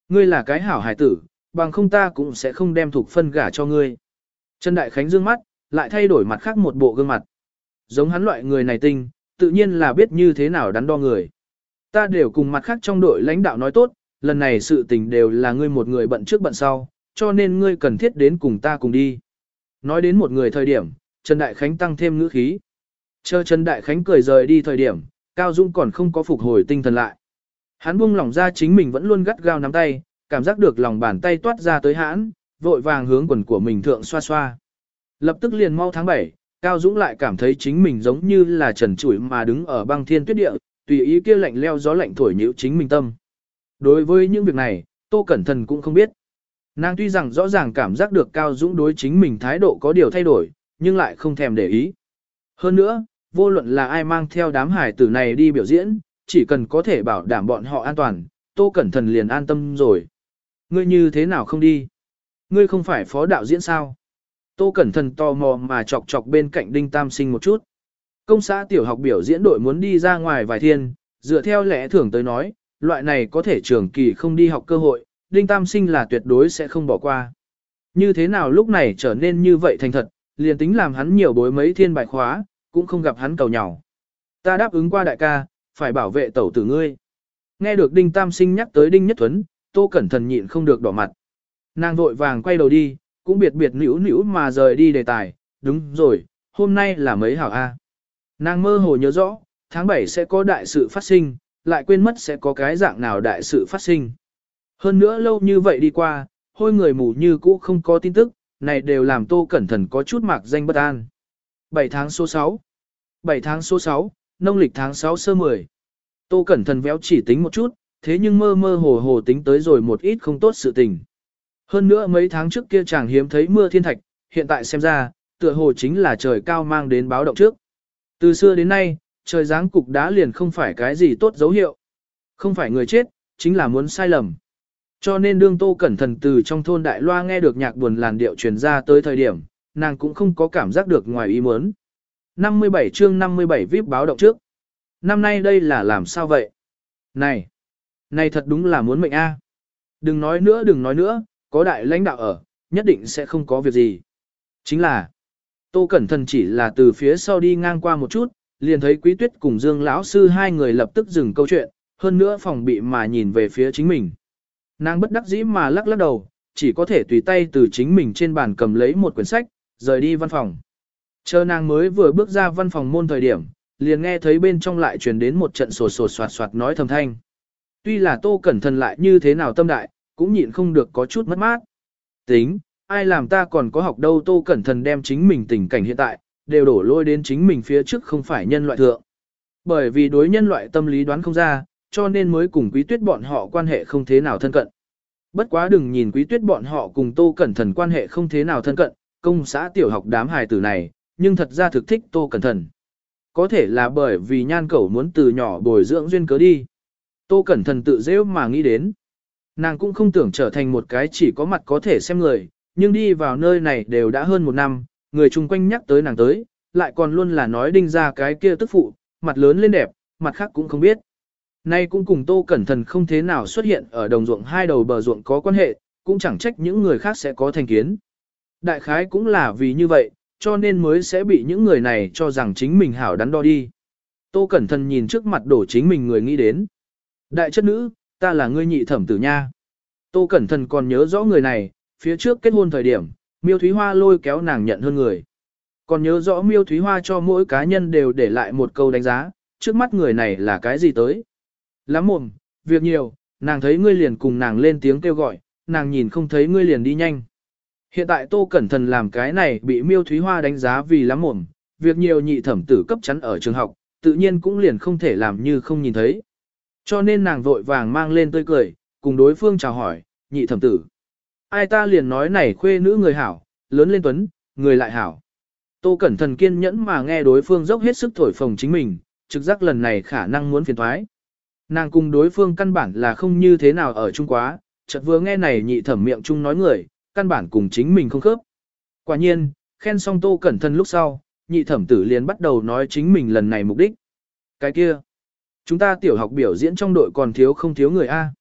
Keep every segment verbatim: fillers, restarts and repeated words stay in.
Ngươi là cái hảo hải tử, bằng không ta cũng sẽ không đem Thục Phân gả cho ngươi. Trần Đại Khánh dương mắt, lại thay đổi mặt khác một bộ gương mặt. Giống hắn loại người này tinh, tự nhiên là biết như thế nào đắn đo người. Ta đều cùng mặt khác trong đội lãnh đạo nói tốt, lần này sự tình đều là ngươi một người bận trước bận sau, cho nên ngươi cần thiết đến cùng ta cùng đi. Nói đến một người thời điểm, Trần Đại Khánh tăng thêm ngữ khí. Chờ Trần Đại Khánh cười rời đi thời điểm, Cao Dũng còn không có phục hồi tinh thần lại. Hắn buông lỏng ra chính mình vẫn luôn gắt gao nắm tay, cảm giác được lòng bàn tay toát ra tới hãn, vội vàng hướng quần của mình thượng xoa xoa. Lập tức liền mau tháng bảy, Cao Dũng lại cảm thấy chính mình giống như là trần trụi mà đứng ở băng thiên tuyết địa, tùy ý kia lạnh leo gió lạnh thổi nhíu chính mình tâm. Đối với những việc này, Tô Cẩn Thận cũng không biết. Nàng tuy rằng rõ ràng cảm giác được Cao Dũng đối chính mình thái độ có điều thay đổi, nhưng lại không thèm để ý. Hơn nữa, vô luận là ai mang theo đám hải tử này đi biểu diễn, chỉ cần có thể bảo đảm bọn họ an toàn, Tô Cẩn Thận liền an tâm rồi. Ngươi như thế nào không đi? Ngươi không phải phó đạo diễn sao? Tô Cẩn Thận tò mò mà chọc chọc bên cạnh Đinh Tam Sinh một chút. Công xã tiểu học biểu diễn đội muốn đi ra ngoài vài thiên, dựa theo lẽ thường tới nói, loại này có thể trường kỳ không đi học cơ hội, Đinh Tam Sinh là tuyệt đối sẽ không bỏ qua. Như thế nào lúc này trở nên như vậy thành thật, liền tính làm hắn nhiều bối mấy thiên bài khóa, cũng không gặp hắn cầu nhau. Ta đáp ứng qua đại ca, phải bảo vệ tẩu tử ngươi. Nghe được Đinh Tam Sinh nhắc tới Đinh Nhất Thuấn, Tô Cẩn Thận nhịn không được đỏ mặt. Nàng vội vàng quay đầu đi, cũng biệt biệt nữu nữu mà rời đi đề tài. Đúng rồi, hôm nay là mấy hảo A. Nàng mơ hồ nhớ rõ, tháng bảy sẽ có đại sự phát sinh, lại quên mất sẽ có cái dạng nào đại sự phát sinh. Hơn nữa lâu như vậy đi qua, hôi người mù như cũ không có tin tức, này đều làm Tô Cẩn Thận có chút mạc danh bất an. bảy tháng số sáu bảy tháng số sáu, nông lịch tháng sáu sơ mười. Tô Cẩn Thận véo chỉ tính một chút, thế nhưng mơ mơ hồ hồ tính tới rồi một ít không tốt sự tình. Hơn nữa mấy tháng trước kia chàng hiếm thấy mưa thiên thạch, hiện tại xem ra, tựa hồ chính là trời cao mang đến báo động trước. Từ xưa đến nay, trời giáng cục đá liền không phải cái gì tốt dấu hiệu. Không phải người chết, chính là muốn sai lầm. Cho nên đương Tô Cẩn Thận từ trong thôn Đại Loa nghe được nhạc buồn làn điệu truyền ra tới thời điểm, nàng cũng không có cảm giác được ngoài ý muốn. năm mươi bảy chương năm mươi bảy vê i pê báo động trước. Năm nay đây là làm sao vậy? Này! Này thật đúng là muốn mệnh a. Đừng nói nữa đừng nói nữa, có đại lãnh đạo ở, nhất định sẽ không có việc gì. Chính là, Tô Cẩn Thận chỉ là từ phía sau đi ngang qua một chút, liền thấy Quý Tuyết cùng Dương lão sư hai người lập tức dừng câu chuyện, hơn nữa phòng bị mà nhìn về phía chính mình. Nàng bất đắc dĩ mà lắc lắc đầu, chỉ có thể tùy tay từ chính mình trên bàn cầm lấy một quyển sách, rời đi văn phòng. Chờ nàng mới vừa bước ra văn phòng môn thời điểm, liền nghe thấy bên trong lại truyền đến một trận sột sột soạt soạt nói thầm thanh. Tuy là Tô Cẩn Thận lại như thế nào tâm đại, cũng nhịn không được có chút mất mát. Tính, ai làm ta còn có học đâu. Tô Cẩn Thận đem chính mình tình cảnh hiện tại, đều đổ lôi đến chính mình phía trước không phải nhân loại thượng. Bởi vì đối nhân loại tâm lý đoán không ra, cho nên mới cùng Quý Tuyết bọn họ quan hệ không thế nào thân cận. Bất quá đừng nhìn Quý Tuyết bọn họ cùng Tô Cẩn Thận quan hệ không thế nào thân cận, công xã tiểu học đám hài tử này, nhưng thật ra thực thích Tô Cẩn Thận. Có thể là bởi vì nhan cẩu muốn từ nhỏ bồi dưỡng duyên cớ đi. Tô Cẩn Thận tự dễ mà nghĩ đến. Nàng cũng không tưởng trở thành một cái chỉ có mặt có thể xem người, nhưng đi vào nơi này đều đã hơn một năm, người chung quanh nhắc tới nàng tới, lại còn luôn là nói đinh ra cái kia tức phụ, mặt lớn lên đẹp, mặt khác cũng không biết. Nay cũng cùng Tô Cẩn Thận không thế nào xuất hiện ở đồng ruộng hai đầu bờ ruộng có quan hệ, cũng chẳng trách những người khác sẽ có thành kiến. Đại khái cũng là vì như vậy, cho nên mới sẽ bị những người này cho rằng chính mình hảo đắn đo đi. Tô Cẩn Thận nhìn trước mặt đổ chính mình người nghĩ đến. Đại chất nữ, ta là ngươi nhị thẩm tử nha. Tô Cẩn Thận còn nhớ rõ người này, phía trước kết hôn thời điểm, Miêu Thúy Hoa lôi kéo nàng nhận hơn người. Còn nhớ rõ Miêu Thúy Hoa cho mỗi cá nhân đều để lại một câu đánh giá, trước mắt người này là cái gì tới. Lắm mồm, việc nhiều, nàng thấy ngươi liền cùng nàng lên tiếng kêu gọi, nàng nhìn không thấy ngươi liền đi nhanh. Hiện tại Tô Cẩn Thận làm cái này bị Miêu Thúy Hoa đánh giá vì lắm mồm, việc nhiều nhị thẩm tử cấp chắn ở trường học, tự nhiên cũng liền không thể làm như không nhìn thấy. Cho nên nàng vội vàng mang lên tươi cười, cùng đối phương chào hỏi, nhị thẩm tử. Ai ta liền nói này khuê nữ người hảo, lớn lên tuấn, người lại hảo. Tô Cẩn Thận kiên nhẫn mà nghe đối phương dốc hết sức thổi phồng chính mình, trực giác lần này khả năng muốn phiền thoái. Nàng cùng đối phương căn bản là không như thế nào ở chung quá, chợt vừa nghe này nhị thẩm miệng chung nói người, căn bản cùng chính mình không khớp. Quả nhiên, khen xong Tô Cẩn Thận lúc sau, nhị thẩm tử liền bắt đầu nói chính mình lần này mục đích. Cái kia, chúng ta tiểu học biểu diễn trong đội còn thiếu không thiếu người A.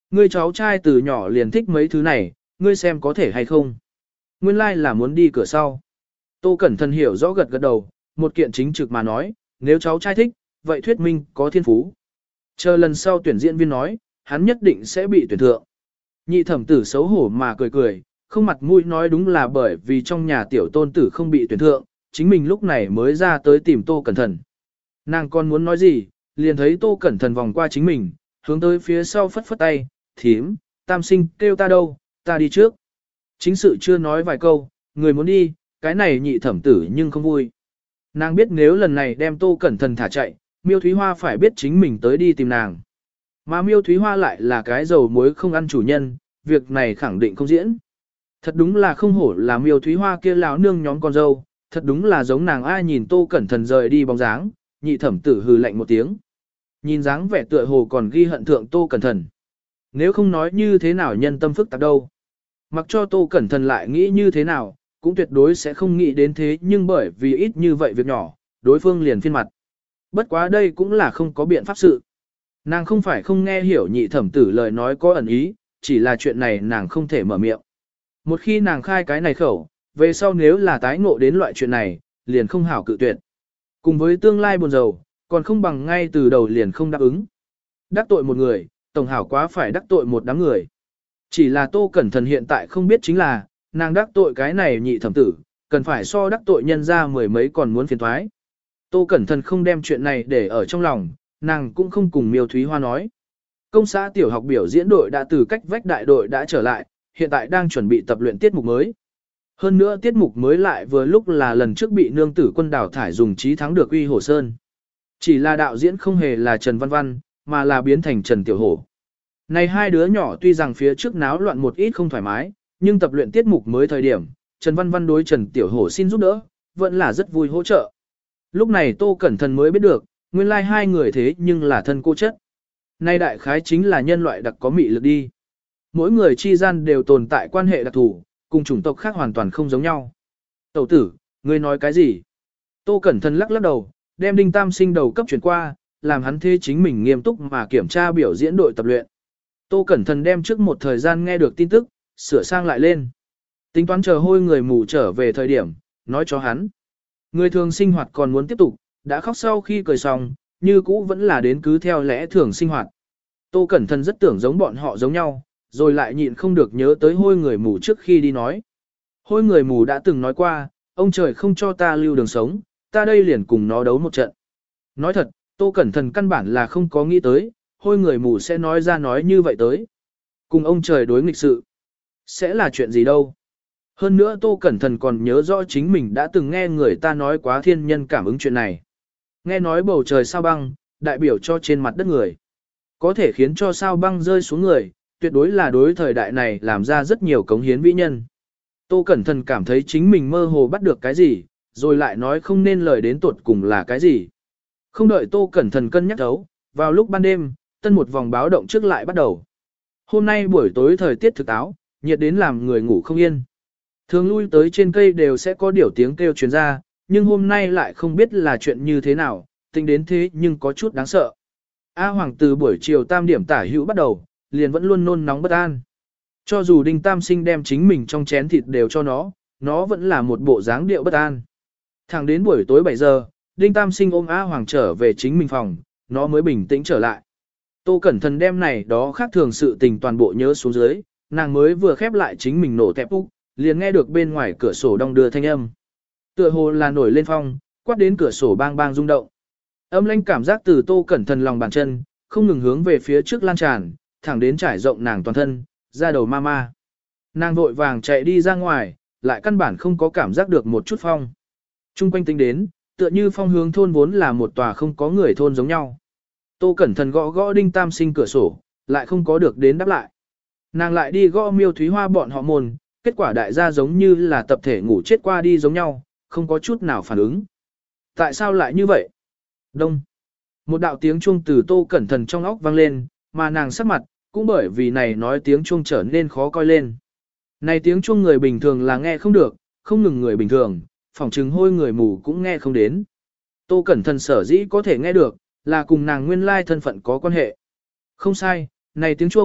Ngươi cháu trai từ nhỏ liền thích mấy thứ này, ngươi xem có thể hay không. Nguyên lai like là muốn đi cửa sau. Tô Cẩn Thận hiểu rõ gật gật đầu, một kiện chính trực mà nói, nếu cháu trai thích, vậy thuyết minh có thiên phú. Chờ lần sau tuyển diễn viên nói, hắn nhất định sẽ bị tuyển thượng. Nhị thẩm tử xấu hổ mà cười cười, không mặt mũi nói đúng là bởi vì trong nhà tiểu tôn tử không bị tuyển thượng, chính mình lúc này mới ra tới tìm Tô Cẩn Thận. Nàng còn muốn nói gì, liền thấy Tô Cẩn Thận vòng qua chính mình, hướng tới phía sau phất phất tay, thím, tam sinh kêu ta đâu, ta đi trước. Chính sự chưa nói vài câu, người muốn đi, cái này nhị thẩm tử nhưng không vui. Nàng biết nếu lần này đem Tô Cẩn Thận thả chạy, Miêu Thúy Hoa phải biết chính mình tới đi tìm nàng. Mà Miêu Thúy Hoa lại là cái dầu muối không ăn chủ nhân, việc này khẳng định không diễn. Thật đúng là không hổ là Miêu Thúy Hoa kia lão nương nhóm con dâu, thật đúng là giống nàng ai nhìn Tô Cẩn Thận rời đi bóng dáng, nhị thẩm tử hừ lạnh một tiếng. Nhìn dáng vẻ tựa hồ còn ghi hận thượng Tô Cẩn Thận. Nếu không nói như thế nào nhân tâm phức tạp đâu. Mặc cho Tô Cẩn Thận lại nghĩ như thế nào, cũng tuyệt đối sẽ không nghĩ đến thế, nhưng bởi vì ít như vậy việc nhỏ, đối phương liền phiên mặt. Bất quá đây cũng là không có biện pháp sự. Nàng không phải không nghe hiểu nhị thẩm tử lời nói có ẩn ý, chỉ là chuyện này nàng không thể mở miệng. Một khi nàng khai cái này khẩu, về sau nếu là tái ngộ đến loại chuyện này, liền không hảo cự tuyệt. Cùng với tương lai buồn rầu, còn không bằng ngay từ đầu liền không đáp ứng. Đắc tội một người, tổng hảo quá phải đắc tội một đám người. Chỉ là Tô Cẩn Thận hiện tại không biết chính là, nàng đắc tội cái này nhị thẩm tử, cần phải so đắc tội nhân ra mười mấy còn muốn phiền thoái. Tô Cẩn Thận không đem chuyện này để ở trong lòng, nàng cũng không cùng Miêu Thúy Hoa nói. Công xã tiểu học biểu diễn đội đã từ cách vách đại đội đã trở lại, hiện tại đang chuẩn bị tập luyện tiết mục mới. Hơn nữa tiết mục mới lại vừa lúc là lần trước bị nương tử quân đảo thải dùng trí thắng được Uy Hổ Sơn. Chỉ là đạo diễn không hề là Trần Văn Văn, mà là biến thành Trần Tiểu Hổ. Này hai đứa nhỏ tuy rằng phía trước náo loạn một ít không thoải mái, nhưng tập luyện tiết mục mới thời điểm, Trần Văn Văn đối Trần Tiểu Hổ xin giúp đỡ, vẫn là rất vui hỗ trợ. Lúc này Tô Cẩn Thận mới biết được, nguyên lai like hai người thế nhưng là thân cô chất. Nay đại khái chính là nhân loại đặc có mị lực đi. Mỗi người chi gian đều tồn tại quan hệ đặc thù, cùng chủng tộc khác hoàn toàn không giống nhau. Tẩu tử, ngươi nói cái gì? Tô Cẩn Thận lắc lắc đầu, đem Đinh Tam Sinh đầu cấp chuyển qua, làm hắn thế chính mình nghiêm túc mà kiểm tra biểu diễn đội tập luyện. Tô Cẩn Thận đem trước một thời gian nghe được tin tức, sửa sang lại lên. Tính toán chờ hôi người mù trở về thời điểm, nói cho hắn. Người thường sinh hoạt còn muốn tiếp tục, đã khóc sau khi cười xong, như cũ vẫn là đến cứ theo lẽ thường sinh hoạt. Tô Cẩn Thận rất tưởng giống bọn họ giống nhau, rồi lại nhịn không được nhớ tới hôi người mù trước khi đi nói. Hôi người mù đã từng nói qua, ông trời không cho ta lưu đường sống, ta đây liền cùng nó đấu một trận. Nói thật, Tô Cẩn Thận căn bản là không có nghĩ tới, hôi người mù sẽ nói ra nói như vậy tới. Cùng ông trời đối nghịch sự. Sẽ là chuyện gì đâu. Hơn nữa Tô Cẩn Thận còn nhớ rõ chính mình đã từng nghe người ta nói quá thiên nhân cảm ứng chuyện này. Nghe nói bầu trời sao băng, đại biểu cho trên mặt đất người. Có thể khiến cho sao băng rơi xuống người, tuyệt đối là đối thời đại này làm ra rất nhiều cống hiến vĩ nhân. Tô Cẩn Thận cảm thấy chính mình mơ hồ bắt được cái gì, rồi lại nói không nên lời đến tuột cùng là cái gì. Không đợi Tô Cẩn Thận cân nhắc thấu, vào lúc ban đêm, tân một vòng báo động trước lại bắt đầu. Hôm nay buổi tối thời tiết thực táo, nhiệt đến làm người ngủ không yên. Thường lui tới trên cây đều sẽ có điều tiếng kêu truyền ra, nhưng hôm nay lại không biết là chuyện như thế nào, tính đến thế nhưng có chút đáng sợ. A Hoàng từ buổi chiều tam điểm tả hữu bắt đầu, liền vẫn luôn nôn nóng bất an. Cho dù Đinh Tam Sinh đem chính mình trong chén thịt đều cho nó, nó vẫn là một bộ dáng điệu bất an. Thẳng đến buổi tối bảy giờ, Đinh Tam Sinh ôm A Hoàng trở về chính mình phòng, nó mới bình tĩnh trở lại. Tô Cẩn Thận đem này đó khác thường sự tình toàn bộ nhớ xuống dưới, nàng mới vừa khép lại chính mình nổ tẹp úc, liền nghe được bên ngoài cửa sổ đong đưa thanh âm. Tựa hồ là nổi lên phong, quát đến cửa sổ bang bang rung động. Âm lãnh cảm giác từ Tô Cẩn Thận lòng bàn chân, không ngừng hướng về phía trước lan tràn, thẳng đến trải rộng nàng toàn thân, ra đầu ma ma. Nàng vội vàng chạy đi ra ngoài, lại căn bản không có cảm giác được một chút phong. Trung quanh tính đến, tựa như phong hướng thôn vốn là một tòa không có người thôn giống nhau. Tô Cẩn Thận gõ gõ Đinh Tam Sinh cửa sổ, lại không có được đến đáp lại. Nàng lại đi gõ Miêu Thúy Hoa bọn họ môn, kết quả đại gia giống như là tập thể ngủ chết qua đi giống nhau, không có chút nào phản ứng. Tại sao lại như vậy? Đông. Một đạo tiếng chuông từ Tô Cẩn Thận trong óc vang lên, mà nàng sắc mặt, cũng bởi vì này nói tiếng chuông trở nên khó coi lên. Này tiếng chuông người bình thường là nghe không được, không ngừng người bình thường, phỏng chừng hôi người mù cũng nghe không đến. Tô Cẩn Thận sở dĩ có thể nghe được, là cùng nàng nguyên lai thân phận có quan hệ. Không sai, này tiếng chuông,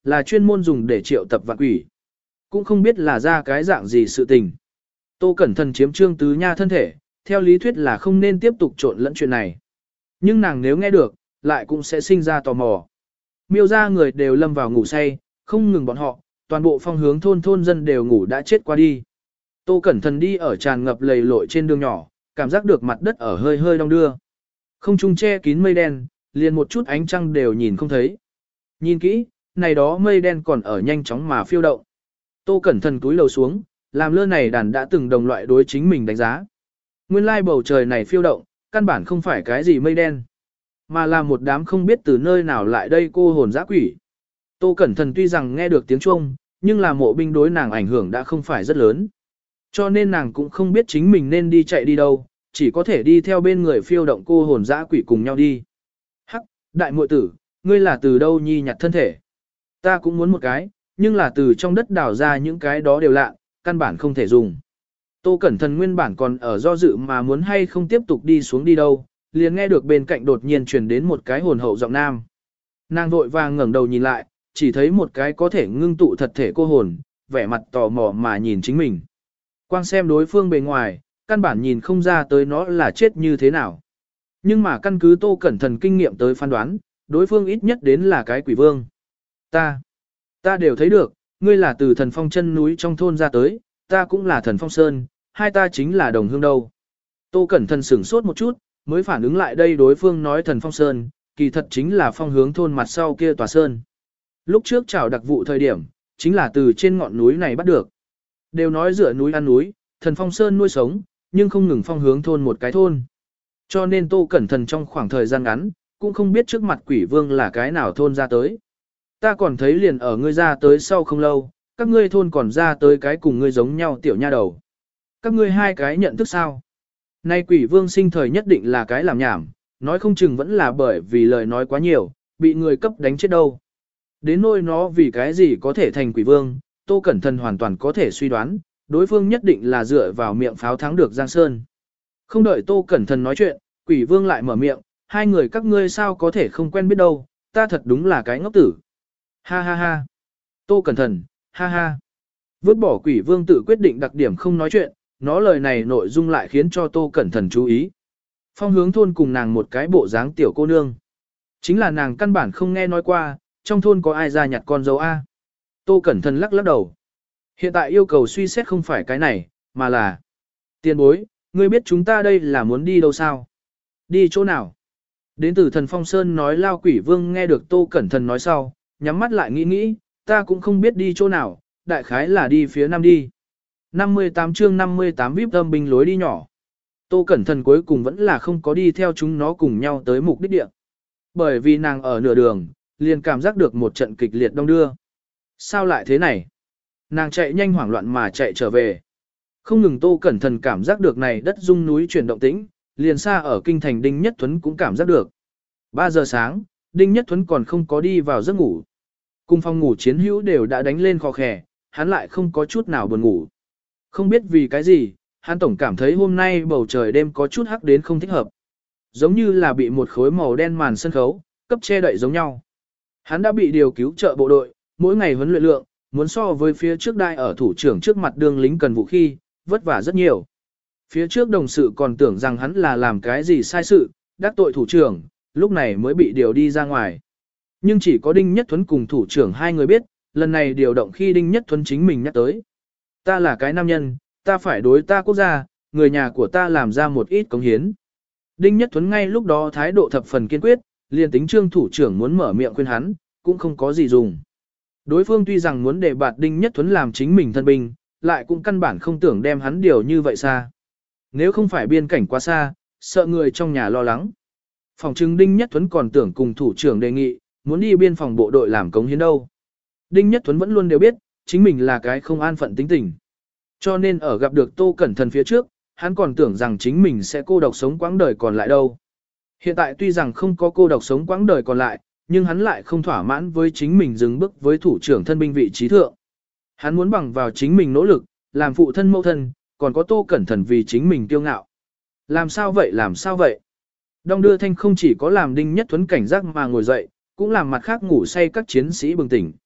là chuyên môn dùng để triệu tập vạn quỷ. Cũng không biết là ra cái dạng gì sự tình. Tô Cẩn Thận chiếm Trương Tứ Nha thân thể, theo lý thuyết là không nên tiếp tục trộn lẫn chuyện này. Nhưng nàng nếu nghe được, lại cũng sẽ sinh ra tò mò. Miêu ra người đều lâm vào ngủ say, không ngừng bọn họ, toàn bộ phong hướng thôn thôn dân đều ngủ đã chết qua đi. Tô Cẩn Thận đi ở tràn ngập lầy lội trên đường nhỏ, cảm giác được mặt đất ở hơi hơi đong đưa. Không trung che kín mây đen, liền một chút ánh trăng đều nhìn không thấy. Nhìn kỹ, này đó mây đen còn ở nhanh chóng mà phiêu động. Tô Cẩn Thận cúi lầu xuống, làm lơ này đàn đã từng đồng loại đối chính mình đánh giá. Nguyên lai bầu trời này phiêu động, căn bản không phải cái gì mây đen, mà là một đám không biết từ nơi nào lại đây cô hồn dã quỷ. Tô Cẩn Thận tuy rằng nghe được tiếng chuông, nhưng là mộ binh đối nàng ảnh hưởng đã không phải rất lớn. Cho nên nàng cũng không biết chính mình nên đi chạy đi đâu, chỉ có thể đi theo bên người phiêu động cô hồn dã quỷ cùng nhau đi. Hắc, đại muội tử, ngươi là từ đâu nhi nhặt thân thể? Ta cũng muốn một cái, nhưng là từ trong đất đào ra những cái đó đều lạ, căn bản không thể dùng. Tô Cẩn Thận nguyên bản còn ở do dự mà muốn hay không tiếp tục đi xuống đi đâu, liền nghe được bên cạnh đột nhiên truyền đến một cái hồn hậu giọng nam. Nàng vội vàng ngẩng đầu nhìn lại, chỉ thấy một cái có thể ngưng tụ thật thể cô hồn, vẻ mặt tò mò mà nhìn chính mình. Quang xem đối phương bề ngoài, căn bản nhìn không ra tới nó là chết như thế nào. Nhưng mà căn cứ Tô Cẩn Thận kinh nghiệm tới phán đoán, đối phương ít nhất đến là cái quỷ vương. Ta, ta đều thấy được, ngươi là từ thần phong chân núi trong thôn ra tới, ta cũng là thần phong sơn, hai ta chính là đồng hương đâu. Tô Cẩn Thận sửng sốt một chút, mới phản ứng lại đây đối phương nói thần phong sơn, kỳ thật chính là phong hướng thôn mặt sau kia tòa sơn. Lúc trước chào đặc vụ thời điểm, chính là từ trên ngọn núi này bắt được. Đều nói dựa núi ăn núi, thần phong sơn nuôi sống, nhưng không ngừng phong hướng thôn một cái thôn. Cho nên Tô Cẩn Thận trong khoảng thời gian ngắn, cũng không biết trước mặt quỷ vương là cái nào thôn ra tới. Ta còn thấy liền ở ngươi ra tới sau không lâu, các ngươi thôn còn ra tới cái cùng ngươi giống nhau tiểu nha đầu. Các ngươi hai cái nhận thức sao? Nay quỷ vương sinh thời nhất định là cái làm nhảm, nói không chừng vẫn là bởi vì lời nói quá nhiều, bị người cấp đánh chết đâu. Đến nỗi nó vì cái gì có thể thành quỷ vương, Tô Cẩn Thận hoàn toàn có thể suy đoán, đối phương nhất định là dựa vào miệng pháo thắng được Giang Sơn. Không đợi Tô Cẩn Thận nói chuyện, quỷ vương lại mở miệng, hai người các ngươi sao có thể không quen biết đâu, ta thật đúng là cái ngốc tử. Ha ha ha. Tô Cẩn Thận, ha ha. Vứt bỏ quỷ vương tự quyết định đặc điểm không nói chuyện, nó lời này nội dung lại khiến cho Tô Cẩn Thận chú ý. Phong hướng thôn cùng nàng một cái bộ dáng tiểu cô nương. Chính là nàng căn bản không nghe nói qua, trong thôn có ai ra nhặt con dấu A. Tô Cẩn Thận lắc lắc đầu. Hiện tại yêu cầu suy xét không phải cái này, mà là tiền bối, ngươi biết chúng ta đây là muốn đi đâu sao? Đi chỗ nào? Đến từ thần Phong Sơn nói lao quỷ vương nghe được Tô Cẩn Thận nói sau, nhắm mắt lại nghĩ nghĩ, ta cũng không biết đi chỗ nào, đại khái là đi phía nam đi. năm mươi tám chương năm mươi tám víp âm binh lối đi nhỏ. Tô Cẩn Thận cuối cùng vẫn là không có đi theo chúng nó cùng nhau tới mục đích địa. Bởi vì nàng ở nửa đường, liền cảm giác được một trận kịch liệt đông đưa. Sao lại thế này? Nàng chạy nhanh hoảng loạn mà chạy trở về. Không ngừng Tô Cẩn Thận cảm giác được này đất rung núi chuyển động tĩnh, liền xa ở kinh thành Đinh Nhất Thuấn cũng cảm giác được. ba giờ sáng, Đinh Nhất Thuấn còn không có đi vào giấc ngủ. Cùng phòng ngủ chiến hữu đều đã đánh lên khò khè, hắn lại không có chút nào buồn ngủ. Không biết vì cái gì, hắn tổng cảm thấy hôm nay bầu trời đêm có chút hắc đến không thích hợp. Giống như là bị một khối màu đen màn sân khấu, cấp che đậy giống nhau. Hắn đã bị điều cứu trợ bộ đội, mỗi ngày huấn luyện lượng, muốn so với phía trước đai ở thủ trưởng trước mặt đương lính cần vũ khí, vất vả rất nhiều. Phía trước đồng sự còn tưởng rằng hắn là làm cái gì sai sự, đắc tội thủ trưởng, lúc này mới bị điều đi ra ngoài. Nhưng chỉ có Đinh Nhất Thuấn cùng thủ trưởng hai người biết, lần này điều động khi Đinh Nhất Thuấn chính mình nhắc tới. Ta là cái nam nhân, ta phải đối ta quốc gia, người nhà của ta làm ra một ít cống hiến. Đinh Nhất Thuấn ngay lúc đó thái độ thập phần kiên quyết, liền tính trương thủ trưởng muốn mở miệng khuyên hắn, cũng không có gì dùng. Đối phương tuy rằng muốn để bạt Đinh Nhất Thuấn làm chính mình thân binh, lại cũng căn bản không tưởng đem hắn điều như vậy xa. Nếu không phải biên cảnh quá xa, sợ người trong nhà lo lắng. Phòng trưng Đinh Nhất Thuấn còn tưởng cùng thủ trưởng đề nghị, muốn đi biên phòng bộ đội làm cống hiến đâu. Đinh Nhất Thuấn vẫn luôn đều biết, chính mình là cái không an phận tính tình. Cho nên ở gặp được Tô Cẩn Thận phía trước, hắn còn tưởng rằng chính mình sẽ cô độc sống quãng đời còn lại đâu. Hiện tại tuy rằng không có cô độc sống quãng đời còn lại, nhưng hắn lại không thỏa mãn với chính mình dừng bước với thủ trưởng thân binh vị trí thượng. Hắn muốn bằng vào chính mình nỗ lực, làm phụ thân mẫu thân, còn có Tô Cẩn Thận vì chính mình kiêu ngạo. Làm sao vậy làm sao vậy? Đong đưa thanh không chỉ có làm Đinh Nhất Thuấn cảnh giác mà ngồi dậy, cũng làm mặt khác ngủ say các chiến sĩ bừng tỉnh.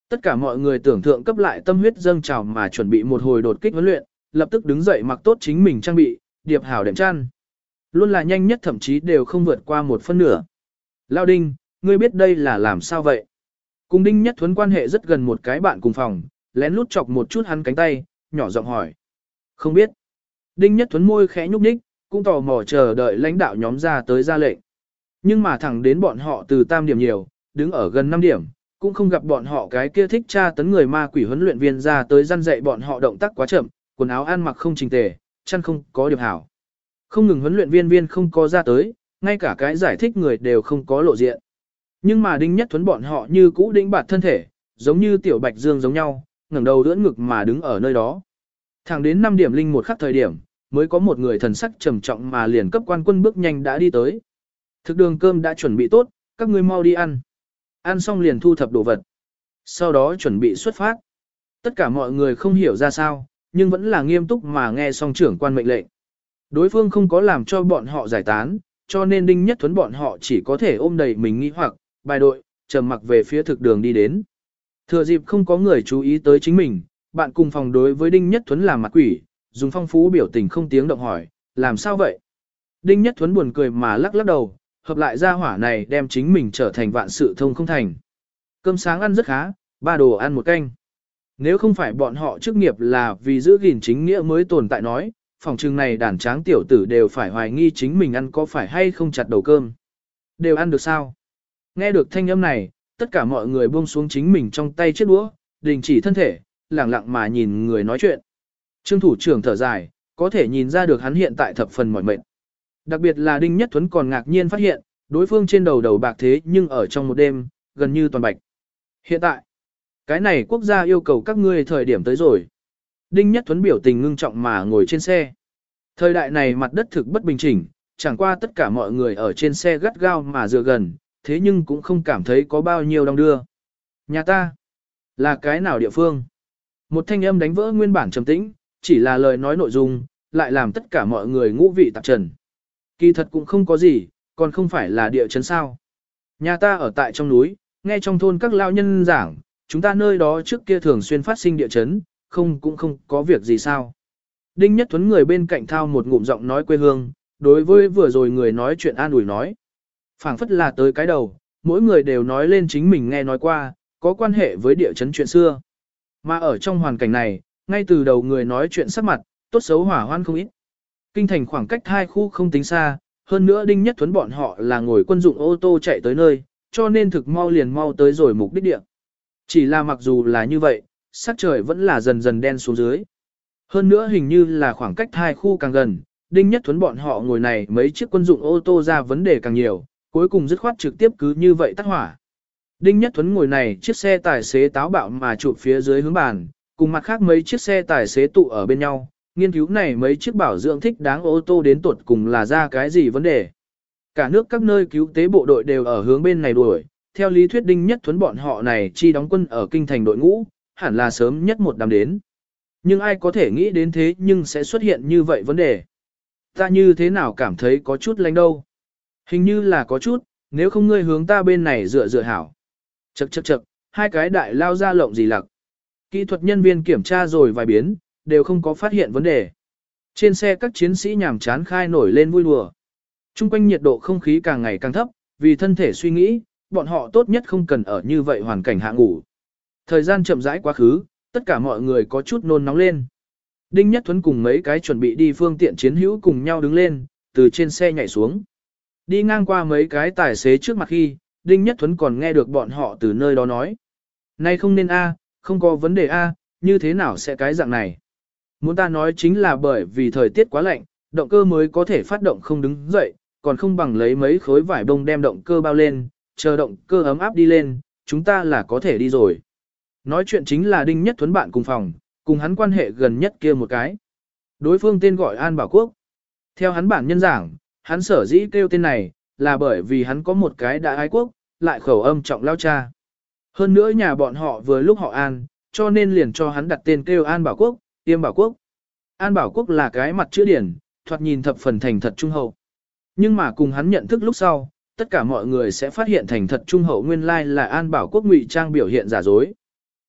Tất cả mọi người tưởng thượng cấp lại tâm huyết dâng trào mà chuẩn bị một hồi đột kích huấn luyện, lập tức đứng dậy mặc tốt chính mình trang bị, điệp hảo đệm chăn. Luôn là nhanh nhất thậm chí đều không vượt qua một phân nửa. Lao Đinh, ngươi biết đây là làm sao vậy? Cùng Đinh Nhất Thuấn quan hệ rất gần một cái bạn cùng phòng, lén lút chọc một chút hắn cánh tay, nhỏ giọng hỏi. Không biết. Đinh Nhất Thuấn môi khẽ nhúc nhích, cũng tò mò chờ đợi lãnh đạo nhóm ra tới ra lệnh. Nhưng mà thẳng đến bọn họ từ tam điểm nhiều, đứng ở gần năm điểm, cũng không gặp bọn họ cái kia thích tra tấn người ma quỷ huấn luyện viên ra tới răn dạy bọn họ động tác quá chậm, quần áo ăn mặc không chỉnh tề, chăn không có điệp hảo. Không ngừng huấn luyện viên viên không có ra tới, ngay cả cái giải thích người đều không có lộ diện. Nhưng mà Đinh Nhất Thuấn bọn họ như cũ đĩnh bạt thân thể, giống như tiểu bạch dương giống nhau, ngẩng đầu đỡ ngực mà đứng ở nơi đó. Thẳng đến năm điểm linh một khắc thời điểm, mới có một người thần sắc trầm trọng mà liền cấp quan quân bước nhanh đã đi tới. Thực đường cơm đã chuẩn bị tốt, các ngươi mau đi ăn. Ăn xong liền thu thập đồ vật. Sau đó chuẩn bị xuất phát. Tất cả mọi người không hiểu ra sao, nhưng vẫn là nghiêm túc mà nghe xong trưởng quan mệnh lệnh. Đối phương không có làm cho bọn họ giải tán, cho nên Đinh Nhất Thuấn bọn họ chỉ có thể ôm đầy mình nghi hoặc, bài đội, trầm mặc về phía thực đường đi đến. Thừa dịp không có người chú ý tới chính mình, bạn cùng phòng đối với Đinh Nhất Thuấn làm mặt quỷ, dùng phong phú biểu tình không tiếng động hỏi, làm sao vậy? Đinh Nhất Thuấn buồn cười mà lắc lắc đầu, hợp lại ra hỏa này đem chính mình trở thành vạn sự thông không thành. Cơm sáng ăn rất khá, ba đồ ăn một canh. Nếu không phải bọn họ chức nghiệp là vì giữ gìn chính nghĩa mới tồn tại nói, phòng trừng này đàn tráng tiểu tử đều phải hoài nghi chính mình ăn có phải hay không chặt đầu cơm. Đều ăn được sao? Nghe được thanh âm này, tất cả mọi người buông xuống chính mình trong tay chiếc đũa, đình chỉ thân thể, lặng lặng mà nhìn người nói chuyện. Trương thủ trưởng thở dài, có thể nhìn ra được hắn hiện tại thập phần mỏi mệt. Đặc biệt là Đinh Nhất Thuấn còn ngạc nhiên phát hiện, đối phương trên đầu đầu bạc thế nhưng ở trong một đêm, gần như toàn bạch. Hiện tại, cái này quốc gia yêu cầu các ngươi thời điểm tới rồi. Đinh Nhất Thuấn biểu tình ngưng trọng mà ngồi trên xe. Thời đại này mặt đất thực bất bình chỉnh, chẳng qua tất cả mọi người ở trên xe gắt gao mà dựa gần, thế nhưng cũng không cảm thấy có bao nhiêu đong đưa. Nhà ta, là cái nào địa phương? Một thanh âm đánh vỡ nguyên bản trầm tĩnh, chỉ là lời nói nội dung, lại làm tất cả mọi người ngũ vị tạp trần. Kỳ thật cũng không có gì, còn không phải là địa chấn sao. Nhà ta ở tại trong núi, nghe trong thôn các lao nhân giảng, chúng ta nơi đó trước kia thường xuyên phát sinh địa chấn, không cũng không có việc gì sao. Đinh Nhất Thuấn người bên cạnh thao một ngụm giọng nói quê hương, đối với vừa rồi người nói chuyện an ủi nói. Phảng phất là tới cái đầu, mỗi người đều nói lên chính mình nghe nói qua, có quan hệ với địa chấn chuyện xưa. Mà ở trong hoàn cảnh này, ngay từ đầu người nói chuyện sắc mặt, tốt xấu hỏa hoan không ít. Kinh thành khoảng cách hai khu không tính xa, hơn nữa Đinh Nhất Thuấn bọn họ là ngồi quân dụng ô tô chạy tới nơi, cho nên thực mau liền mau tới rồi mục đích địa. Chỉ là mặc dù là như vậy, sắc trời vẫn là dần dần đen xuống dưới. Hơn nữa hình như là khoảng cách hai khu càng gần, Đinh Nhất Thuấn bọn họ ngồi này mấy chiếc quân dụng ô tô ra vấn đề càng nhiều, cuối cùng dứt khoát trực tiếp cứ như vậy tắt hỏa. Đinh Nhất Thuấn ngồi này chiếc xe tài xế táo bạo mà chụp phía dưới hướng bàn, cùng mặt khác mấy chiếc xe tài xế tụ ở bên nhau, nghiên cứu này mấy chiếc bảo dưỡng thích đáng ô tô đến tuột cùng là ra cái gì vấn đề. Cả nước các nơi cứu tế bộ đội đều ở hướng bên này đuổi, theo lý thuyết Đinh Nhất Thuấn bọn họ này chi đóng quân ở kinh thành đội ngũ, hẳn là sớm nhất một đám đến. Nhưng ai có thể nghĩ đến thế nhưng sẽ xuất hiện như vậy vấn đề. Ta như thế nào cảm thấy có chút lánh đâu. Hình như là có chút, nếu không ngươi hướng ta bên này dựa dựa hảo. Chậc chậc chậc, hai cái đại lao ra lộng gì lặc. Kỹ thuật nhân viên kiểm tra rồi vài biến, đều không có phát hiện vấn đề. Trên xe các chiến sĩ nhàm chán khai nổi lên vui đùa. Trung quanh nhiệt độ không khí càng ngày càng thấp, vì thân thể suy nghĩ, bọn họ tốt nhất không cần ở như vậy hoàn cảnh hạ ngủ. Thời gian chậm rãi quá khứ, tất cả mọi người có chút nôn nóng lên. Đinh Nhất Thuấn cùng mấy cái chuẩn bị đi phương tiện chiến hữu cùng nhau đứng lên, từ trên xe nhảy xuống. Đi ngang qua mấy cái tài xế trước mặt khi, Đinh Nhất Thuấn còn nghe được bọn họ từ nơi đó nói. Này không nên A, không có vấn đề A, như thế nào sẽ cái dạng này? Muốn ta nói chính là bởi vì thời tiết quá lạnh, động cơ mới có thể phát động không đứng dậy, còn không bằng lấy mấy khối vải bông đem động cơ bao lên, chờ động cơ ấm áp đi lên, chúng ta là có thể đi rồi. Nói chuyện chính là Đinh Nhất Thuấn bạn cùng phòng, cùng hắn quan hệ gần nhất kia một cái. Đối phương tên gọi An Bảo Quốc. Theo hắn bản nhân giảng, hắn sở dĩ kêu tên này, là bởi vì hắn có một cái đã ái quốc, lại khẩu âm trọng lao cha. Hơn nữa nhà bọn họ vừa lúc họ An, cho nên liền cho hắn đặt tên kêu An Bảo Quốc, Tiêm Bảo Quốc. An Bảo Quốc là cái mặt chữ điển, thoạt nhìn thập phần thành thật trung hậu. Nhưng mà cùng hắn nhận thức lúc sau, tất cả mọi người sẽ phát hiện thành thật trung hậu nguyên lai là An Bảo Quốc ngụy trang biểu hiện giả dối.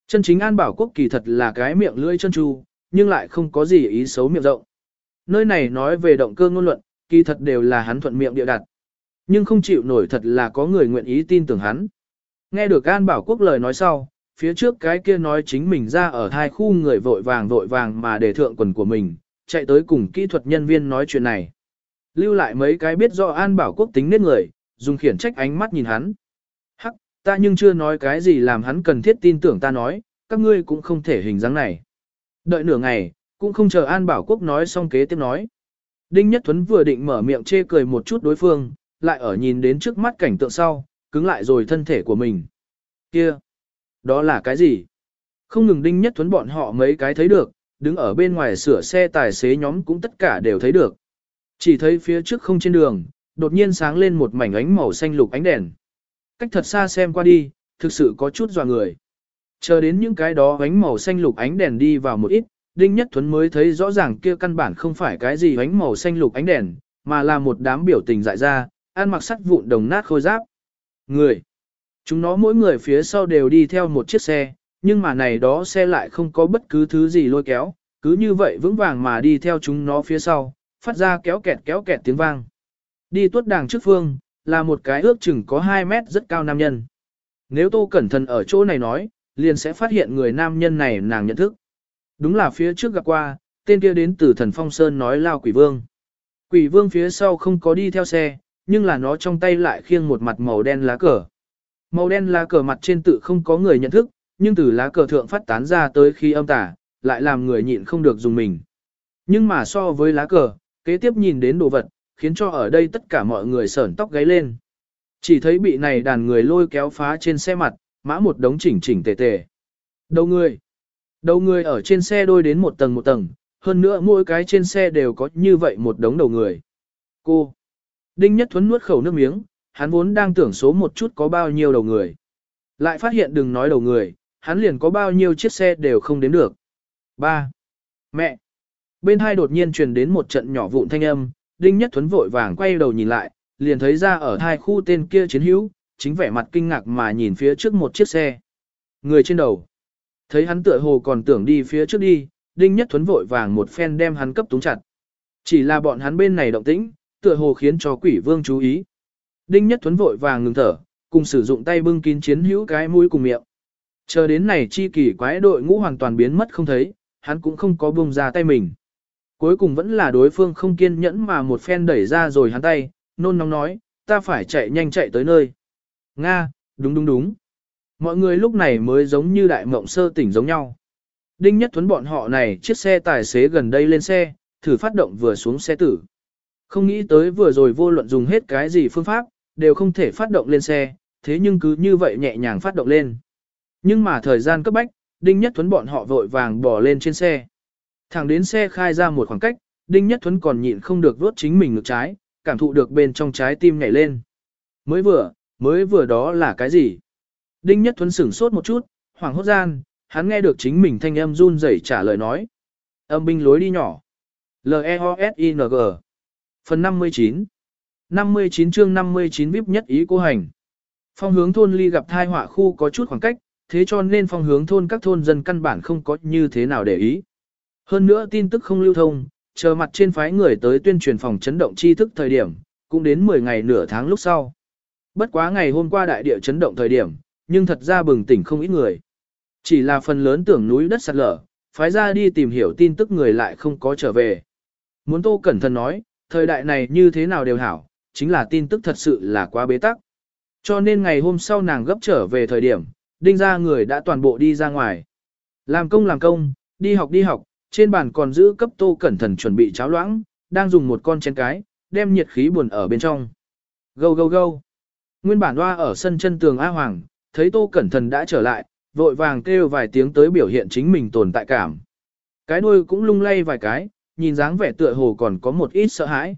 Chân chính An Bảo Quốc kỳ thật là cái miệng lưỡi chân tru, nhưng lại không có gì ý xấu miệng rộng. Nơi này nói về động cơ ngôn luận, kỳ thật đều là hắn thuận miệng địa đặt. Nhưng không chịu nổi thật là có người nguyện ý tin tưởng hắn. Nghe được An Bảo Quốc lời nói sau, phía trước cái kia nói chính mình ra ở hai khu người vội vàng vội vàng mà để thượng quần của mình, chạy tới cùng kỹ thuật nhân viên nói chuyện này. Lưu lại mấy cái biết do An Bảo Quốc tính nết người, dùng khiển trách ánh mắt nhìn hắn. Hắc, ta nhưng chưa nói cái gì làm hắn cần thiết tin tưởng ta nói, các ngươi cũng không thể hình dáng này. Đợi nửa ngày, cũng không chờ An Bảo Quốc nói xong kế tiếp nói. Đinh Nhất Thuấn vừa định mở miệng chê cười một chút đối phương, lại ở nhìn đến trước mắt cảnh tượng sau, cứng lại rồi thân thể của mình. Kia, đó là cái gì? Không ngừng Đinh Nhất Thuấn bọn họ mấy cái thấy được, đứng ở bên ngoài sửa xe tài xế nhóm cũng tất cả đều thấy được. Chỉ thấy phía trước không trên đường, đột nhiên sáng lên một mảnh ánh màu xanh lục ánh đèn. Cách thật xa xem qua đi, thực sự có chút dọa người. Chờ đến những cái đó ánh màu xanh lục ánh đèn đi vào một ít, Đinh Nhất Thuấn mới thấy rõ ràng kia căn bản không phải cái gì ánh màu xanh lục ánh đèn, mà là một đám biểu tình dại ra, ăn mặc sắt vụn đồng nát khôi giáp. Người. Chúng nó mỗi người phía sau đều đi theo một chiếc xe, nhưng mà này đó xe lại không có bất cứ thứ gì lôi kéo, cứ như vậy vững vàng mà đi theo chúng nó phía sau, phát ra kéo kẹt kéo kẹt tiếng vang. Đi tuốt đàng trước phương, là một cái ước chừng có hai mét rất cao nam nhân. Nếu Tô Cẩn Thận ở chỗ này nói, liền sẽ phát hiện người nam nhân này nàng nhận thức. Đúng là phía trước gặp qua, tên kia đến từ Thần Phong Sơn nói lao quỷ vương. Quỷ vương phía sau không có đi theo xe, nhưng là nó trong tay lại khiêng một mặt màu đen lá cờ. Màu đen lá cờ mặt trên tự không có người nhận thức, nhưng từ lá cờ thượng phát tán ra tới khi âm tả, lại làm người nhịn không được dùng mình. Nhưng mà so với lá cờ, kế tiếp nhìn đến đồ vật, khiến cho ở đây tất cả mọi người sởn tóc gáy lên. Chỉ thấy bị này đàn người lôi kéo phá trên xe mặt, mã một đống chỉnh chỉnh tề tề. Đầu người. Đầu người ở trên xe đôi đến một tầng một tầng, hơn nữa mỗi cái trên xe đều có như vậy một đống đầu người. Cô. Đinh Nhất Thuấn nuốt khẩu nước miếng, hắn vốn đang tưởng số một chút có bao nhiêu đầu người. Lại phát hiện đừng nói đầu người, hắn liền có bao nhiêu chiếc xe đều không đến được. Ba. Mẹ. Bên hai đột nhiên truyền đến một trận nhỏ vụn thanh âm, Đinh Nhất Thuấn vội vàng quay đầu nhìn lại, liền thấy ra ở hai khu tên kia chiến hữu, chính vẻ mặt kinh ngạc mà nhìn phía trước một chiếc xe. Người trên đầu. Thấy hắn tựa hồ còn tưởng đi phía trước đi, Đinh Nhất Thuấn vội vàng một phen đem hắn cấp túng chặt. Chỉ là bọn hắn bên này động tĩnh, tựa hồ khiến cho quỷ vương chú ý. Đinh Nhất Thuấn vội vàng ngừng thở, cùng sử dụng tay bưng kín chiến hữu cái mũi cùng miệng. Chờ đến này chi kỳ quái đội ngũ hoàn toàn biến mất không thấy, hắn cũng không có buông ra tay mình. Cuối cùng vẫn là đối phương không kiên nhẫn mà một phen đẩy ra rồi hắn tay, nôn nóng nói, ta phải chạy nhanh chạy tới nơi. Nga, đúng đúng đúng. Mọi người lúc này mới giống như đại mộng sơ tỉnh giống nhau. Đinh Nhất Thuấn bọn họ này chiếc xe tài xế gần đây lên xe, thử phát động vừa xuống xe tử. Không nghĩ tới vừa rồi vô luận dùng hết cái gì phương pháp, đều không thể phát động lên xe, thế nhưng cứ như vậy nhẹ nhàng phát động lên. Nhưng mà thời gian cấp bách, Đinh Nhất Thuấn bọn họ vội vàng bỏ lên trên xe. Thẳng đến xe khai ra một khoảng cách, Đinh Nhất Thuấn còn nhịn không được vuốt chính mình ngực trái, cảm thụ được bên trong trái tim nhảy lên. Mới vừa, mới vừa đó là cái gì? Đinh Nhất Thuấn sửng sốt một chút, hoảng hốt gian, hắn nghe được chính mình thanh âm run rẩy trả lời nói. Âm binh lối đi nhỏ. L E O S I N G. Phần năm mươi chín. năm mươi chín chương năm mươi chín vê i pê nhất ý cô hành. Phong hướng thôn ly gặp thai họa khu có chút khoảng cách, thế cho nên phong hướng thôn các thôn dân căn bản không có như thế nào để ý. Hơn nữa tin tức không lưu thông, chờ mặt trên phái người tới tuyên truyền phòng chấn động tri thức thời điểm, cũng đến mười ngày nửa tháng lúc sau. Bất quá ngày hôm qua đại địa chấn động thời điểm, nhưng thật ra bừng tỉnh không ít người. Chỉ là phần lớn tưởng núi đất sạt lở, phái ra đi tìm hiểu tin tức người lại không có trở về. Muốn Tô Cẩn Thận nói, thời đại này như thế nào đều hảo, chính là tin tức thật sự là quá bế tắc. Cho nên ngày hôm sau nàng gấp trở về thời điểm, đinh ra người đã toàn bộ đi ra ngoài. Làm công làm công, đi học đi học, trên bàn còn giữ cấp Tô Cẩn Thận chuẩn bị cháo loãng, đang dùng một con chén cái, đem nhiệt khí buồn ở bên trong. Gâu gâu gâu. Nguyên bản hoa ở sân chân tường A Hoàng, thấy Tô Cẩn Thận đã trở lại, vội vàng kêu vài tiếng tới biểu hiện chính mình tồn tại cảm. Cái đuôi cũng lung lay vài cái, nhìn dáng vẻ tựa hồ còn có một ít sợ hãi.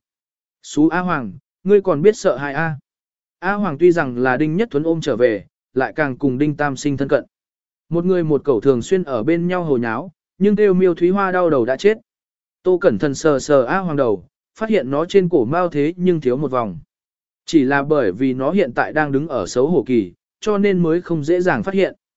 Xú A Hoàng, ngươi còn biết sợ hãi A. A Hoàng tuy rằng là Đinh Nhất Thuấn ôm trở về, lại càng cùng Đinh Tam Sinh thân cận. Một người một cẩu thường xuyên ở bên nhau hồ nháo, nhưng kêu Miêu Thúy Hoa đau đầu đã chết. Tô Cẩn Thận sờ sờ A Hoàng đầu, phát hiện nó trên cổ mao thế nhưng thiếu một vòng. Chỉ là bởi vì nó hiện tại đang đứng ở xấu hổ kỳ, cho nên mới không dễ dàng phát hiện.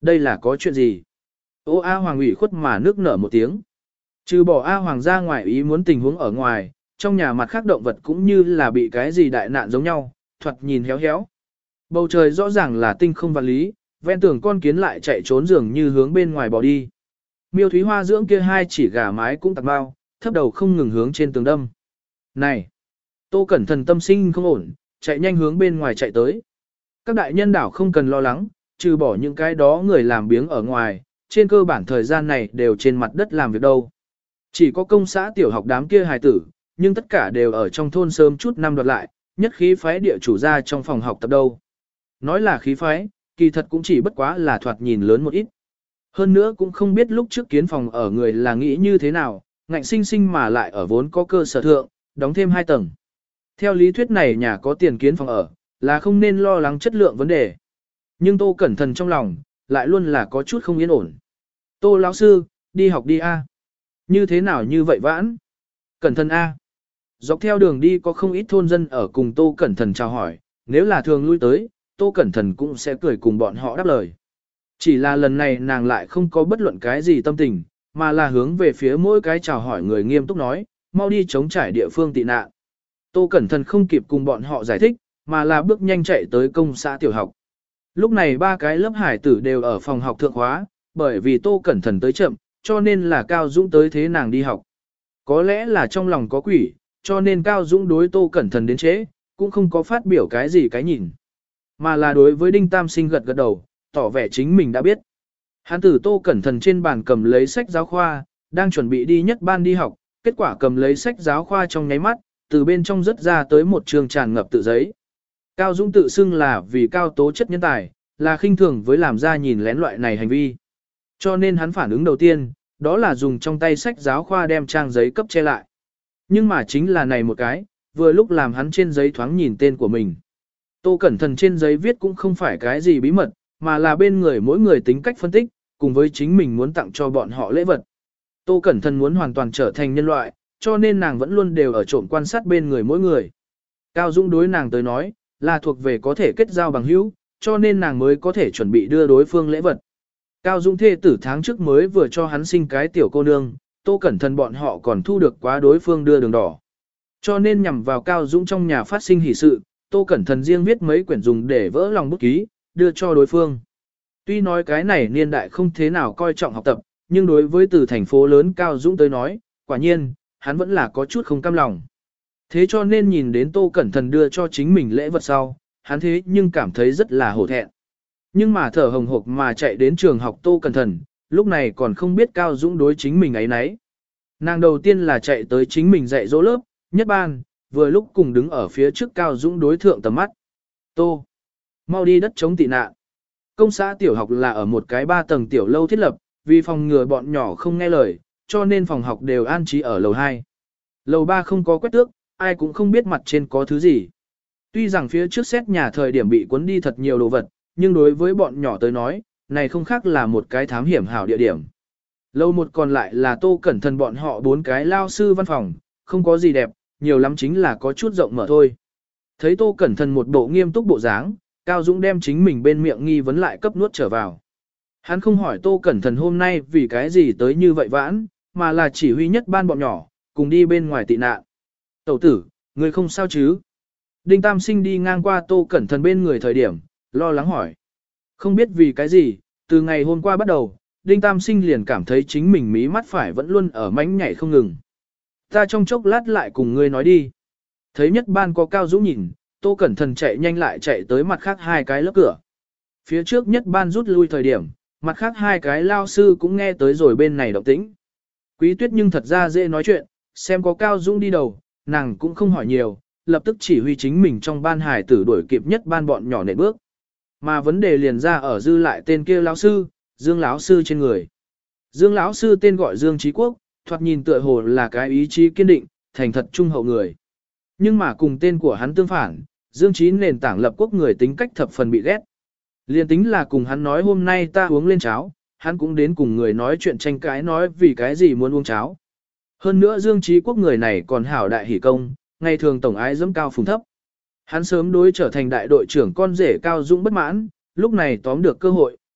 Đây là có chuyện gì? Ô A Hoàng ủy khuất mà nước nở một tiếng. Trừ bỏ A Hoàng ra ngoài ý muốn tình huống ở ngoài, trong nhà mặt khác động vật cũng như là bị cái gì đại nạn giống nhau, thoạt nhìn héo héo. Bầu trời rõ ràng là tinh không vật lý, ven tường con kiến lại chạy trốn dường như hướng bên ngoài bỏ đi. Miêu Thúy Hoa dưỡng kia hai chỉ gà mái cũng tạc bao, thấp đầu không ngừng hướng trên tường đâm. Này! Tô Cẩn Thận tâm sinh không ổn, chạy nhanh hướng bên ngoài chạy tới. Các đại nhân đảo không cần lo lắng, trừ bỏ những cái đó người làm biếng ở ngoài, trên cơ bản thời gian này đều trên mặt đất làm việc đâu. Chỉ có công xã tiểu học đám kia hài tử, nhưng tất cả đều ở trong thôn sớm chút năm đoạt lại, nhất khí phái địa chủ ra trong phòng học tập đâu. Nói là khí phái, kỳ thật cũng chỉ bất quá là thoạt nhìn lớn một ít. Hơn nữa cũng không biết lúc trước kiến phòng ở người là nghĩ như thế nào, ngạnh sinh sinh mà lại ở vốn có cơ sở thượng, đóng thêm hai tầng. Theo lý thuyết này nhà có tiền kiến phòng ở, là không nên lo lắng chất lượng vấn đề. Nhưng Tô Cẩn Thận trong lòng, lại luôn là có chút không yên ổn. Tô lão sư, đi học đi a. Như thế nào như vậy vãn? Cẩn thận a. Dọc theo đường đi có không ít thôn dân ở cùng Tô Cẩn Thận chào hỏi, nếu là thường lui tới, Tô Cẩn Thận cũng sẽ cười cùng bọn họ đáp lời. Chỉ là lần này nàng lại không có bất luận cái gì tâm tình, mà là hướng về phía mỗi cái chào hỏi người nghiêm túc nói, mau đi chống trải địa phương tị nạn. Tô Cẩn Thận không kịp cùng bọn họ giải thích, mà là bước nhanh chạy tới công xã tiểu học. Lúc này ba cái lớp hải tử đều ở phòng học thượng khóa, bởi vì Tô Cẩn Thận tới chậm, cho nên là Cao Dũng tới thế nàng đi học. Có lẽ là trong lòng có quỷ, cho nên Cao Dũng đối Tô Cẩn Thận đến trễ, cũng không có phát biểu cái gì cái nhìn. Mà là đối với Đinh Tam Sinh gật gật đầu, tỏ vẻ chính mình đã biết. Hắn tử Tô Cẩn Thận trên bàn cầm lấy sách giáo khoa, đang chuẩn bị đi nhất ban đi học, kết quả cầm lấy sách giáo khoa trong nháy mắt, từ bên trong rớt ra tới một trường tràn ngập tự giấy. Cao Dũng tự xưng là vì cao tố chất nhân tài, là khinh thường với làm ra nhìn lén loại này hành vi. Cho nên hắn phản ứng đầu tiên, đó là dùng trong tay sách giáo khoa đem trang giấy cấp che lại. Nhưng mà chính là này một cái, vừa lúc làm hắn trên giấy thoáng nhìn tên của mình. Tô Cẩn Thận trên giấy viết cũng không phải cái gì bí mật, mà là bên người mỗi người tính cách phân tích, cùng với chính mình muốn tặng cho bọn họ lễ vật. Tô Cẩn Thận muốn hoàn toàn trở thành nhân loại, cho nên nàng vẫn luôn đều ở trộm quan sát bên người mỗi người. Cao Dũng đối nàng tới nói, là thuộc về có thể kết giao bằng hữu, cho nên nàng mới có thể chuẩn bị đưa đối phương lễ vật. Cao Dũng thê tử tháng trước mới vừa cho hắn sinh cái tiểu cô nương, Tô Cẩn Thận bọn họ còn thu được quá đối phương đưa đường đỏ. Cho nên nhằm vào Cao Dũng trong nhà phát sinh hỷ sự, Tô Cẩn Thận riêng viết mấy quyển dùng để vỡ lòng bút ký, đưa cho đối phương. Tuy nói cái này niên đại không thế nào coi trọng học tập, nhưng đối với từ thành phố lớn Cao Dũng tới nói, quả nhiên, hắn vẫn là có chút không cam lòng. Thế cho nên nhìn đến Tô Cẩn Thận đưa cho chính mình lễ vật sau, hắn thế nhưng cảm thấy rất là hổ thẹn. Nhưng mà thở hồng hộc mà chạy đến trường học Tô Cẩn Thận, lúc này còn không biết Cao Dũng đối chính mình ấy nấy. Nàng đầu tiên là chạy tới chính mình dạy dỗ lớp, nhất ban, vừa lúc cùng đứng ở phía trước Cao Dũng đối thượng tầm mắt. Tô, mau đi đất chống tị nạn. Công xã tiểu học là ở một cái ba tầng tiểu lâu thiết lập, vì phòng ngừa bọn nhỏ không nghe lời, cho nên phòng học đều an trí ở lầu hai. Lầu ba không có quét tước, ai cũng không biết mặt trên có thứ gì. Tuy rằng phía trước xét nhà thời điểm bị cuốn đi thật nhiều đồ vật, nhưng đối với bọn nhỏ tới nói, này không khác là một cái thám hiểm hảo địa điểm. Lầu một còn lại là Tô Cẩn Thận bọn họ bốn cái lao sư văn phòng, không có gì đẹp, nhiều lắm chính là có chút rộng mở thôi. Thấy Tô Cẩn Thận một bộ nghiêm túc bộ dáng, Cao Dũng đem chính mình bên miệng nghi vấn lại cấp nuốt trở vào. Hắn không hỏi Tô Cẩn Thận hôm nay vì cái gì tới như vậy vãn, mà là chỉ huy nhất ban bọn nhỏ, cùng đi bên ngoài tị nạn. Tẩu tử, người không sao chứ? Đinh Tam Sinh đi ngang qua Tô Cẩn Thận bên người thời điểm, lo lắng hỏi. Không biết vì cái gì, từ ngày hôm qua bắt đầu, Đinh Tam Sinh liền cảm thấy chính mình mí mắt phải vẫn luôn ở mánh nhảy không ngừng. Ta trong chốc lát lại cùng ngươi nói đi. Thấy nhất ban có Cao Dũng nhìn, Tô Cẩn Thận chạy nhanh lại chạy tới mặt khác hai cái lớp cửa. Phía trước nhất ban rút lui thời điểm, mặt khác hai cái lao sư cũng nghe tới rồi bên này động tĩnh. Quý Tuyết nhưng thật ra dễ nói chuyện, xem có Cao Dũng đi đầu, nàng cũng không hỏi nhiều, lập tức chỉ huy chính mình trong ban hài tử đuổi kịp nhất ban bọn nhỏ nện bước. Mà vấn đề liền ra ở dư lại tên kia lão sư, Dương lão sư trên người. Dương lão sư tên gọi Dương Chí Quốc, thoạt nhìn tựa hồ là cái ý chí kiên định, thành thật trung hậu người. Nhưng mà cùng tên của hắn tương phản, Dương Chí nền tảng lập quốc người tính cách thập phần bị ghét. Liên tính là cùng hắn nói hôm nay ta uống lên cháo, hắn cũng đến cùng người nói chuyện tranh cãi nói vì cái gì muốn uống cháo. Hơn nữa Dương Chí Quốc người này còn hảo đại hỷ công, ngày thường tổng ái dẫm cao phùng thấp. Hắn sớm đối trở thành đại đội trưởng con rể Cao Dũng bất mãn, lúc này tóm được cơ hội,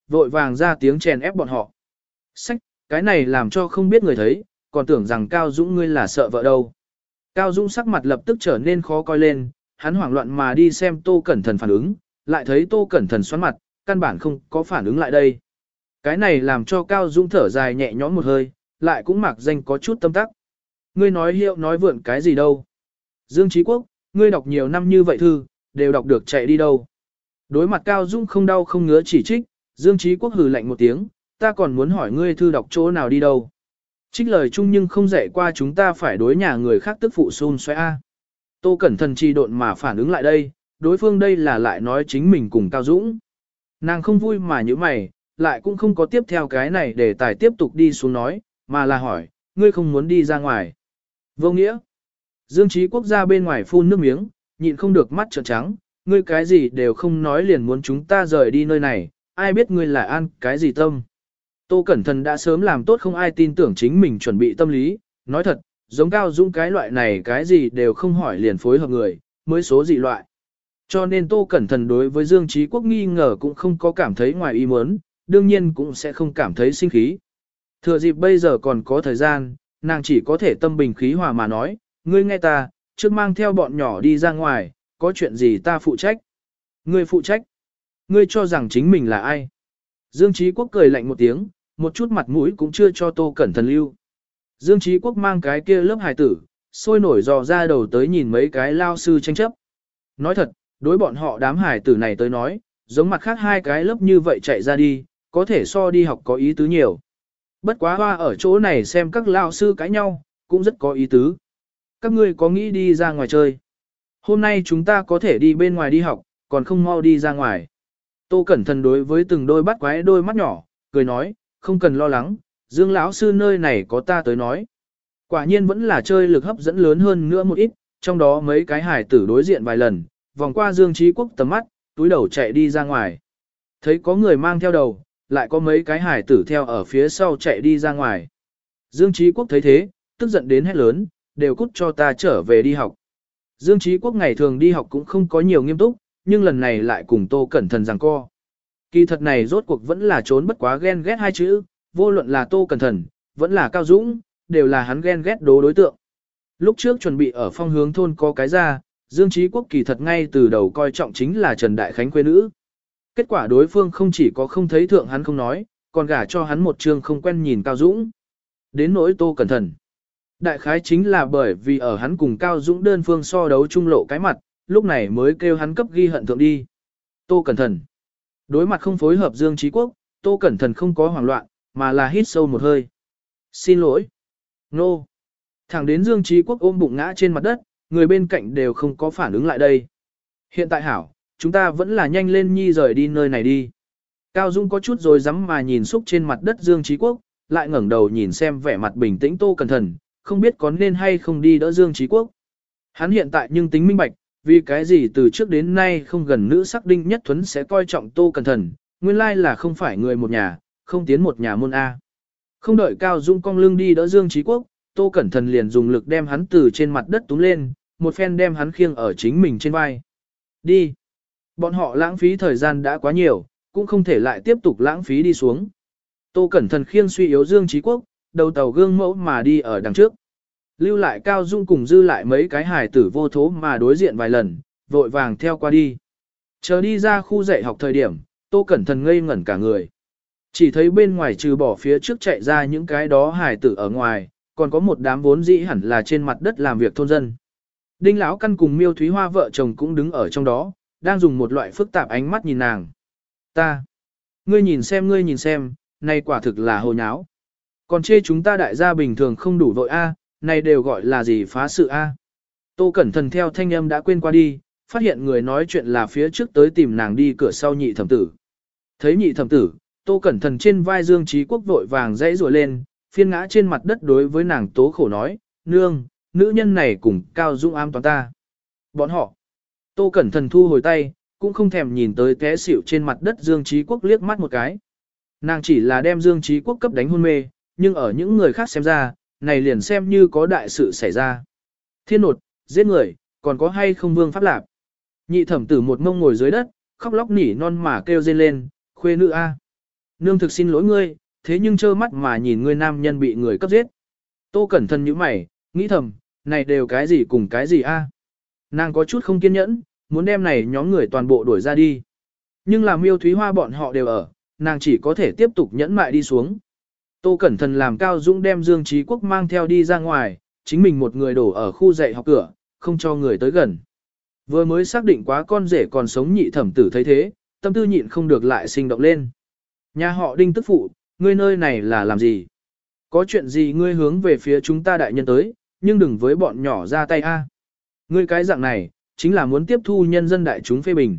vội vàng ra tiếng chèn ép bọn họ. Sách, cái này làm cho không biết người thấy, còn tưởng rằng Cao Dũng ngươi là sợ vợ đâu. Cao Dũng sắc mặt lập tức trở nên khó coi lên, hắn hoảng loạn mà đi xem Tô Cẩn Thần phản ứng, lại thấy Tô Cẩn Thần xoắn mặt, căn bản không có phản ứng lại đây. Cái này làm cho Cao Dũng thở dài nhẹ nhõm một hơi, lại cũng mặc danh có chút tâm tắc. Ngươi nói hiệu nói vượn cái gì đâu. Dương Trí Quốc, ngươi đọc nhiều năm như vậy thư, đều đọc được chạy đi đâu. Đối mặt Cao Dũng không đau không ngứa chỉ trích, Dương Trí Quốc hừ lạnh một tiếng, ta còn muốn hỏi ngươi thư đọc chỗ nào đi đâu. Trích lời chung nhưng không dạy qua chúng ta phải đối nhà người khác tức phụ xun xoay A. Tô Cẩn Thần trì độn mà phản ứng lại đây, đối phương đây là lại nói chính mình cùng Cao Dũng. Nàng không vui mà như mày, lại cũng không có tiếp theo cái này để tài tiếp tục đi xuống nói, mà là hỏi, ngươi không muốn đi ra ngoài. Vô nghĩa. Dương Trí Quốc ra bên ngoài phun nước miếng, nhịn không được mắt trợn trắng, ngươi cái gì đều không nói liền muốn chúng ta rời đi nơi này, ai biết ngươi là ăn cái gì tâm. Tô Cẩn Thần đã sớm làm tốt không ai tin tưởng chính mình chuẩn bị tâm lý, nói thật, giống Cao Dũng cái loại này cái gì đều không hỏi liền phối hợp người, mới số dị loại. Cho nên Tô Cẩn Thần đối với Dương Trí Quốc nghi ngờ cũng không có cảm thấy ngoài ý muốn, đương nhiên cũng sẽ không cảm thấy sinh khí. Thừa dịp bây giờ còn có thời gian, nàng chỉ có thể tâm bình khí hòa mà nói, ngươi nghe ta, trước mang theo bọn nhỏ đi ra ngoài, có chuyện gì ta phụ trách. Ngươi phụ trách. Ngươi cho rằng chính mình là ai? Dương Trí Quốc cười lạnh một tiếng, một chút mặt mũi cũng chưa cho Tô Cẩn Thần lưu. Dương Trí Quốc mang cái kia lớp hài tử, sôi nổi dò ra đầu tới nhìn mấy cái lao sư tranh chấp. Nói thật, đối bọn họ đám hài tử này tới nói, giống mặt khác hai cái lớp như vậy chạy ra đi, có thể so đi học có ý tứ nhiều. Bất quá hoa ở chỗ này xem các lao sư cãi nhau, cũng rất có ý tứ. Các ngươi có nghĩ đi ra ngoài chơi? Hôm nay chúng ta có thể đi bên ngoài đi học, còn không mau đi ra ngoài. Tô Cẩn Thần đối với từng đôi bắt quái đôi mắt nhỏ, cười nói, không cần lo lắng, Dương lão sư nơi này có ta tới nói. Quả nhiên vẫn là chơi lực hấp dẫn lớn hơn nữa một ít, trong đó mấy cái hải tử đối diện vài lần, vòng qua Dương Trí Quốc tầm mắt, túi đầu chạy đi ra ngoài. Thấy có người mang theo đầu, lại có mấy cái hải tử theo ở phía sau chạy đi ra ngoài. Dương Trí Quốc thấy thế, tức giận đến hét lớn, đều cút cho ta trở về đi học. Dương Trí Quốc ngày thường đi học cũng không có nhiều nghiêm túc, nhưng lần này lại cùng Tô Cẩn Thần giằng co. Kỳ thật này rốt cuộc vẫn là trốn bất quá ghen ghét hai chữ, vô luận là Tô Cẩn Thần, vẫn là Cao Dũng, đều là hắn ghen ghét đố đối tượng. Lúc trước chuẩn bị ở phong hướng thôn có cái ra, Dương Trí Quốc kỳ thật ngay từ đầu coi trọng chính là Trần Đại Khánh quê nữ. Kết quả đối phương không chỉ có không thấy thượng hắn không nói, còn gả cho hắn một chương không quen nhìn Cao Dũng. Đến nỗi Tô Cẩn Thần. Đại khái chính là bởi vì ở hắn cùng Cao Dũng đơn phương so đấu trung lộ cái mặt, lúc này mới kêu hắn cấp ghi hận thượng đi. Tô Cẩn Thần. Đối mặt không phối hợp Dương Trí Quốc, Tô Cẩn Thần không có hoảng loạn, mà là hít sâu một hơi. Xin lỗi. Nô. No. Thẳng đến Dương Trí Quốc ôm bụng ngã trên mặt đất, người bên cạnh đều không có phản ứng lại đây. Hiện tại hảo, chúng ta vẫn là nhanh lên nhi rời đi nơi này đi. Cao Dũng có chút rồi dám mà nhìn xúc trên mặt đất Dương Trí Quốc, lại ngẩng đầu nhìn xem vẻ mặt bình tĩnh Tô Cẩn Thần, không biết có nên hay không đi đỡ Dương Trí Quốc. Hắn hiện tại nhưng tính minh bạch, vì cái gì từ trước đến nay không gần nữ sắc Đinh Nhất Thuấn sẽ coi trọng Tô Cẩn Thần, nguyên lai là không phải người một nhà, không tiến một nhà môn A. Không đợi Cao Dũng cong lưng đi đỡ Dương Trí Quốc, Tô Cẩn Thần liền dùng lực đem hắn từ trên mặt đất túm lên, một phen đem hắn khiêng ở chính mình trên vai. Đi. Bọn họ lãng phí thời gian đã quá nhiều, cũng không thể lại tiếp tục lãng phí đi xuống. Tô Cẩn Thần khiêng suy yếu Dương Trí Quốc, đầu tàu gương mẫu mà đi ở đằng trước. Lưu lại Cao Dung cùng dư lại mấy cái hài tử vô thố mà đối diện vài lần, vội vàng theo qua đi. Chờ đi ra khu dạy học thời điểm, Tô Cẩn Thần ngây ngẩn cả người. Chỉ thấy bên ngoài trừ bỏ phía trước chạy ra những cái đó hài tử ở ngoài, còn có một đám vốn dĩ hẳn là trên mặt đất làm việc thôn dân. Đinh Lão Căn cùng Miêu Thúy Hoa vợ chồng cũng đứng ở trong đó, đang dùng một loại phức tạp ánh mắt nhìn nàng. Ta, ngươi nhìn xem ngươi nhìn xem, này quả thực là hồ nháo. Còn chê chúng ta đại gia bình thường không đủ vội a, này đều gọi là gì phá sự a. Tô Cẩn Thần theo thanh âm đã quên qua đi, phát hiện người nói chuyện là phía trước tới tìm nàng đi cửa sau nhị thẩm tử. Thấy nhị thẩm tử, Tô Cẩn Thần trên vai Dương Trí Quốc vội vàng dãy rủa lên, phiên ngã trên mặt đất đối với nàng tố khổ nói, nương, nữ nhân này cùng Cao Dũng ám toán ta. Bọn họ. Tô Cẩn Thần thu hồi tay, cũng không thèm nhìn tới té xỉu trên mặt đất Dương Trí Quốc liếc mắt một cái. Nàng chỉ là đem Dương Trí Quốc cấp đánh hôn mê, nhưng ở những người khác xem ra, này liền xem như có đại sự xảy ra. Thiên nột, giết người, còn có hay không vương pháp lạp. Nhị thẩm tử một mông ngồi dưới đất, khóc lóc nỉ non mà kêu rên lên, khuê nữ a. Nương thực xin lỗi ngươi, thế nhưng trơ mắt mà nhìn ngươi nam nhân bị người cấp giết. Tô Cẩn Thận nhíu mày, nghĩ thầm, này đều cái gì cùng cái gì a? Nàng có chút không kiên nhẫn, muốn đem này nhóm người toàn bộ đuổi ra đi. Nhưng là Miêu Thúy Hoa bọn họ đều ở, nàng chỉ có thể tiếp tục nhẫn mại đi xuống. Tô Cẩn Thận làm Cao Dũng đem Dương Trí Quốc mang theo đi ra ngoài, chính mình một người đổ ở khu dạy học cửa, không cho người tới gần. Vừa mới xác định quá con rể còn sống nhị thẩm tử thấy thế, tâm tư nhịn không được lại sinh động lên. Nhà họ Đinh tức phụ, ngươi nơi này là làm gì? Có chuyện gì ngươi hướng về phía chúng ta đại nhân tới, nhưng đừng với bọn nhỏ ra tay a. Ngươi cái dạng này, chính là muốn tiếp thu nhân dân đại chúng phê bình.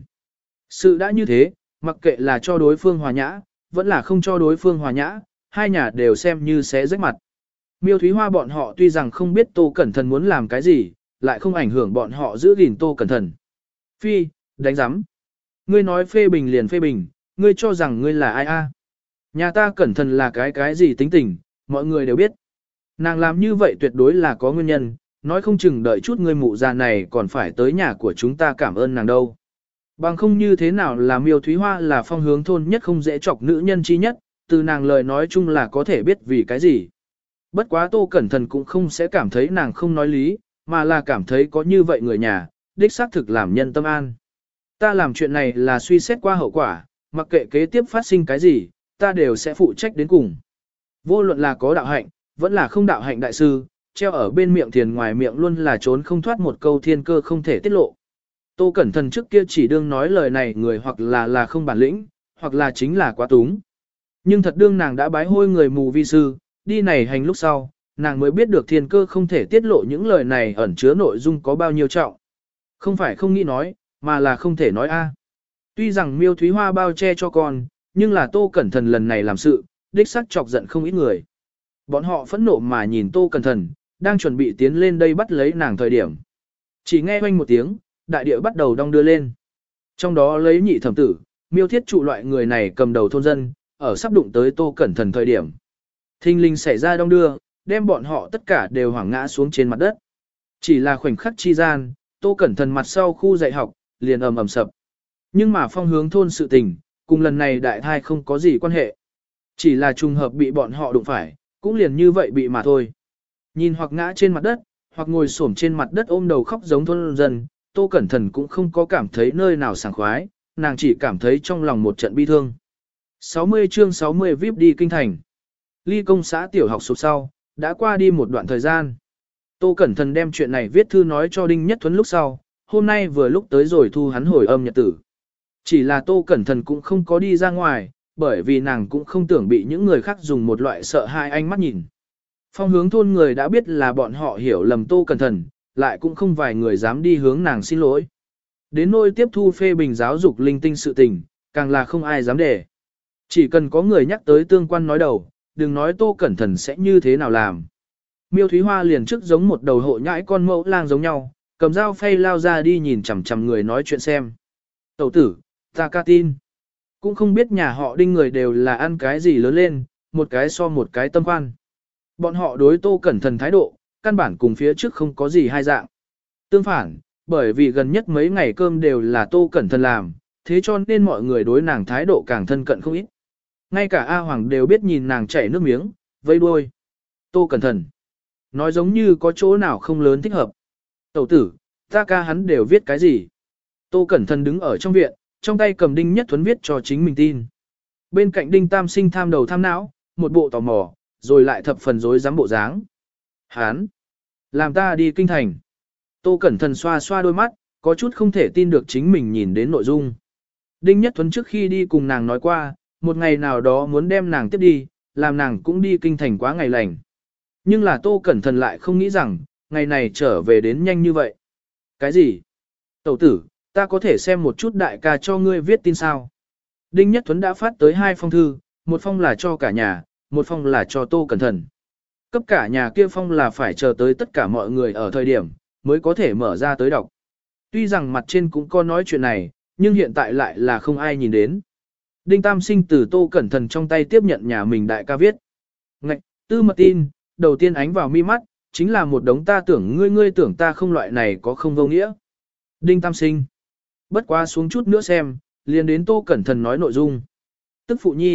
Sự đã như thế, mặc kệ là cho đối phương hòa nhã, vẫn là không cho đối phương hòa nhã, hai nhà đều xem như sẽ rách mặt. Miêu Thúy Hoa bọn họ tuy rằng không biết Tô Cẩn Thận muốn làm cái gì, lại không ảnh hưởng bọn họ giữ gìn Tô Cẩn Thận. Phi, đánh giám. Ngươi nói phê bình liền phê bình, ngươi cho rằng ngươi là ai a? Nhà ta Cẩn Thận là cái cái gì tính tình, mọi người đều biết. Nàng làm như vậy tuyệt đối là có nguyên nhân, nói không chừng đợi chút ngươi mụ già này còn phải tới nhà của chúng ta cảm ơn nàng đâu. Bằng không như thế nào là Miêu Thúy Hoa là phong hướng thôn nhất không dễ chọc nữ nhân chi nhất, từ nàng lời nói chung là có thể biết vì cái gì. Bất quá Tô Cẩn Thận cũng không sẽ cảm thấy nàng không nói lý, mà là cảm thấy có như vậy người nhà, đích xác thực làm nhân tâm an. Ta làm chuyện này là suy xét qua hậu quả, mặc kệ kế tiếp phát sinh cái gì, ta đều sẽ phụ trách đến cùng. Vô luận là có đạo hạnh, vẫn là không đạo hạnh đại sư, treo ở bên miệng thiền ngoài miệng luôn là trốn không thoát một câu thiên cơ không thể tiết lộ. Tô Cẩn Thận trước kia chỉ đương nói lời này người hoặc là là không bản lĩnh, hoặc là chính là quá túng. Nhưng thật đương nàng đã bái hôi người mù vi sư, đi này hành lúc sau, nàng mới biết được thiên cơ không thể tiết lộ những lời này ẩn chứa nội dung có bao nhiêu trọng. Không phải không nghĩ nói, mà là không thể nói a. Tuy rằng Miêu Thúy Hoa bao che cho con, nhưng là Tô Cẩn Thận lần này làm sự, đích xác chọc giận không ít người. Bọn họ phẫn nộ mà nhìn Tô Cẩn Thận, đang chuẩn bị tiến lên đây bắt lấy nàng thời điểm. Chỉ nghe oanh một tiếng, đại địa bắt đầu đong đưa lên. Trong đó lấy nhị thẩm tử, Miêu Thiết trụ loại người này cầm đầu thôn dân, ở sắp đụng tới Tô Cẩn Thận thời điểm. Thinh linh xảy ra đong đưa, đem bọn họ tất cả đều hoảng ngã xuống trên mặt đất. Chỉ là khoảnh khắc chi gian, Tô Cẩn Thận mặt sau khu dạy học, liền ầm ầm sập. Nhưng mà phong hướng thôn sự tình, cùng lần này đại thai không có gì quan hệ. Chỉ là trùng hợp bị bọn họ đụng phải, cũng liền như vậy bị mà thôi. Nhìn hoặc ngã trên mặt đất, hoặc ngồi xổm trên mặt đất ôm đầu khóc giống thôn dân, Tô Cẩn Thận cũng không có cảm thấy nơi nào sảng khoái, nàng chỉ cảm thấy trong lòng một trận bi thương. sáu mươi chương sáu mươi vê i pê đi kinh thành. Ly công xã tiểu học sụp sau, đã qua đi một đoạn thời gian. Tô Cẩn Thận đem chuyện này viết thư nói cho Đinh Nhất Thuấn lúc sau, hôm nay vừa lúc tới rồi thu hắn hồi âm nhật tử. Chỉ là Tô Cẩn Thận cũng không có đi ra ngoài, bởi vì nàng cũng không tưởng bị những người khác dùng một loại sợ hai ánh mắt nhìn. Phong hướng thôn người đã biết là bọn họ hiểu lầm Tô Cẩn Thận, lại cũng không vài người dám đi hướng nàng xin lỗi. Đến nỗi tiếp thu phê bình giáo dục linh tinh sự tình, càng là không ai dám để. Chỉ cần có người nhắc tới tương quan nói đầu, đừng nói Tô Cẩn Thận sẽ như thế nào làm. Miêu Thúy Hoa liền trước giống một đầu hộ nhãi con mẫu lang giống nhau, cầm dao phay lao ra đi nhìn chằm chằm người nói chuyện xem. Tẩu tử, ta ca tin. Cũng không biết nhà họ Đinh người đều là ăn cái gì lớn lên, một cái so một cái tâm khoan. Bọn họ đối Tô Cẩn Thận thái độ, căn bản cùng phía trước không có gì hai dạng. Tương phản, bởi vì gần nhất mấy ngày cơm đều là Tô Cẩn Thận làm, thế cho nên mọi người đối nàng thái độ càng thân cận không ít. Ngay cả A Hoàng đều biết nhìn nàng chảy nước miếng, vây đuôi. Tô Cẩn Thận. Nói giống như có chỗ nào không lớn thích hợp. Tẩu tử, ta ca hắn đều viết cái gì? Tô Cẩn Thận đứng ở trong viện, trong tay cầm Đinh Nhất Thuấn viết cho chính mình tin. Bên cạnh Đinh Tam Sinh tham đầu tham não, một bộ tò mò, rồi lại thập phần rối rắm bộ dáng. Hán! Làm ta đi kinh thành. Tô Cẩn Thận xoa xoa đôi mắt, có chút không thể tin được chính mình nhìn đến nội dung. Đinh Nhất Thuấn trước khi đi cùng nàng nói qua, một ngày nào đó muốn đem nàng tiếp đi, làm nàng cũng đi kinh thành quá ngày lành. Nhưng là Tô Cẩn Thận lại không nghĩ rằng, ngày này trở về đến nhanh như vậy. Cái gì? Tẩu tử, ta có thể xem một chút đại ca cho ngươi viết tin sao? Đinh Nhất Thuấn đã phát tới hai phong thư, một phong là cho cả nhà, một phong là cho Tô Cẩn Thận. Cấp cả nhà kia phong là phải chờ tới tất cả mọi người ở thời điểm, mới có thể mở ra tới đọc. Tuy rằng mặt trên cũng có nói chuyện này, nhưng hiện tại lại là không ai nhìn đến. Đinh Tam Sinh từ Tô Cẩn Thận trong tay tiếp nhận nhà mình đại ca viết. Ngạch, tư mật tin, đầu tiên ánh vào mi mắt, chính là một đống ta tưởng ngươi ngươi tưởng ta không loại này có không vô nghĩa. Đinh Tam Sinh. Bất quá xuống chút nữa xem, liền đến Tô Cẩn Thận nói nội dung. Tức phụ nhi,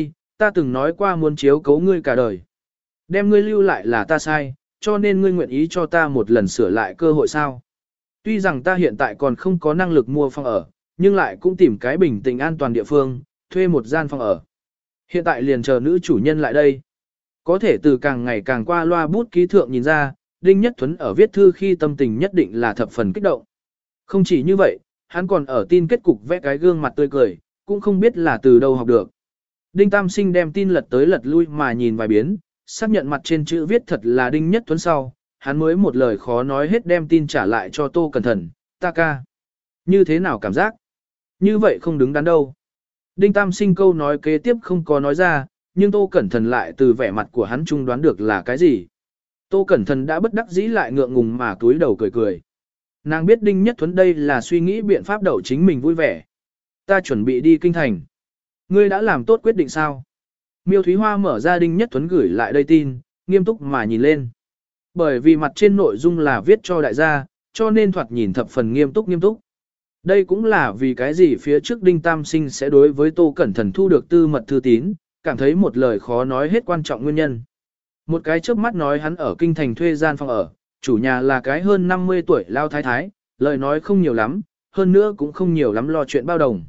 ta từng nói qua muốn chiếu cố ngươi cả đời. Đem ngươi lưu lại là ta sai, cho nên ngươi nguyện ý cho ta một lần sửa lại cơ hội sao. Tuy rằng ta hiện tại còn không có năng lực mua phòng ở, nhưng lại cũng tìm cái bình tĩnh an toàn địa phương, thuê một gian phòng ở. Hiện tại liền chờ nữ chủ nhân lại đây. Có thể từ càng ngày càng qua loa bút ký thượng nhìn ra, Đinh Nhất Thuấn ở viết thư khi tâm tình nhất định là thập phần kích động. Không chỉ như vậy, hắn còn ở tin kết cục vẽ cái gương mặt tươi cười, cũng không biết là từ đâu học được. Đinh Tam Sinh đem tin lật tới lật lui mà nhìn vài biến, xác nhận mặt trên chữ viết thật là Đinh Nhất Thuấn sau, hắn mới một lời khó nói hết đem tin trả lại cho Tô Cẩn Thận, ta ca. Như thế nào cảm giác? Như vậy không đứng đắn đâu. Đinh Tam Sinh câu nói kế tiếp không có nói ra, nhưng Tô Cẩn Thận lại từ vẻ mặt của hắn trung đoán được là cái gì. Tô Cẩn Thận đã bất đắc dĩ lại ngượng ngùng mà túi đầu cười cười. Nàng biết Đinh Nhất Thuấn đây là suy nghĩ biện pháp đậu chính mình vui vẻ. Ta chuẩn bị đi kinh thành. Ngươi đã làm tốt quyết định sao? Miêu Thúy Hoa mở ra Đinh Nhất Thuấn gửi lại đây tin, nghiêm túc mà nhìn lên. Bởi vì mặt trên nội dung là viết cho đại gia, cho nên thoạt nhìn thập phần nghiêm túc nghiêm túc. Đây cũng là vì cái gì phía trước Đinh Tam Sinh sẽ đối với Tô Cẩn Thận thu được tư mật thư tín, cảm thấy một lời khó nói hết quan trọng nguyên nhân. Một cái chớp mắt nói hắn ở kinh thành thuê gian phòng ở, chủ nhà là cái hơn năm mươi tuổi lao thái thái, lời nói không nhiều lắm, hơn nữa cũng không nhiều lắm lo chuyện bao đồng.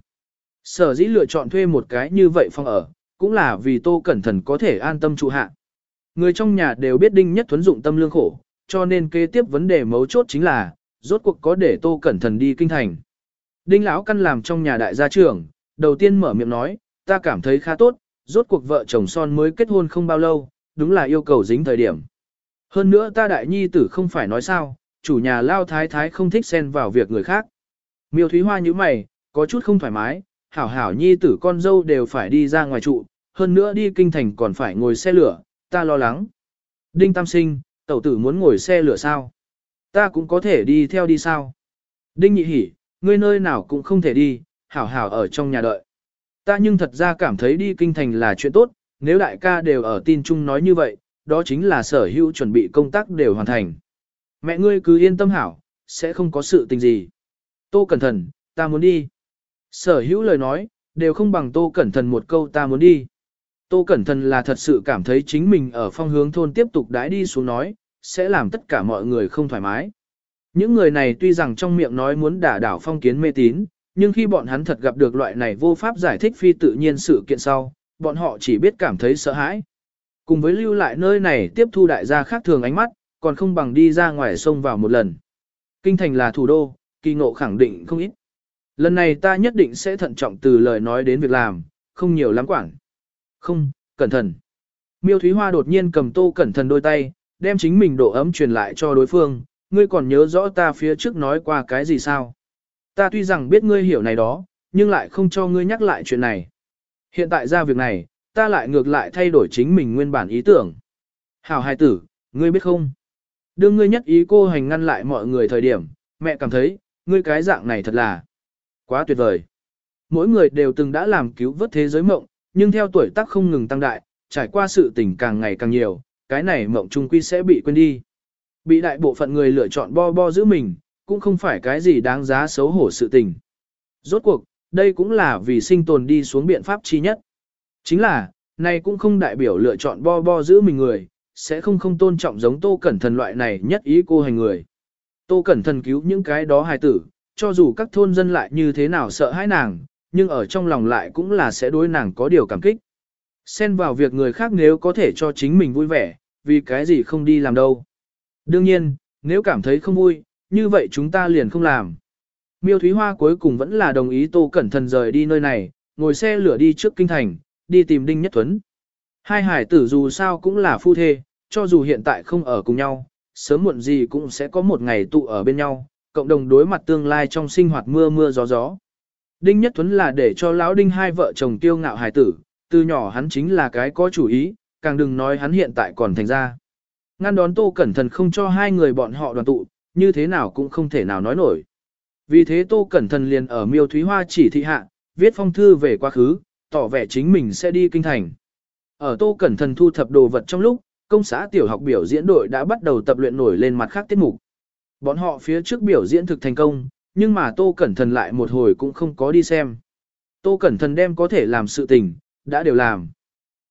Sở dĩ lựa chọn thuê một cái như vậy phòng ở, cũng là vì Tô Cẩn Thận có thể an tâm trụ hạ. Người trong nhà đều biết Đinh Nhất Thuấn dụng tâm lương khổ, cho nên kế tiếp vấn đề mấu chốt chính là, rốt cuộc có để Tô Cẩn Thận đi kinh thành. Đinh lão căn làm trong nhà đại gia trưởng, đầu tiên mở miệng nói, ta cảm thấy khá tốt, rốt cuộc vợ chồng son mới kết hôn không bao lâu, đúng là yêu cầu dính thời điểm. Hơn nữa ta đại nhi tử không phải nói sao, chủ nhà lao thái thái không thích xen vào việc người khác. Miêu Thúy Hoa như mày, có chút không thoải mái, hảo hảo nhi tử con dâu đều phải đi ra ngoài trụ, hơn nữa đi kinh thành còn phải ngồi xe lửa, ta lo lắng. Đinh Tam Sinh, tẩu tử muốn ngồi xe lửa sao? Ta cũng có thể đi theo đi sao? Đinh Nhị Hỉ, ngươi nơi nào cũng không thể đi, hảo hảo ở trong nhà đợi. Ta nhưng thật ra cảm thấy đi kinh thành là chuyện tốt, nếu đại ca đều ở tin chung nói như vậy, đó chính là sở hữu chuẩn bị công tác đều hoàn thành. Mẹ ngươi cứ yên tâm hảo, sẽ không có sự tình gì. Tô Cẩn Thận, ta muốn đi. Sở hữu lời nói, đều không bằng Tô Cẩn Thận một câu ta muốn đi. Tô Cẩn Thận là thật sự cảm thấy chính mình ở phong hướng thôn tiếp tục đãi đi xuống nói, sẽ làm tất cả mọi người không thoải mái. Những người này tuy rằng trong miệng nói muốn đả đảo phong kiến mê tín, nhưng khi bọn hắn thật gặp được loại này vô pháp giải thích phi tự nhiên sự kiện sau, bọn họ chỉ biết cảm thấy sợ hãi. Cùng với lưu lại nơi này tiếp thu đại gia khác thường ánh mắt, còn không bằng đi ra ngoài sông vào một lần. Kinh thành là thủ đô, kỳ ngộ khẳng định không ít. Lần này ta nhất định sẽ thận trọng từ lời nói đến việc làm, không nhiều lắm quản. Không, cẩn thận. Miêu Thúy Hoa đột nhiên cầm Tô Cẩn Thận đôi tay, đem chính mình độ ấm truyền lại cho đối phương. Ngươi còn nhớ rõ ta phía trước nói qua cái gì sao? Ta tuy rằng biết ngươi hiểu này đó, nhưng lại không cho ngươi nhắc lại chuyện này. Hiện tại ra việc này, ta lại ngược lại thay đổi chính mình nguyên bản ý tưởng. Hảo hài tử, ngươi biết không? Đương ngươi nhất ý cô hành ngăn lại mọi người thời điểm, mẹ cảm thấy, ngươi cái dạng này thật là quá tuyệt vời. Mỗi người đều từng đã làm cứu vớt thế giới mộng, nhưng theo tuổi tác không ngừng tăng đại, trải qua sự tình càng ngày càng nhiều, cái này mộng chung quy sẽ bị quên đi. Bị đại bộ phận người lựa chọn bo bo giữ mình, cũng không phải cái gì đáng giá xấu hổ sự tình. Rốt cuộc, đây cũng là vì sinh tồn đi xuống biện pháp chi nhất. Chính là, này cũng không đại biểu lựa chọn bo bo giữ mình người, sẽ không không tôn trọng giống Tô Cẩn Thận loại này nhất ý cô hành người. Tô Cẩn Thận cứu những cái đó hài tử, cho dù các thôn dân lại như thế nào sợ hãi nàng, nhưng ở trong lòng lại cũng là sẽ đối nàng có điều cảm kích. Xen vào việc người khác nếu có thể cho chính mình vui vẻ, vì cái gì không đi làm đâu. Đương nhiên, nếu cảm thấy không vui, như vậy chúng ta liền không làm. Miêu Thúy Hoa cuối cùng vẫn là đồng ý Tô Cẩn Thận rời đi nơi này, ngồi xe lửa đi trước kinh thành, đi tìm Đinh Nhất Thuấn. Hai hải tử dù sao cũng là phu thê, cho dù hiện tại không ở cùng nhau, sớm muộn gì cũng sẽ có một ngày tụ ở bên nhau, cộng đồng đối mặt tương lai trong sinh hoạt mưa mưa gió gió. Đinh Nhất Thuấn là để cho lão Đinh hai vợ chồng tiêu ngạo hải tử, từ nhỏ hắn chính là cái có chủ ý, càng đừng nói hắn hiện tại còn thành ra. Ngăn đón Tô Cẩn Thận không cho hai người bọn họ đoàn tụ, như thế nào cũng không thể nào nói nổi. Vì thế Tô Cẩn Thận liền ở Miêu Thúy Hoa chỉ thị hạ, viết phong thư về quá khứ, tỏ vẻ chính mình sẽ đi kinh thành. Ở Tô Cẩn Thận thu thập đồ vật trong lúc, công xã tiểu học biểu diễn đội đã bắt đầu tập luyện nổi lên mặt khác tiết mục. Bọn họ phía trước biểu diễn thực thành công, nhưng mà Tô Cẩn Thận lại một hồi cũng không có đi xem. Tô Cẩn Thận đem có thể làm sự tình, đã đều làm.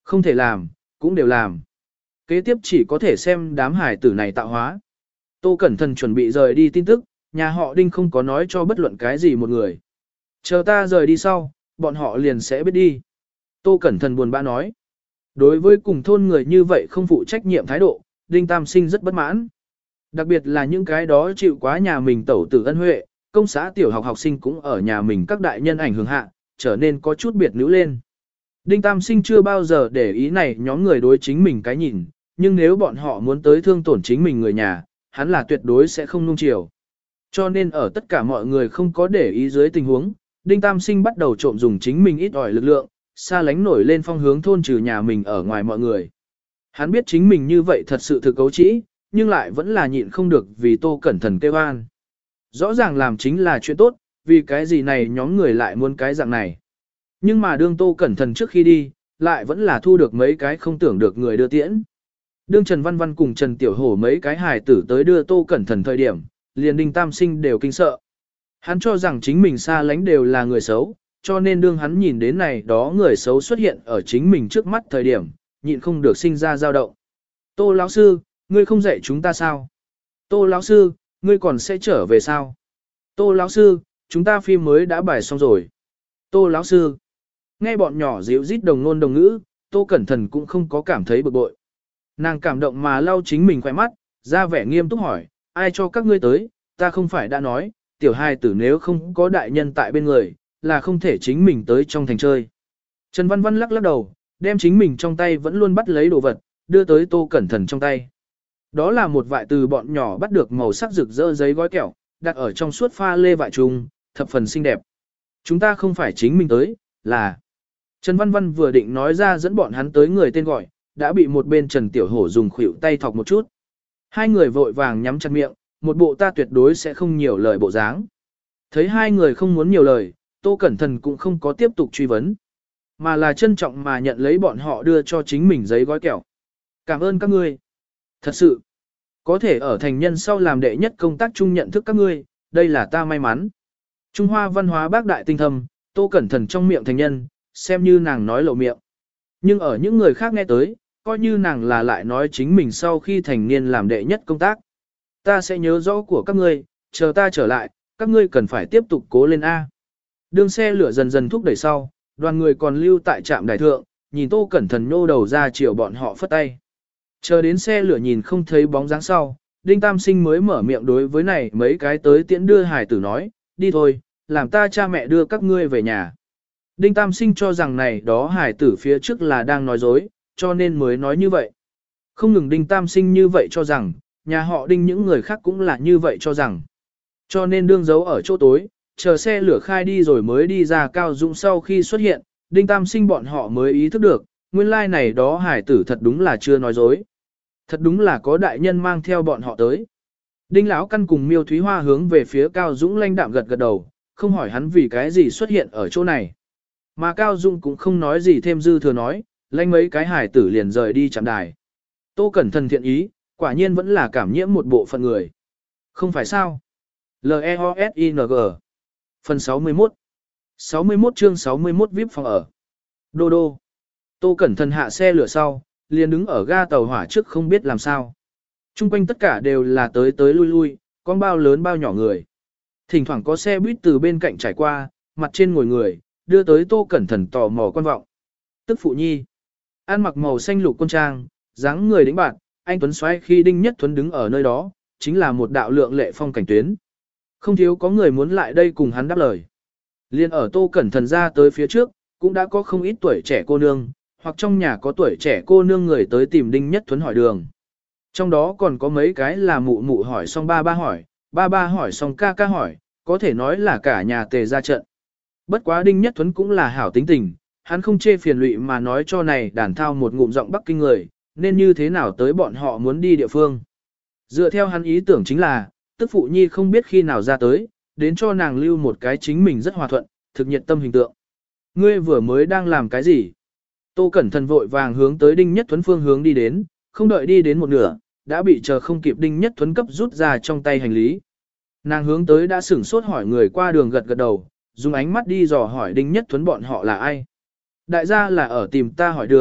Không thể làm, cũng đều làm. Kế tiếp chỉ có thể xem đám hải tử này tạo hóa. Tô Cẩn Thận chuẩn bị rời đi tin tức, nhà họ Đinh không có nói cho bất luận cái gì một người. Chờ ta rời đi sau, bọn họ liền sẽ biết đi. Tô Cẩn Thận buồn bã nói. Đối với cùng thôn người như vậy không phụ trách nhiệm thái độ, Đinh Tam Sinh rất bất mãn. Đặc biệt là những cái đó chịu quá nhà mình tẩu tử ân huệ, công xã tiểu học học sinh cũng ở nhà mình các đại nhân ảnh hưởng hạ, trở nên có chút biệt nữ lên. Đinh Tam Sinh chưa bao giờ để ý này nhóm người đối chính mình cái nhìn, nhưng nếu bọn họ muốn tới thương tổn chính mình người nhà, hắn là tuyệt đối sẽ không nung chiều. Cho nên ở tất cả mọi người không có để ý dưới tình huống, Đinh Tam Sinh bắt đầu trộm dùng chính mình ít ỏi lực lượng, xa lánh nổi lên phong hướng thôn trừ nhà mình ở ngoài mọi người. Hắn biết chính mình như vậy thật sự thực cấu trĩ, nhưng lại vẫn là nhịn không được vì Tô Cẩn Thận kêu an. Rõ ràng làm chính là chuyện tốt, vì cái gì này nhóm người lại muốn cái dạng này. Nhưng mà đương Tô Cẩn Thận trước khi đi, lại vẫn là thu được mấy cái không tưởng được người đưa tiễn. Đương Trần Văn Văn cùng Trần Tiểu Hổ mấy cái hài tử tới đưa Tô Cẩn Thận thời điểm, liền Đinh Tam Sinh đều kinh sợ. Hắn cho rằng chính mình xa lánh đều là người xấu, cho nên đương hắn nhìn đến này đó người xấu xuất hiện ở chính mình trước mắt thời điểm, nhịn không được sinh ra dao động. Tô lão sư, ngươi không dạy chúng ta sao? Tô lão sư, ngươi còn sẽ trở về sao? Tô lão sư, chúng ta phim mới đã bài xong rồi. Tô lão sư, nghe bọn nhỏ dịu rít đồng ngôn đồng ngữ, Tô Cẩn Thận cũng không có cảm thấy bực bội. Nàng cảm động mà lau chính mình khỏe mắt, ra vẻ nghiêm túc hỏi, ai cho các ngươi tới, ta không phải đã nói, tiểu hài tử nếu không có đại nhân tại bên người, là không thể chính mình tới trong thành chơi. Trần Văn Văn lắc lắc đầu, đem chính mình trong tay vẫn luôn bắt lấy đồ vật, đưa tới Tô Cẩn Thận trong tay. Đó là một vại từ bọn nhỏ bắt được màu sắc rực rỡ giấy gói kẹo, đặt ở trong suốt pha lê vại trùng, thập phần xinh đẹp. Chúng ta không phải chính mình tới, là... Trần Văn Văn vừa định nói ra dẫn bọn hắn tới người tên gọi, đã bị một bên Trần Tiểu Hổ dùng khuỷu tay thọc một chút. Hai người vội vàng nhắm chặt miệng, một bộ ta tuyệt đối sẽ không nhiều lời bộ dáng. Thấy hai người không muốn nhiều lời, Tô Cẩn Thận cũng không có tiếp tục truy vấn, mà là trân trọng mà nhận lấy bọn họ đưa cho chính mình giấy gói kẹo. Cảm ơn các ngươi. Thật sự, có thể ở thành nhân sau làm đệ nhất công tác chung nhận thức các ngươi, đây là ta may mắn. Trung Hoa văn hóa bác đại tinh thâm, Tô Cẩn Thận trong miệng thành nhân, xem như nàng nói lộ miệng. Nhưng ở những người khác nghe tới, coi như nàng là lại nói chính mình sau khi thành niên làm đệ nhất công tác. Ta sẽ nhớ rõ của các ngươi, chờ ta trở lại, các ngươi cần phải tiếp tục cố lên A. Đường xe lửa dần dần thúc đẩy sau, đoàn người còn lưu tại trạm đài thượng, nhìn Tô Cẩn Thận nhô đầu ra chiều bọn họ phất tay. Chờ đến xe lửa nhìn không thấy bóng dáng sau, Đinh Tam Sinh mới mở miệng đối với này mấy cái tới tiễn đưa hài tử nói, đi thôi, làm ta cha mẹ đưa các ngươi về nhà. Đinh Tam Sinh cho rằng này đó hài tử phía trước là đang nói dối, cho nên mới nói như vậy. Không ngừng Đinh Tam Sinh như vậy cho rằng, nhà họ Đinh những người khác cũng là như vậy cho rằng. Cho nên đương giấu ở chỗ tối, chờ xe lửa khai đi rồi mới đi ra Cao Dũng sau khi xuất hiện, Đinh Tam Sinh bọn họ mới ý thức được, nguyên lai like này đó hải tử thật đúng là chưa nói dối. Thật đúng là có đại nhân mang theo bọn họ tới. Đinh Lão Căn cùng Miêu Thúy Hoa hướng về phía Cao Dũng lãnh đạm gật gật đầu, không hỏi hắn vì cái gì xuất hiện ở chỗ này. Mà Cao Dũng cũng không nói gì thêm dư thừa nói, lãnh mấy cái hải tử liền rời đi chạm đài. Tô Cẩn Thận thiện ý, quả nhiên vẫn là cảm nhiễm một bộ phận người. Không phải sao? L E O S I N G Phần sáu mươi mốt sáu mươi mốt chương sáu mươi mốt vê i pê phòng ở. Đô đô. Tô Cẩn Thận hạ xe lửa sau, liền đứng ở ga tàu hỏa trước không biết làm sao. Trung quanh tất cả đều là tới tới lui lui, con bao lớn bao nhỏ người. Thỉnh thoảng có xe buýt từ bên cạnh trải qua, mặt trên ngồi người, đưa tới Tô Cẩn Thận tò mò quan vọng. Tức phụ nhi. Ăn mặc màu xanh lục quân trang, dáng người đĩnh bạn, anh Tuấn xoay khi Đinh Nhất Tuấn đứng ở nơi đó, chính là một đạo lượng lệ phong cảnh tuyến. Không thiếu có người muốn lại đây cùng hắn đáp lời. Liên ở Tô Cẩn Thận ra tới phía trước, cũng đã có không ít tuổi trẻ cô nương, hoặc trong nhà có tuổi trẻ cô nương người tới tìm Đinh Nhất Tuấn hỏi đường. Trong đó còn có mấy cái là mụ mụ hỏi xong ba ba hỏi, ba ba hỏi xong ca ca hỏi, có thể nói là cả nhà tề ra trận. Bất quá Đinh Nhất Tuấn cũng là hảo tính tình, hắn không chê phiền lụy mà nói cho này đàn thao một ngụm giọng Bắc Kinh người, nên như thế nào tới bọn họ muốn đi địa phương. Dựa theo hắn ý tưởng chính là, tức phụ nhi không biết khi nào ra tới, đến cho nàng lưu một cái chính mình rất hòa thuận, thực nhiệt tâm hình tượng. Ngươi vừa mới đang làm cái gì? Tô Cẩn Thận vội vàng hướng tới Đinh Nhất Tuấn phương hướng đi đến, không đợi đi đến một nửa, đã bị chờ không kịp Đinh Nhất Tuấn cấp rút ra trong tay hành lý. Nàng hướng tới đã sửng sốt hỏi người qua đường gật gật đầu, dùng ánh mắt đi dò hỏi Đinh Nhất Tuấn bọn họ là ai. Đại gia là ở tìm ta hỏi đường,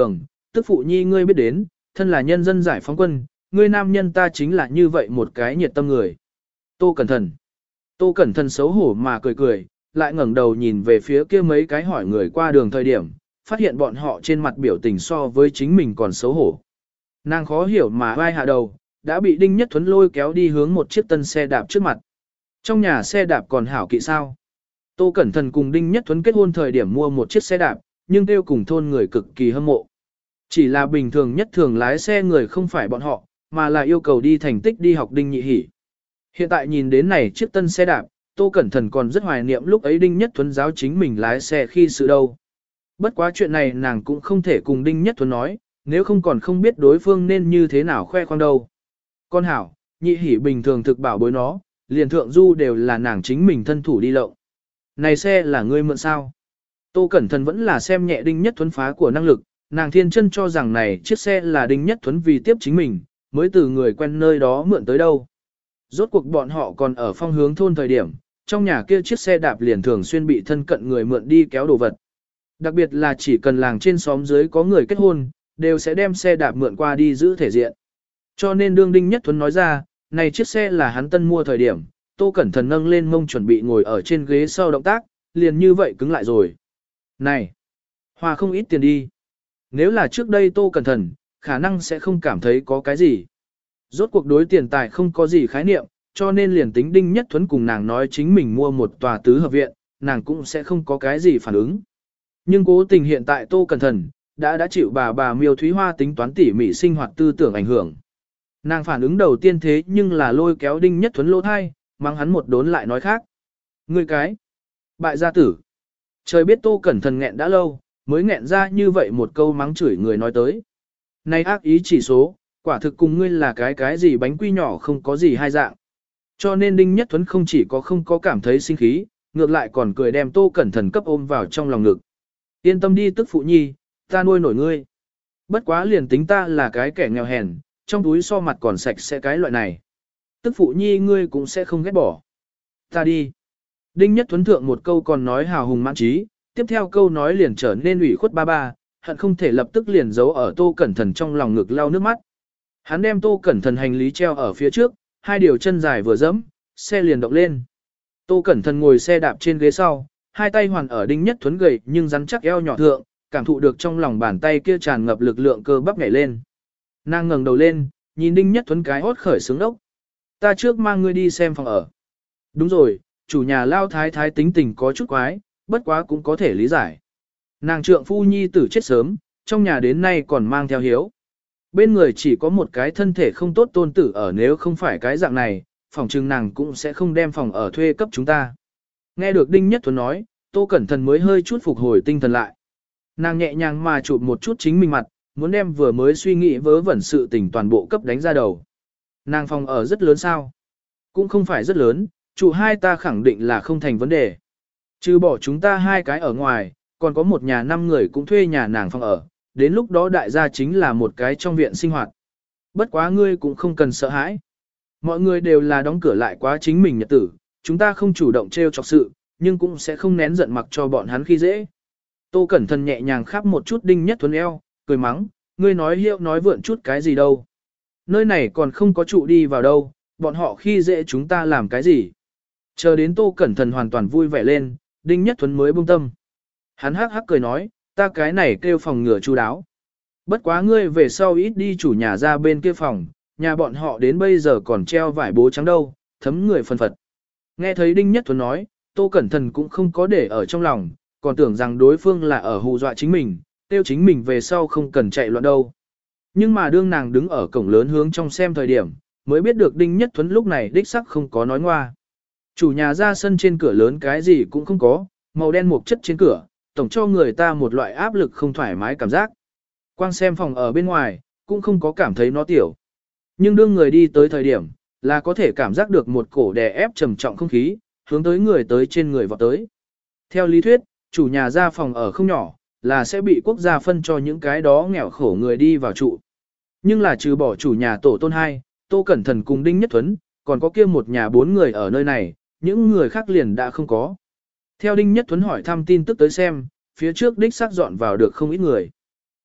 tức phụ nhi ngươi biết đến, thân là nhân dân giải phóng quân, ngươi nam nhân ta chính là như vậy một cái nhiệt tâm người. Tô Cẩn Thận. Tô Cẩn Thận xấu hổ mà cười cười, lại ngẩng đầu nhìn về phía kia mấy cái hỏi người qua đường thời điểm, phát hiện bọn họ trên mặt biểu tình so với chính mình còn xấu hổ. Nàng khó hiểu mà vai hạ đầu, đã bị Đinh Nhất Thuấn lôi kéo đi hướng một chiếc tân xe đạp trước mặt. Trong nhà xe đạp còn hảo kỵ sao. Tô Cẩn Thận cùng Đinh Nhất Thuấn kết hôn thời điểm mua một chiếc xe đạp, nhưng kêu cùng thôn người cực kỳ hâm mộ. Chỉ là bình thường nhất thường lái xe người không phải bọn họ, mà là yêu cầu đi thành tích đi học Đinh Nhị Hỷ. Hiện tại nhìn đến này chiếc tân xe đạp, Tô Cẩn Thận còn rất hoài niệm lúc ấy Đinh Nhất Thuấn giáo chính mình lái xe khi sự đâu. Bất quá chuyện này nàng cũng không thể cùng Đinh Nhất Thuấn nói, nếu không còn không biết đối phương nên như thế nào khoe khoang đâu. Con hảo, Nhị Hỷ bình thường thực bảo bối nó, liền thượng du đều là nàng chính mình thân thủ đi lộng. Này xe là ngươi mượn sao? Tô Cẩn Thận vẫn là xem nhẹ Đinh Nhất Thuấn phá của năng lực, nàng thiên chân cho rằng này chiếc xe là Đinh Nhất Thuấn vì tiếp chính mình, mới từ người quen nơi đó mượn tới đâu. Rốt cuộc bọn họ còn ở phong hướng thôn thời điểm, trong nhà kia chiếc xe đạp liền thường xuyên bị thân cận người mượn đi kéo đồ vật. Đặc biệt là chỉ cần làng trên xóm dưới có người kết hôn, đều sẽ đem xe đạp mượn qua đi giữ thể diện. Cho nên đương Đinh Nhất Thuấn nói ra, này chiếc xe là hắn tân mua thời điểm, Tô Cẩn Thận nâng lên mông chuẩn bị ngồi ở trên ghế sau động tác, liền như vậy cứng lại rồi. Này, hòa không ít tiền đi. Nếu là trước đây Tô Cẩn Thận, khả năng sẽ không cảm thấy có cái gì. Rốt cuộc đối tiền tài không có gì khái niệm, cho nên liền tính Đinh Nhất Thuấn cùng nàng nói chính mình mua một tòa tứ hợp viện, nàng cũng sẽ không có cái gì phản ứng. Nhưng cố tình hiện tại Tô Cẩn Thận, đã đã chịu bà bà Miêu Thúy Hoa tính toán tỉ mỉ sinh hoạt tư tưởng ảnh hưởng. Nàng phản ứng đầu tiên thế nhưng là lôi kéo Đinh Nhất Thuấn lỗ thai, mang hắn một đốn lại nói khác. Ngươi cái, bại gia tử. Trời biết Tô Cẩn Thận nghẹn đã lâu, mới nghẹn ra như vậy một câu mắng chửi người nói tới. Này ác ý chỉ số, quả thực cùng ngươi là cái cái gì bánh quy nhỏ không có gì hai dạng. Cho nên Đinh Nhất Thuấn không chỉ có không có cảm thấy sinh khí, ngược lại còn cười đem Tô Cẩn Thận cấp ôm vào trong lòng ngực. Yên tâm đi tức phụ nhi, ta nuôi nổi ngươi. Bất quá liền tính ta là cái kẻ nghèo hèn, trong túi so mặt còn sạch sẽ cái loại này. Tức phụ nhi ngươi cũng sẽ không ghét bỏ. Ta đi. Đinh Nhất Thuấn thượng một câu còn nói hào hùng mãn trí, tiếp theo câu nói liền trở nên ủy khuất ba ba, hận không thể lập tức liền giấu ở Tô Cẩn Thận trong lòng ngực lau nước mắt. Hắn đem Tô Cẩn Thận hành lý treo ở phía trước, hai điều chân dài vừa dẫm, xe liền động lên. Tô Cẩn Thận ngồi xe đạp trên ghế sau, hai tay hoàn ở Đinh Nhất Thuấn gầy nhưng rắn chắc eo nhỏ thượng, cảm thụ được trong lòng bàn tay kia tràn ngập lực lượng cơ bắp nhảy lên. Nàng ngẩng đầu lên, nhìn Đinh Nhất Thuấn cái hốt khởi sướng đốc. Ta trước mang ngươi đi xem phòng ở. Đúng rồi, chủ nhà lao thái thái tính tình có chút quái, bất quá cũng có thể lý giải. Nàng trượng phu nhi tử chết sớm, trong nhà đến nay còn mang theo hiếu. Bên người chỉ có một cái thân thể không tốt tôn tử ở, nếu không phải cái dạng này, phòng trừng nàng cũng sẽ không đem phòng ở thuê cấp chúng ta. Nghe được Đinh Nhất Thuấn nói, Tô Cẩn Thận mới hơi chút phục hồi tinh thần lại. Nàng nhẹ nhàng mà chụp một chút chính mình mặt, muốn đem vừa mới suy nghĩ vớ vẩn sự tình toàn bộ cấp đánh ra đầu. Nàng phòng ở rất lớn sao? Cũng không phải rất lớn, chủ hai ta khẳng định là không thành vấn đề. Trừ bỏ chúng ta hai cái ở ngoài, còn có một nhà năm người cũng thuê nhà nàng phòng ở, đến lúc đó đại gia chính là một cái trong viện sinh hoạt. Bất quá ngươi cũng không cần sợ hãi. Mọi người đều là đóng cửa lại quá chính mình nhật tử, chúng ta không chủ động trêu chọc sự, nhưng cũng sẽ không nén giận mặc cho bọn hắn khi dễ. Tô Cẩn Thận nhẹ nhàng khắp một chút Đinh Nhất Thuấn eo, cười mắng, ngươi nói hiệu nói vượn chút cái gì đâu. Nơi này còn không có trụ đi vào đâu, bọn họ khi dễ chúng ta làm cái gì. Chờ đến Tô Cẩn Thận hoàn toàn vui vẻ lên, Đinh Nhất Thuấn mới buông tâm. Hắn hắc hắc cười nói, ta cái này kêu phòng ngừa chu đáo. Bất quá ngươi về sau ít đi chủ nhà ra bên kia phòng, nhà bọn họ đến bây giờ còn treo vải bố trắng đâu, thấm người phân phật. Nghe thấy Đinh Nhất Thuấn nói, Tô Cẩn Thận cũng không có để ở trong lòng, còn tưởng rằng đối phương là ở hù dọa chính mình, tiêu chính mình về sau không cần chạy loạn đâu. Nhưng mà đương nàng đứng ở cổng lớn hướng trong xem thời điểm, mới biết được Đinh Nhất Thuấn lúc này đích sắc không có nói ngoa. Chủ nhà ra sân trên cửa lớn cái gì cũng không có, màu đen mộc chất trên cửa, tổng cho người ta một loại áp lực không thoải mái cảm giác. Quang xem phòng ở bên ngoài, cũng không có cảm thấy nó tiểu. Nhưng đương người đi tới thời điểm, là có thể cảm giác được một cổ đè ép trầm trọng không khí, hướng tới người tới trên người vọt tới. Theo lý thuyết, chủ nhà ra phòng ở không nhỏ, là sẽ bị quốc gia phân cho những cái đó nghèo khổ người đi vào trụ. Nhưng là trừ bỏ chủ nhà tổ tôn hai, Tô Cẩn Thận cùng Đinh Nhất Thuấn, còn có kia một nhà bốn người ở nơi này, những người khác liền đã không có. Theo Đinh Nhất Thuấn hỏi thăm tin tức tới xem, phía trước đích xác dọn vào được không ít người.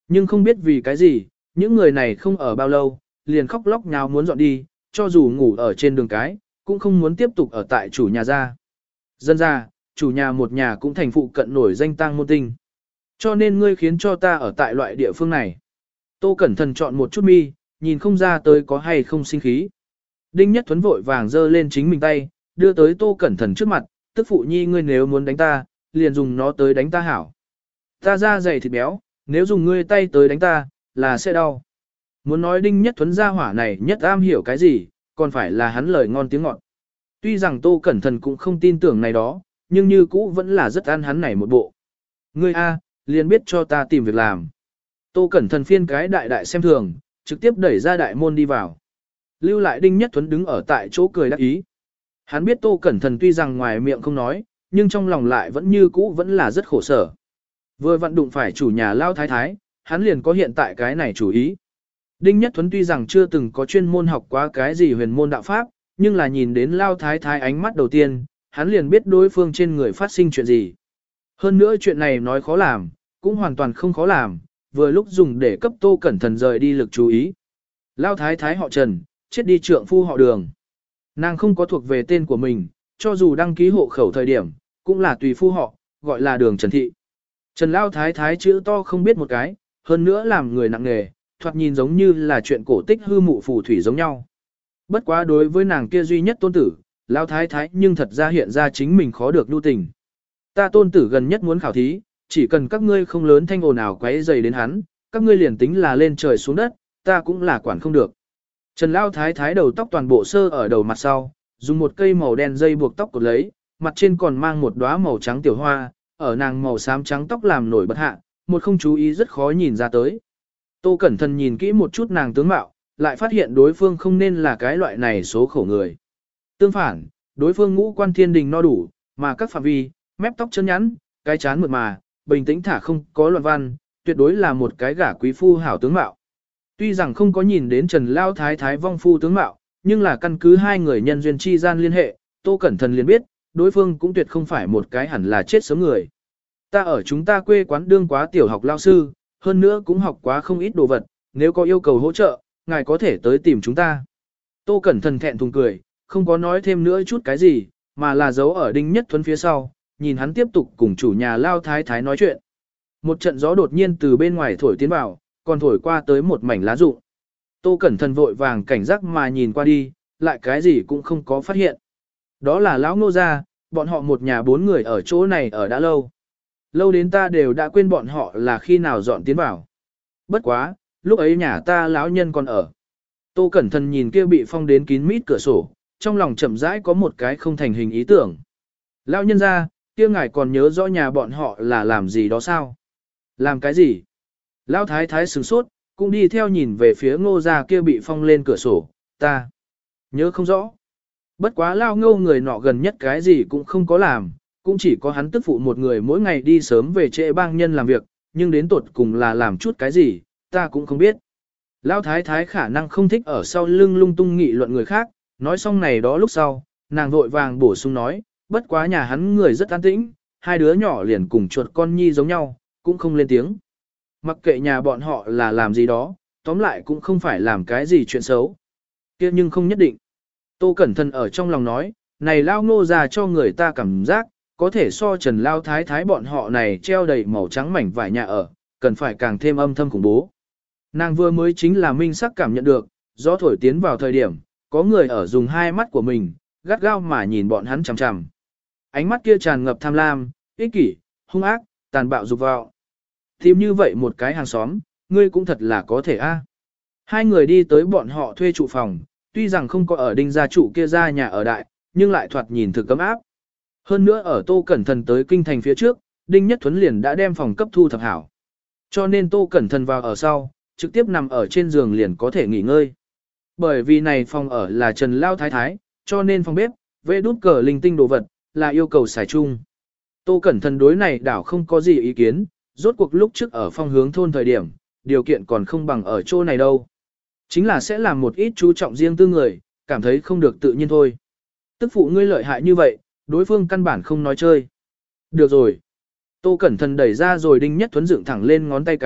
Nhưng không biết vì cái gì, những người này không ở bao lâu, liền khóc lóc nháo muốn dọn đi, cho dù ngủ ở trên đường cái, cũng không muốn tiếp tục ở tại chủ nhà ra. Dân ra, chủ nhà một nhà cũng thành phụ cận nổi danh tang môn tinh. Cho nên ngươi khiến cho ta ở tại loại địa phương này. Tô Cẩn Thận chọn một chút mi, nhìn không ra tới có hay không sinh khí. Đinh Nhất Thuấn vội vàng giơ lên chính mình tay, đưa tới Tô Cẩn Thận trước mặt, tức phụ nhi ngươi nếu muốn đánh ta, liền dùng nó tới đánh ta hảo. Ta da dày thịt béo, nếu dùng ngươi tay tới đánh ta, là sẽ đau. Muốn nói Đinh Nhất Thuấn gia hỏa này nhất am hiểu cái gì, còn phải là hắn lời ngon tiếng ngọt. Tuy rằng Tô Cẩn Thận cũng không tin tưởng này đó, nhưng như cũ vẫn là rất ăn hắn này một bộ. Ngươi A, liền biết cho ta tìm việc làm. Tô Cẩn Thận phiên cái đại đại xem thường, trực tiếp đẩy ra đại môn đi vào. Lưu lại Đinh Nhất Thuấn đứng ở tại chỗ cười đắc ý. Hắn biết Tô Cẩn Thận tuy rằng ngoài miệng không nói, nhưng trong lòng lại vẫn như cũ vẫn là rất khổ sở. Vừa vận đụng phải chủ nhà lao thái thái, hắn liền có hiện tại cái này chủ ý. Đinh Nhất Thuấn tuy rằng chưa từng có chuyên môn học quá cái gì huyền môn đạo pháp, nhưng là nhìn đến lao thái thái ánh mắt đầu tiên, hắn liền biết đối phương trên người phát sinh chuyện gì. Hơn nữa chuyện này nói khó làm, cũng hoàn toàn không khó làm, vừa lúc dùng để cấp Tô Cẩn Thận rời đi lực chú ý. Lao thái thái họ Trần, chết đi trượng phu họ Đường. Nàng không có thuộc về tên của mình, cho dù đăng ký hộ khẩu thời điểm, cũng là tùy phu họ, gọi là Đường Trần Thị. Trần Lao thái thái chữ to không biết một cái, hơn nữa làm người nặng nghề, thoạt nhìn giống như là chuyện cổ tích hư mụ phù thủy giống nhau. Bất quá đối với nàng kia duy nhất tôn tử, Lao thái thái nhưng thật ra hiện ra chính mình khó được nhu tình. Ta tôn tử gần nhất muốn khảo thí, chỉ cần các ngươi không lớn thanh ồn nào quấy dày đến hắn, các ngươi liền tính là lên trời xuống đất, ta cũng là quản không được. Trần Lao thái thái đầu tóc toàn bộ sơ ở đầu mặt sau, dùng một cây màu đen dây buộc tóc cột lấy, mặt trên còn mang một đóa màu trắng tiểu hoa, ở nàng màu xám trắng tóc làm nổi bật hạ, một không chú ý rất khó nhìn ra tới. Tô Cẩn Thận nhìn kỹ một chút nàng tướng mạo, lại phát hiện đối phương không nên là cái loại này số khổ người. Tương phản, đối phương ngũ quan thiên đình no đủ, mà các phạm vi, mép tóc chân nhắn, cái chán mượt mà, bình tĩnh thả không có loạn văn, tuyệt đối là một cái gả quý phu hảo tướng mạo. Tuy rằng không có nhìn đến Trần Lao thái thái vong phu tướng mạo, nhưng là căn cứ hai người nhân duyên chi gian liên hệ, Tô Cẩn Thận liền biết, đối phương cũng tuyệt không phải một cái hẳn là chết sớm người. Ta ở chúng ta quê quán đương quá tiểu học lao sư, hơn nữa cũng học quá không ít đồ vật, nếu có yêu cầu hỗ trợ, ngài có thể tới tìm chúng ta. Tô Cẩn Thận thẹn thùng cười, không có nói thêm nữa chút cái gì, mà là giấu ở Đinh Nhất Thuấn phía sau, nhìn hắn tiếp tục cùng chủ nhà Lao thái thái nói chuyện. Một trận gió đột nhiên từ bên ngoài thổi tiến vào, còn thổi qua tới một mảnh lá rụng. Tô Cẩn Thận vội vàng cảnh giác mà nhìn qua đi, lại cái gì cũng không có phát hiện. Đó là lão Ngô gia, bọn họ một nhà bốn người ở chỗ này ở đã lâu. Lâu đến ta đều đã quên bọn họ là khi nào dọn tiến vào. Bất quá, lúc ấy nhà ta lão nhân còn ở. Tô Cẩn Thận nhìn kia bị phong đến kín mít cửa sổ, trong lòng chậm rãi có một cái không thành hình ý tưởng. Lão nhân ra, kia ngài còn nhớ rõ nhà bọn họ là làm gì đó sao? Làm cái gì? Lão thái thái sửng sốt, cũng đi theo nhìn về phía Ngô gia kia bị phong lên cửa sổ, ta nhớ không rõ. Bất quá Lão Ngô người nọ gần nhất cái gì cũng không có làm, cũng chỉ có hắn tức phụ một người mỗi ngày đi sớm về trễ bang nhân làm việc, nhưng đến tột cùng là làm chút cái gì, ta cũng không biết. Lão thái thái khả năng không thích ở sau lưng lung tung nghị luận người khác, nói xong này đó lúc sau, nàng vội vàng bổ sung nói, bất quá nhà hắn người rất an tĩnh, hai đứa nhỏ liền cùng chuột con nhi giống nhau, cũng không lên tiếng. Mặc kệ nhà bọn họ là làm gì đó, tóm lại cũng không phải làm cái gì chuyện xấu. Kia nhưng không nhất định. Tô Cẩn Thận ở trong lòng nói, này Lao Ngô già cho người ta cảm giác, có thể so Trần Lao thái thái bọn họ này treo đầy màu trắng mảnh vải nhà ở, cần phải càng thêm âm thầm khủng bố. Nàng vừa mới chính là minh sắc cảm nhận được, gió thổi tiến vào thời điểm, có người ở dùng hai mắt của mình, gắt gao mà nhìn bọn hắn chằm chằm. Ánh mắt kia tràn ngập tham lam, ích kỷ, hung ác, tàn bạo dục vọng. Tìm như vậy một cái hàng xóm, ngươi cũng thật là có thể a. Hai người đi tới bọn họ thuê trụ phòng, tuy rằng không có ở Đinh gia trụ kia ra nhà ở đại, nhưng lại thoạt nhìn thực cấm áp. Hơn nữa ở Tô Cẩn Thận tới kinh thành phía trước, Đinh Nhất Thuấn liền đã đem phòng cấp thu thập hảo. Cho nên Tô Cẩn Thận vào ở sau, trực tiếp nằm ở trên giường liền có thể nghỉ ngơi. Bởi vì này phòng ở là Trần Lao thái thái, cho nên phòng bếp, vê đút cờ linh tinh đồ vật, là yêu cầu xài chung. Tô Cẩn Thận đối này đảo không có gì ý kiến, rốt cuộc lúc trước ở phong hướng thôn thời điểm, điều kiện còn không bằng ở chỗ này đâu. Chính là sẽ làm một ít chú trọng riêng tư người, cảm thấy không được tự nhiên thôi. Tức phụ ngươi lợi hại như vậy, đối phương căn bản không nói chơi. Được rồi. Tô Cẩn Thận đẩy ra rồi Đinh Nhất Thuấn dựng thẳng lên ngón tay cái,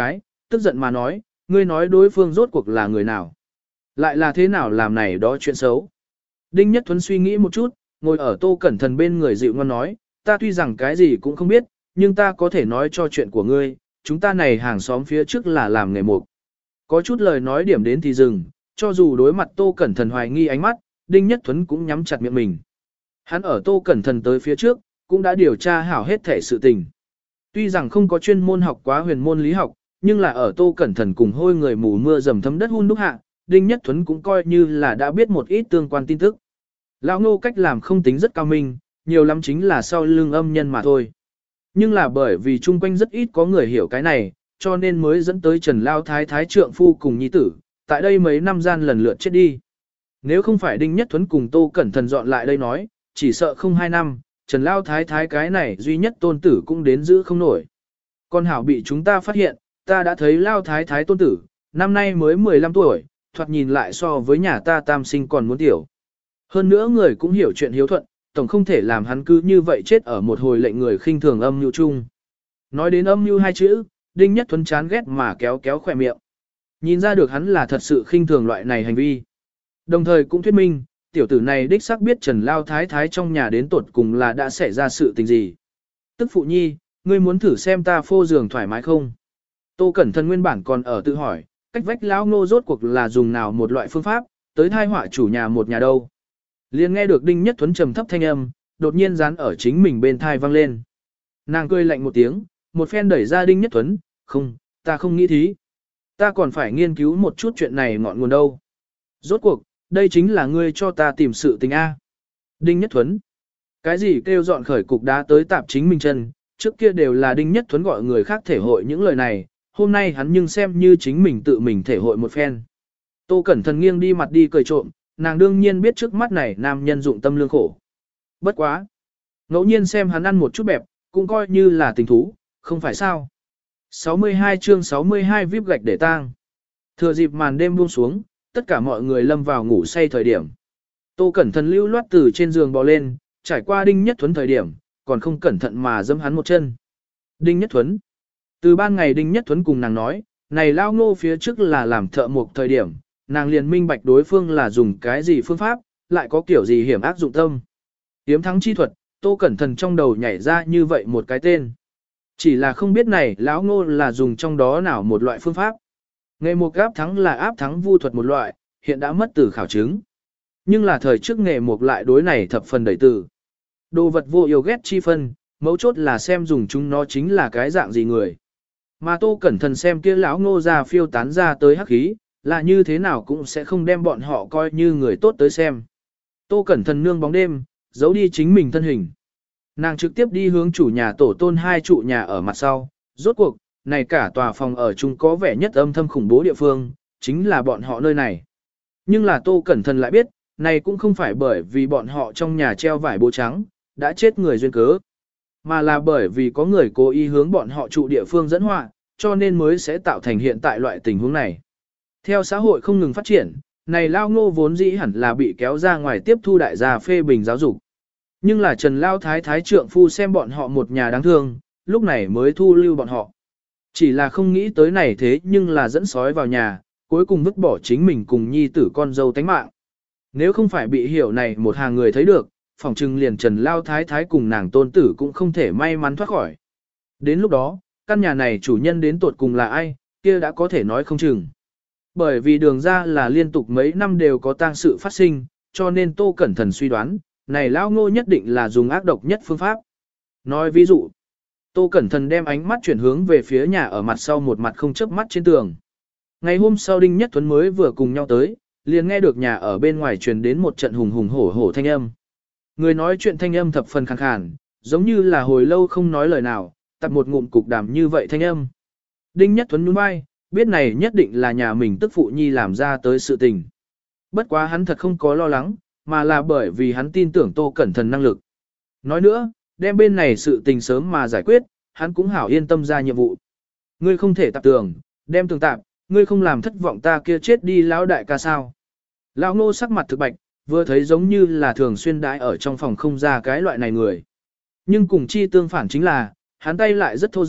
tức giận mà nói, ngươi nói đối phương rốt cuộc là người nào? Lại là thế nào làm này đó chuyện xấu? Đinh Nhất Thuấn suy nghĩ một chút, ngồi ở Tô Cẩn Thần bên người dịu ngon nói, ta tuy rằng cái gì cũng không biết, nhưng ta có thể nói cho chuyện của ngươi, chúng ta này hàng xóm phía trước là làm nghề mục. Có chút lời nói điểm đến thì dừng, cho dù đối mặt Tô Cẩn Thần hoài nghi ánh mắt, Đinh Nhất Thuấn cũng nhắm chặt miệng mình. Hắn ở Tô Cẩn Thần tới phía trước, cũng đã điều tra hảo hết thể sự tình. Tuy rằng không có chuyên môn học quá huyền môn lý học, nhưng là ở Tô Cẩn Thần cùng hôi người mù mưa dầm thấm đất hun đúc hạ, Đinh Nhất Thuấn cũng coi như là đã biết một ít tương quan tin tức. Lão Ngô cách làm không tính rất cao minh, nhiều lắm chính là sau lưng âm nhân mà thôi. Nhưng là bởi vì chung quanh rất ít có người hiểu cái này, cho nên mới dẫn tới Trần Lao Thái Thái trượng phu cùng nhi tử, tại đây mấy năm gian lần lượt chết đi. Nếu không phải Đinh Nhất Thuấn cùng Tô Cẩn Thần dọn lại đây nói, chỉ sợ không hai năm, Trần Lao Thái Thái cái này duy nhất tôn tử cũng đến giữ không nổi. Con hảo bị chúng ta phát hiện, ta đã thấy Lao Thái Thái tôn tử, năm nay mới mười lăm tuổi, thoạt nhìn lại so với nhà ta tam sinh còn muốn tiểu. Hơn nữa người cũng hiểu chuyện hiếu thuận, tổng không thể làm hắn cứ như vậy chết ở một hồi lệnh người khinh thường âm mưu chung. Nói đến âm mưu hai chữ, Đinh Nhất Thuấn chán ghét mà kéo kéo khỏe miệng. Nhìn ra được hắn là thật sự khinh thường loại này hành vi. Đồng thời cũng thuyết minh, tiểu tử này đích xác biết Trần Lao Thái Thái trong nhà đến tột cùng là đã xảy ra sự tình gì. Tức phụ nhi, ngươi muốn thử xem ta phô giường thoải mái không? Tô Cẩn Thần nguyên bản còn ở tự hỏi, cách vách lão Ngô rốt cuộc là dùng nào một loại phương pháp, tới thai họa chủ nhà một nhà đâu. Liền nghe được Đinh Nhất Thuấn trầm thấp thanh âm, đột nhiên dán ở chính mình bên thai vang lên. Nàng cười lạnh một tiếng, một phen đẩy ra Đinh Nhất Thuấn, không, ta không nghĩ thí. Ta còn phải nghiên cứu một chút chuyện này ngọn nguồn đâu. Rốt cuộc, đây chính là ngươi cho ta tìm sự tình A. Đinh Nhất Thuấn. Cái gì kêu dọn khởi cục đá tới tạp chính mình chân, trước kia đều là Đinh Nhất Thuấn gọi người khác thể hội những lời này, hôm nay hắn nhưng xem như chính mình tự mình thể hội một phen. Tô Cẩn Thần nghiêng đi mặt đi cười trộm, nàng đương nhiên biết trước mắt này nam nhân dụng tâm lương khổ. Bất quá. Ngẫu nhiên xem hắn ăn một chút bẹp, cũng coi như là tình thú, không phải sao. sáu mươi hai chương sáu mươi hai víp gạch để tang. Thừa dịp màn đêm buông xuống, tất cả mọi người lâm vào ngủ say thời điểm. Tô Cẩn Thần lưu loát từ trên giường bò lên, trải qua Đinh Nhất Thuấn thời điểm, còn không cẩn thận mà dẫm hắn một chân. Đinh Nhất Thuấn. Từ ban ngày Đinh Nhất Thuấn cùng nàng nói, này lao Ngô phía trước là làm thợ mộc thời điểm, nàng liền minh bạch đối phương là dùng cái gì phương pháp, lại có kiểu gì hiểm ác dụng tâm. Tiếm thắng chi thuật, Tô Cẩn Thần trong đầu nhảy ra như vậy một cái tên. Chỉ là không biết này lão Ngô là dùng trong đó nào một loại phương pháp. Nghề mục áp thắng là áp thắng vu thuật một loại, hiện đã mất từ khảo chứng. Nhưng là thời trước nghề mục lại đối này thập phần đẩy từ. Đồ vật vô yêu ghét chi phân, mấu chốt là xem dùng chúng nó chính là cái dạng gì người. Mà Tô Cẩn Thần xem kia lão Ngô ra phiêu tán ra tới hắc khí, là như thế nào cũng sẽ không đem bọn họ coi như người tốt tới xem. Tô Cẩn Thần nương bóng đêm, giấu đi chính mình thân hình. Nàng trực tiếp đi hướng chủ nhà tổ tôn hai trụ nhà ở mặt sau, rốt cuộc, này cả tòa phòng ở chung có vẻ nhất âm thâm khủng bố địa phương, chính là bọn họ nơi này. Nhưng là Tô Cẩn Thần lại biết, này cũng không phải bởi vì bọn họ trong nhà treo vải bố trắng, đã chết người duyên cớ, mà là bởi vì có người cố ý hướng bọn họ trụ địa phương dẫn họa, cho nên mới sẽ tạo thành hiện tại loại tình huống này. Theo xã hội không ngừng phát triển, này Lao Ngô vốn dĩ hẳn là bị kéo ra ngoài tiếp thu đại gia phê bình giáo dục. Nhưng là Trần Lao Thái Thái trượng phu xem bọn họ một nhà đáng thương, lúc này mới thu lưu bọn họ. Chỉ là không nghĩ tới này thế nhưng là dẫn sói vào nhà, cuối cùng vứt bỏ chính mình cùng nhi tử con dâu tánh mạng. Nếu không phải bị hiểu này một hàng người thấy được, phỏng chừng liền Trần Lao Thái Thái cùng nàng tôn tử cũng không thể may mắn thoát khỏi. Đến lúc đó, căn nhà này chủ nhân đến tột cùng là ai, kia đã có thể nói không chừng. Bởi vì đường ra là liên tục mấy năm đều có tang sự phát sinh, cho nên Tô Cẩn Thần suy đoán, này Lao Ngô nhất định là dùng ác độc nhất phương pháp. Nói ví dụ, Tô Cẩn Thần đem ánh mắt chuyển hướng về phía nhà ở mặt sau một mặt không chớp mắt trên tường. Ngày hôm sau Đinh Nhất Thuấn mới vừa cùng nhau tới, liền nghe được nhà ở bên ngoài truyền đến một trận hùng hùng hổ hổ thanh âm. Người nói chuyện thanh âm thập phần khàn khàn, giống như là hồi lâu không nói lời nào, tập một ngụm cục đàm như vậy thanh âm. Đinh Nhất Thuấn nhún vai, biết này nhất định là nhà mình tức phụ nhi làm ra tới sự tình. Bất quá hắn thật không có lo lắng, mà là bởi vì hắn tin tưởng Tô Cẩn Thần năng lực. Nói nữa, đem bên này sự tình sớm mà giải quyết, hắn cũng hảo yên tâm ra nhiệm vụ. Ngươi không thể tạp tường, đem tường tạp, ngươi không làm thất vọng ta kia chết đi lão đại ca sao. Lão Ngô sắc mặt thực bạch, vừa thấy giống như là thường xuyên đãi ở trong phòng không ra cái loại này người. Nhưng cùng chi tương phản chính là, hắn tay lại rất thô ráp,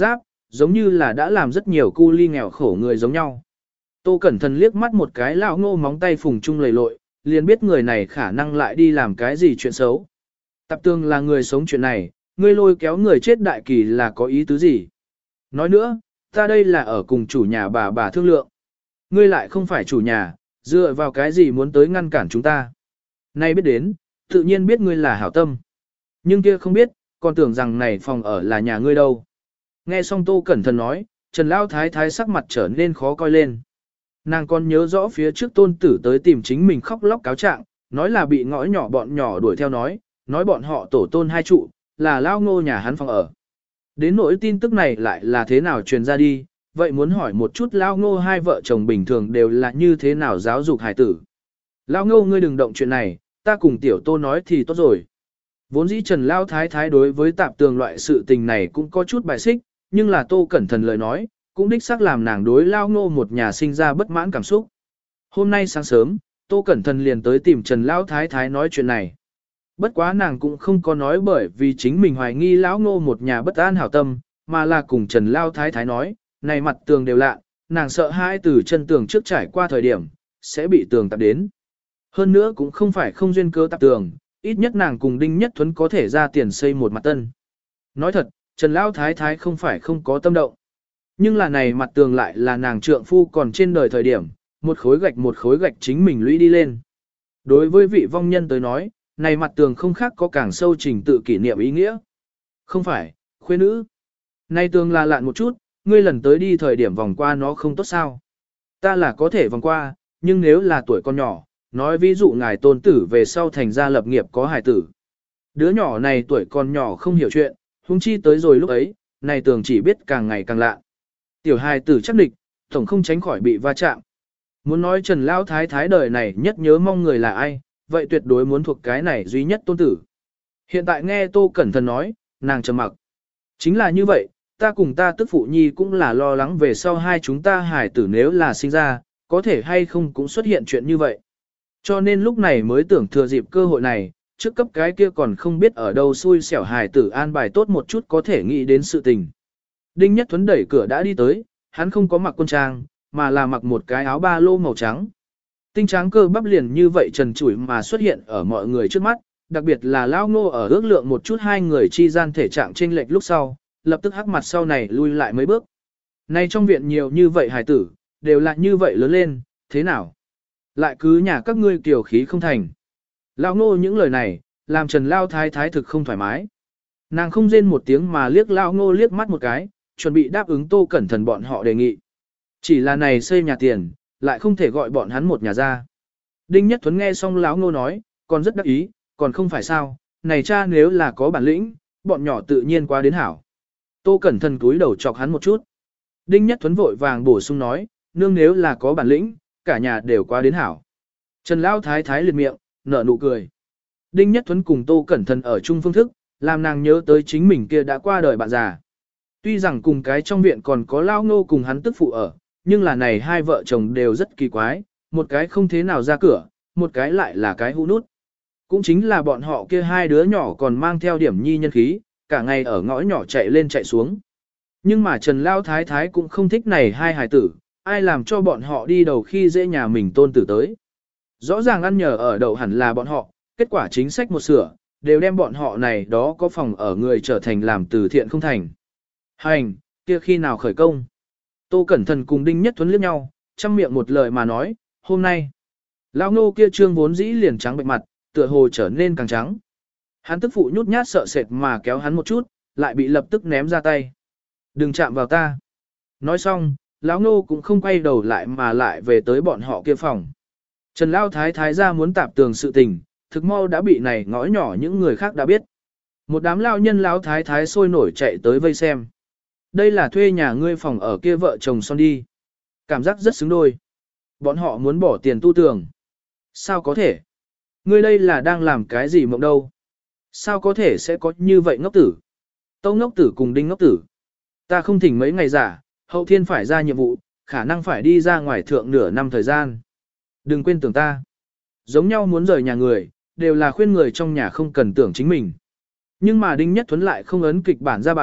giống như là đã làm rất nhiều cu ly nghèo khổ người giống nhau. Tô Cẩn Thận liếc mắt một cái lão ngô móng tay phùng chung lầy lội, liền biết người này khả năng lại đi làm cái gì chuyện xấu. Tạp Tường là người sống chuyện này, ngươi lôi kéo người chết đại kỳ là có ý tứ gì? Nói nữa, ta đây là ở cùng chủ nhà bà bà thương lượng. Ngươi lại không phải chủ nhà, dựa vào cái gì muốn tới ngăn cản chúng ta? Nay biết đến, tự nhiên biết ngươi là hảo tâm. Nhưng kia không biết, còn tưởng rằng này phòng ở là nhà ngươi đâu. Nghe xong Tô Cẩn Thận nói, Trần Lão Thái Thái sắc mặt trở nên khó coi lên. Nàng còn nhớ rõ phía trước tôn tử tới tìm chính mình khóc lóc cáo trạng, nói là bị ngõ nhỏ bọn nhỏ đuổi theo nói, nói bọn họ tổ tôn hai trụ, là lao ngô nhà hắn phòng ở. Đến nỗi tin tức này lại là thế nào truyền ra đi, vậy muốn hỏi một chút lao ngô hai vợ chồng bình thường đều là như thế nào giáo dục hài tử. Lao ngô ngươi đừng động chuyện này, ta cùng tiểu Tô nói thì tốt rồi. Vốn dĩ Trần Lao Thái Thái đối với Tạp Tường loại sự tình này cũng có chút bài xích, nhưng là Tô Cẩn Thận lời nói, cũng đích xác làm nàng đối Lao Ngô một nhà sinh ra bất mãn cảm xúc. Hôm nay sáng sớm, Tô Cẩn Thận liền tới tìm Trần Lao Thái Thái nói chuyện này. Bất quá nàng cũng không có nói bởi vì chính mình hoài nghi Lão Ngô một nhà bất an hảo tâm, mà là cùng Trần Lao Thái Thái nói, này mặt tường đều lạ, nàng sợ hai từ chân tường trước trải qua thời điểm, sẽ bị tường tạp đến. Hơn nữa cũng không phải không duyên cơ tạp tường, ít nhất nàng cùng Đinh Nhất Thuấn có thể ra tiền xây một mặt tân. Nói thật, Trần Lão Thái Thái không phải không có tâm động. Nhưng là này mặt tường lại là nàng trượng phu còn trên đời thời điểm, một khối gạch một khối gạch chính mình lũy đi lên. Đối với vị vong nhân tới nói, này mặt tường không khác có càng sâu trình tự kỷ niệm ý nghĩa. Không phải, khuê nữ. Này tường là lạn một chút, ngươi lần tới đi thời điểm vòng qua nó không tốt sao. Ta là có thể vòng qua, nhưng nếu là tuổi con nhỏ, nói ví dụ ngài tôn tử về sau thành ra lập nghiệp có hài tử. Đứa nhỏ này tuổi còn nhỏ không hiểu chuyện, huống chi tới rồi lúc ấy, này tường chỉ biết càng ngày càng lạ. Tiểu hài tử chắc địch, tổng không tránh khỏi bị va chạm. Muốn nói Trần Lão Thái Thái đời này nhất nhớ mong người là ai, vậy tuyệt đối muốn thuộc cái này duy nhất tôn tử. Hiện tại nghe Tô Cẩn Thận nói, nàng trầm mặc. Chính là như vậy, ta cùng ta tức phụ nhi cũng là lo lắng về sau hai chúng ta hài tử nếu là sinh ra, có thể hay không cũng xuất hiện chuyện như vậy. Cho nên lúc này mới tưởng thừa dịp cơ hội này, trước cấp cái kia còn không biết ở đâu xui xẻo hài tử an bài tốt một chút có thể nghĩ đến sự tình. Đinh Nhất Thuấn đẩy cửa đã đi tới, hắn không có mặc quân trang, mà là mặc một cái áo ba lô màu trắng. Tinh trắng cơ bắp liền như vậy trần trụi mà xuất hiện ở mọi người trước mắt, đặc biệt là Lão Ngô ở ước lượng một chút hai người chi gian thể trạng chênh lệch lúc sau, lập tức hắc mặt sau này lui lại mấy bước. Nay trong viện nhiều như vậy hài tử, đều là như vậy lớn lên, thế nào? Lại cứ nhà các ngươi tiểu khí không thành. Lão Ngô những lời này, làm Trần Lao Thái Thái thực không thoải mái. Nàng không rên một tiếng mà liếc Lão Ngô liếc mắt một cái, chuẩn bị đáp ứng Tô Cẩn Thận bọn họ đề nghị. Chỉ là này xây nhà tiền, lại không thể gọi bọn hắn một nhà ra. Đinh Nhất Thuấn nghe xong Lão Ngô nói, còn rất đắc ý, còn không phải sao, này cha nếu là có bản lĩnh, bọn nhỏ tự nhiên qua đến hảo. Tô Cẩn Thận cúi đầu chọc hắn một chút. Đinh Nhất Thuấn vội vàng bổ sung nói, nương nếu là có bản lĩnh, cả nhà đều qua đến hảo. Trần Lão Thái Thái liệt miệng, nở nụ cười. Đinh Nhất Thuấn cùng Tô Cẩn Thận ở chung phương thức, làm nàng nhớ tới chính mình kia đã qua đời bạn già. Tuy rằng cùng cái trong viện còn có Lão Ngô cùng hắn tức phụ ở, nhưng là này hai vợ chồng đều rất kỳ quái, một cái không thế nào ra cửa, một cái lại là cái hũ nút. Cũng chính là bọn họ kia hai đứa nhỏ còn mang theo điểm nhi nhân khí, cả ngày ở ngõ nhỏ chạy lên chạy xuống. Nhưng mà Trần Lão Thái Thái cũng không thích này hai hài tử, ai làm cho bọn họ đi đầu khi dễ nhà mình tôn tử tới. Rõ ràng ăn nhờ ở đậu hẳn là bọn họ, kết quả chính sách một sửa, đều đem bọn họ này đó có phòng ở người trở thành làm từ thiện không thành. Hành, kia khi nào khởi công? Tô Cẩn Thận cùng Đinh Nhất Thuấn liếc nhau, chăm miệng một lời mà nói, hôm nay. Lão Ngô kia trương vốn dĩ liền trắng bệnh mặt, tựa hồ trở nên càng trắng. Hắn tức phụ nhút nhát sợ sệt mà kéo hắn một chút, lại bị lập tức ném ra tay. Đừng chạm vào ta. Nói xong, Lão Ngô cũng không quay đầu lại mà lại về tới bọn họ kia phòng. Trần Lão Thái Thái ra muốn tạp tường sự tình, thực mau đã bị này ngõ nhỏ những người khác đã biết. Một đám lão nhân Lão Thái Thái sôi nổi chạy tới vây xem. Đây là thuê nhà ngươi phòng ở kia vợ chồng son đi. Cảm giác rất xứng đôi. Bọn họ muốn bỏ tiền tu tường. Sao có thể? Ngươi đây là đang làm cái gì mộng đâu? Sao có thể sẽ có như vậy ngốc tử? Tâu ngốc tử cùng Đinh ngốc tử. Ta không thỉnh mấy ngày giả, hậu thiên phải ra nhiệm vụ, khả năng phải đi ra ngoài thượng nửa năm thời gian. Đừng quên tưởng ta. Giống nhau muốn rời nhà người, đều là khuyên người trong nhà không cần tưởng chính mình. Nhưng mà Đinh Nhất Thuấn lại không ấn kịch bản ra bài,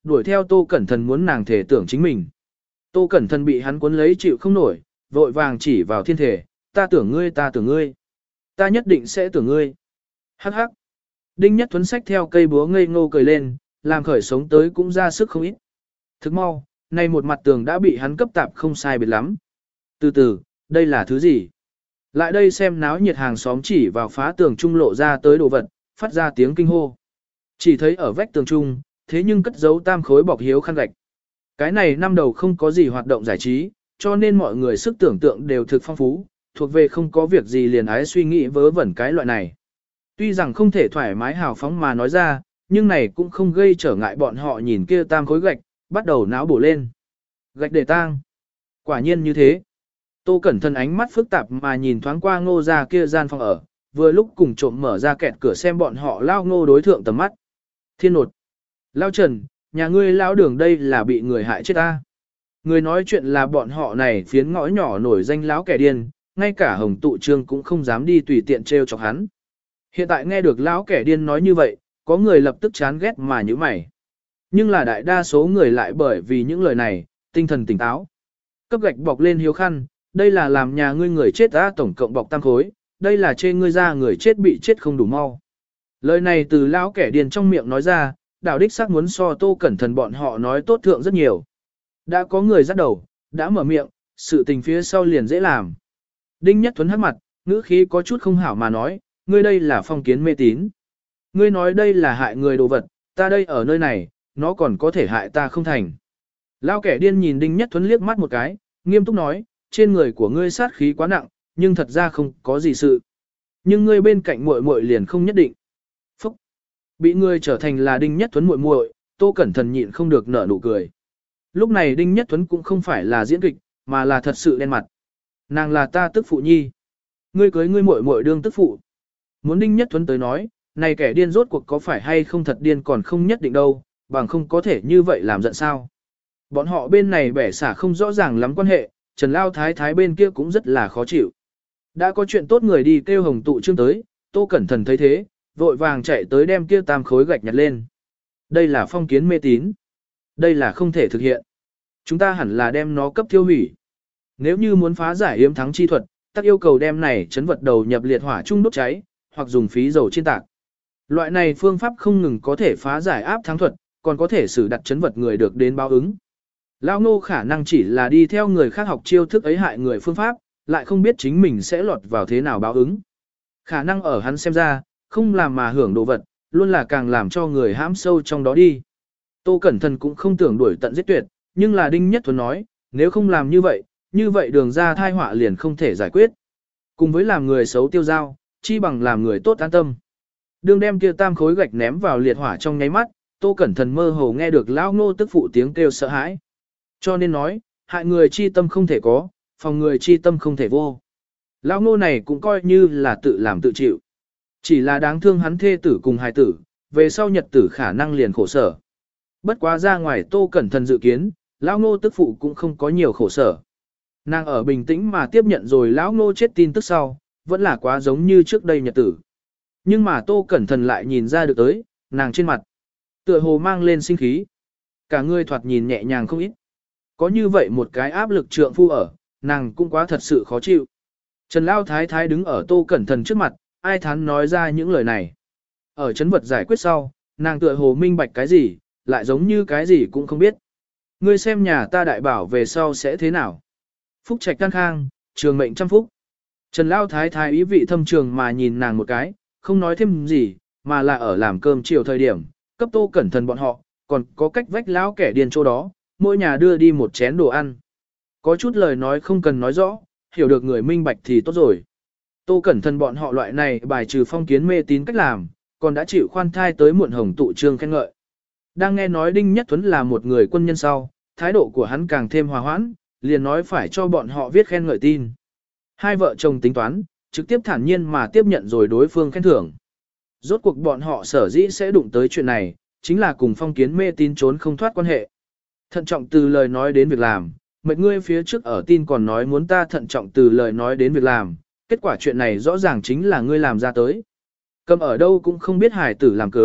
đuổi theo Tô Cẩn Thần muốn nàng thể tưởng chính mình. Tô Cẩn Thần bị hắn cuốn lấy chịu không nổi, vội vàng chỉ vào thiên thể, ta tưởng ngươi ta tưởng ngươi. Ta nhất định sẽ tưởng ngươi. Hắc hắc. Đinh Nhất Thuấn xách theo cây búa ngây ngô cười lên, làm khởi sống tới cũng ra sức không ít. Thức mau, nay một mặt tường đã bị hắn cấp tạp không sai biệt lắm. Từ từ, đây là thứ gì? Lại đây xem náo nhiệt hàng xóm chỉ vào phá tường trung lộ ra tới đồ vật, phát ra tiếng kinh hô. Chỉ thấy ở vách tường trung, thế nhưng cất giấu tam khối bọc hiếu khăn gạch. Cái này năm đầu không có gì hoạt động giải trí, cho nên mọi người sức tưởng tượng đều thực phong phú, thuộc về không có việc gì liền ái suy nghĩ vớ vẩn cái loại này. Tuy rằng không thể thoải mái hào phóng mà nói ra, nhưng này cũng không gây trở ngại bọn họ nhìn kia tam khối gạch, bắt đầu náo bổ lên. Gạch để tang. Quả nhiên như thế. Tô Cẩn Thận ánh mắt phức tạp mà nhìn thoáng qua ngô ra kia gian phòng ở, vừa lúc cùng trộm mở ra kẹt cửa xem bọn họ lao ngô đối thượng tầm mắt. Thiên nột. Lao Trần, nhà ngươi lao đường đây là bị người hại chết ta. Người nói chuyện là bọn họ này phiến ngõ nhỏ nổi danh lão kẻ điên, ngay cả hồng tụ trương cũng không dám đi tùy tiện trêu chọc hắn. Hiện tại nghe được lão kẻ điên nói như vậy, có người lập tức chán ghét mà như mày. Nhưng là đại đa số người lại bởi vì những lời này, tinh thần tỉnh táo. Cấp gạch bọc lên hiếu khăn, đây là làm nhà ngươi người chết ta tổng cộng bọc tam khối, đây là chê ngươi ra người chết bị chết không đủ mau. Lời này từ lão kẻ điên trong miệng nói ra, đạo đích xác muốn so Tô Cẩn Thận bọn họ nói tốt thượng rất nhiều. Đã có người dắt đầu, đã mở miệng, sự tình phía sau liền dễ làm. Đinh Nhất Thuấn hắc mặt, ngữ khí có chút không hảo mà nói, ngươi đây là phong kiến mê tín. Ngươi nói đây là hại người đồ vật, ta đây ở nơi này, nó còn có thể hại ta không thành. Lão kẻ điên nhìn Đinh Nhất Thuấn liếc mắt một cái, nghiêm túc nói, trên người của ngươi sát khí quá nặng, nhưng thật ra không có gì sự. Nhưng ngươi bên cạnh muội muội liền không nhất định. Phúc! Bị ngươi trở thành là Đinh Nhất Thuấn muội muội, Tô Cẩn Thận nhịn không được nở nụ cười. Lúc này Đinh Nhất Thuấn cũng không phải là diễn kịch, mà là thật sự đen mặt. Nàng là ta tức phụ nhi. Ngươi cưới ngươi muội muội đương tức phụ. Muốn Đinh Nhất Thuấn tới nói, này kẻ điên rốt cuộc có phải hay không thật điên còn không nhất định đâu, bằng không có thể như vậy làm giận sao. Bọn họ bên này bẻ xả không rõ ràng lắm quan hệ, Trần Lao Thái Thái bên kia cũng rất là khó chịu. Đã có chuyện tốt người đi kêu hồng tụ trương tới, Tô Cẩn Thận thấy thế, vội vàng chạy tới đem kia tam khối gạch nhặt lên. Đây là phong kiến mê tín. Đây là không thể thực hiện. Chúng ta hẳn là đem nó cấp tiêu hủy. Nếu như muốn phá giải yếm thắng chi thuật, tác yêu cầu đem này chấn vật đầu nhập liệt hỏa chung đốt cháy, hoặc dùng phí dầu chiên tạc. Loại này phương pháp không ngừng có thể phá giải áp thắng thuật, còn có thể xử đặt chấn vật người được đến báo ứng. Lao Ngô khả năng chỉ là đi theo người khác học chiêu thức ấy hại người phương pháp, lại không biết chính mình sẽ lọt vào thế nào báo ứng. Khả năng ở hắn xem ra, không làm mà hưởng đồ vật, luôn là càng làm cho người hãm sâu trong đó đi. Tô Cẩn Thận cũng không tưởng đuổi tận giết tuyệt, nhưng là Đinh Nhất Thuấn nói, nếu không làm như vậy, như vậy đường ra thai họa liền không thể giải quyết. Cùng với làm người xấu tiêu dao, chi bằng làm người tốt an tâm. Đường đem kia tam khối gạch ném vào liệt hỏa trong nháy mắt, Tô Cẩn Thận mơ hồ nghe được Lão Ngô tức phụ tiếng kêu sợ hãi. Cho nên nói, hại người chi tâm không thể có, phòng người chi tâm không thể vô. Lão Ngô này cũng coi như là tự làm tự chịu. Chỉ là đáng thương hắn thê tử cùng hài tử, về sau nhật tử khả năng liền khổ sở. Bất quá ra ngoài Tô Cẩn Thận dự kiến, Lão Ngô tức phụ cũng không có nhiều khổ sở. Nàng ở bình tĩnh mà tiếp nhận rồi Lão Ngô chết tin tức sau, vẫn là quá giống như trước đây nhật tử. Nhưng mà Tô Cẩn Thận lại nhìn ra được tới, nàng trên mặt, tựa hồ mang lên sinh khí. Cả người thoạt nhìn nhẹ nhàng không ít. Có như vậy một cái áp lực trượng phu ở, nàng cũng quá thật sự khó chịu. Trần Lao Thái Thái đứng ở Tô Cẩn Thận trước mặt, ai thán nói ra những lời này. Ở chấn vật giải quyết sau, nàng tựa hồ minh bạch cái gì, lại giống như cái gì cũng không biết. Ngươi xem nhà ta đại bảo về sau sẽ thế nào. Phúc trạch căn khang, trường mệnh trăm phúc. Trần Lao Thái Thái ý vị thâm trường mà nhìn nàng một cái, không nói thêm gì, mà là ở làm cơm chiều thời điểm, cấp Tô Cẩn Thận bọn họ, còn có cách vách lão kẻ điên chỗ đó, mỗi nhà đưa đi một chén đồ ăn. Có chút lời nói không cần nói rõ, hiểu được người minh bạch thì tốt rồi. Tô Cẩn Thận bọn họ loại này bài trừ phong kiến mê tín cách làm, còn đã chịu khoan thai tới muộn hồng tụ trương khen ngợi. Đang nghe nói Đinh Nhất Thuấn là một người quân nhân sau, thái độ của hắn càng thêm hòa hoãn, liền nói phải cho bọn họ viết khen ngợi tin. Hai vợ chồng tính toán, trực tiếp thản nhiên mà tiếp nhận rồi đối phương khen thưởng. Rốt cuộc bọn họ sở dĩ sẽ đụng tới chuyện này, chính là cùng phong kiến mê tín trốn không thoát quan hệ. Thận trọng từ lời nói đến việc làm, mệt ngươi phía trước ở tin còn nói muốn ta thận trọng từ lời nói đến việc làm, kết quả chuyện này rõ ràng chính là ngươi làm ra tới. Cầm ở đâu cũng không biết hài tử làm cớ,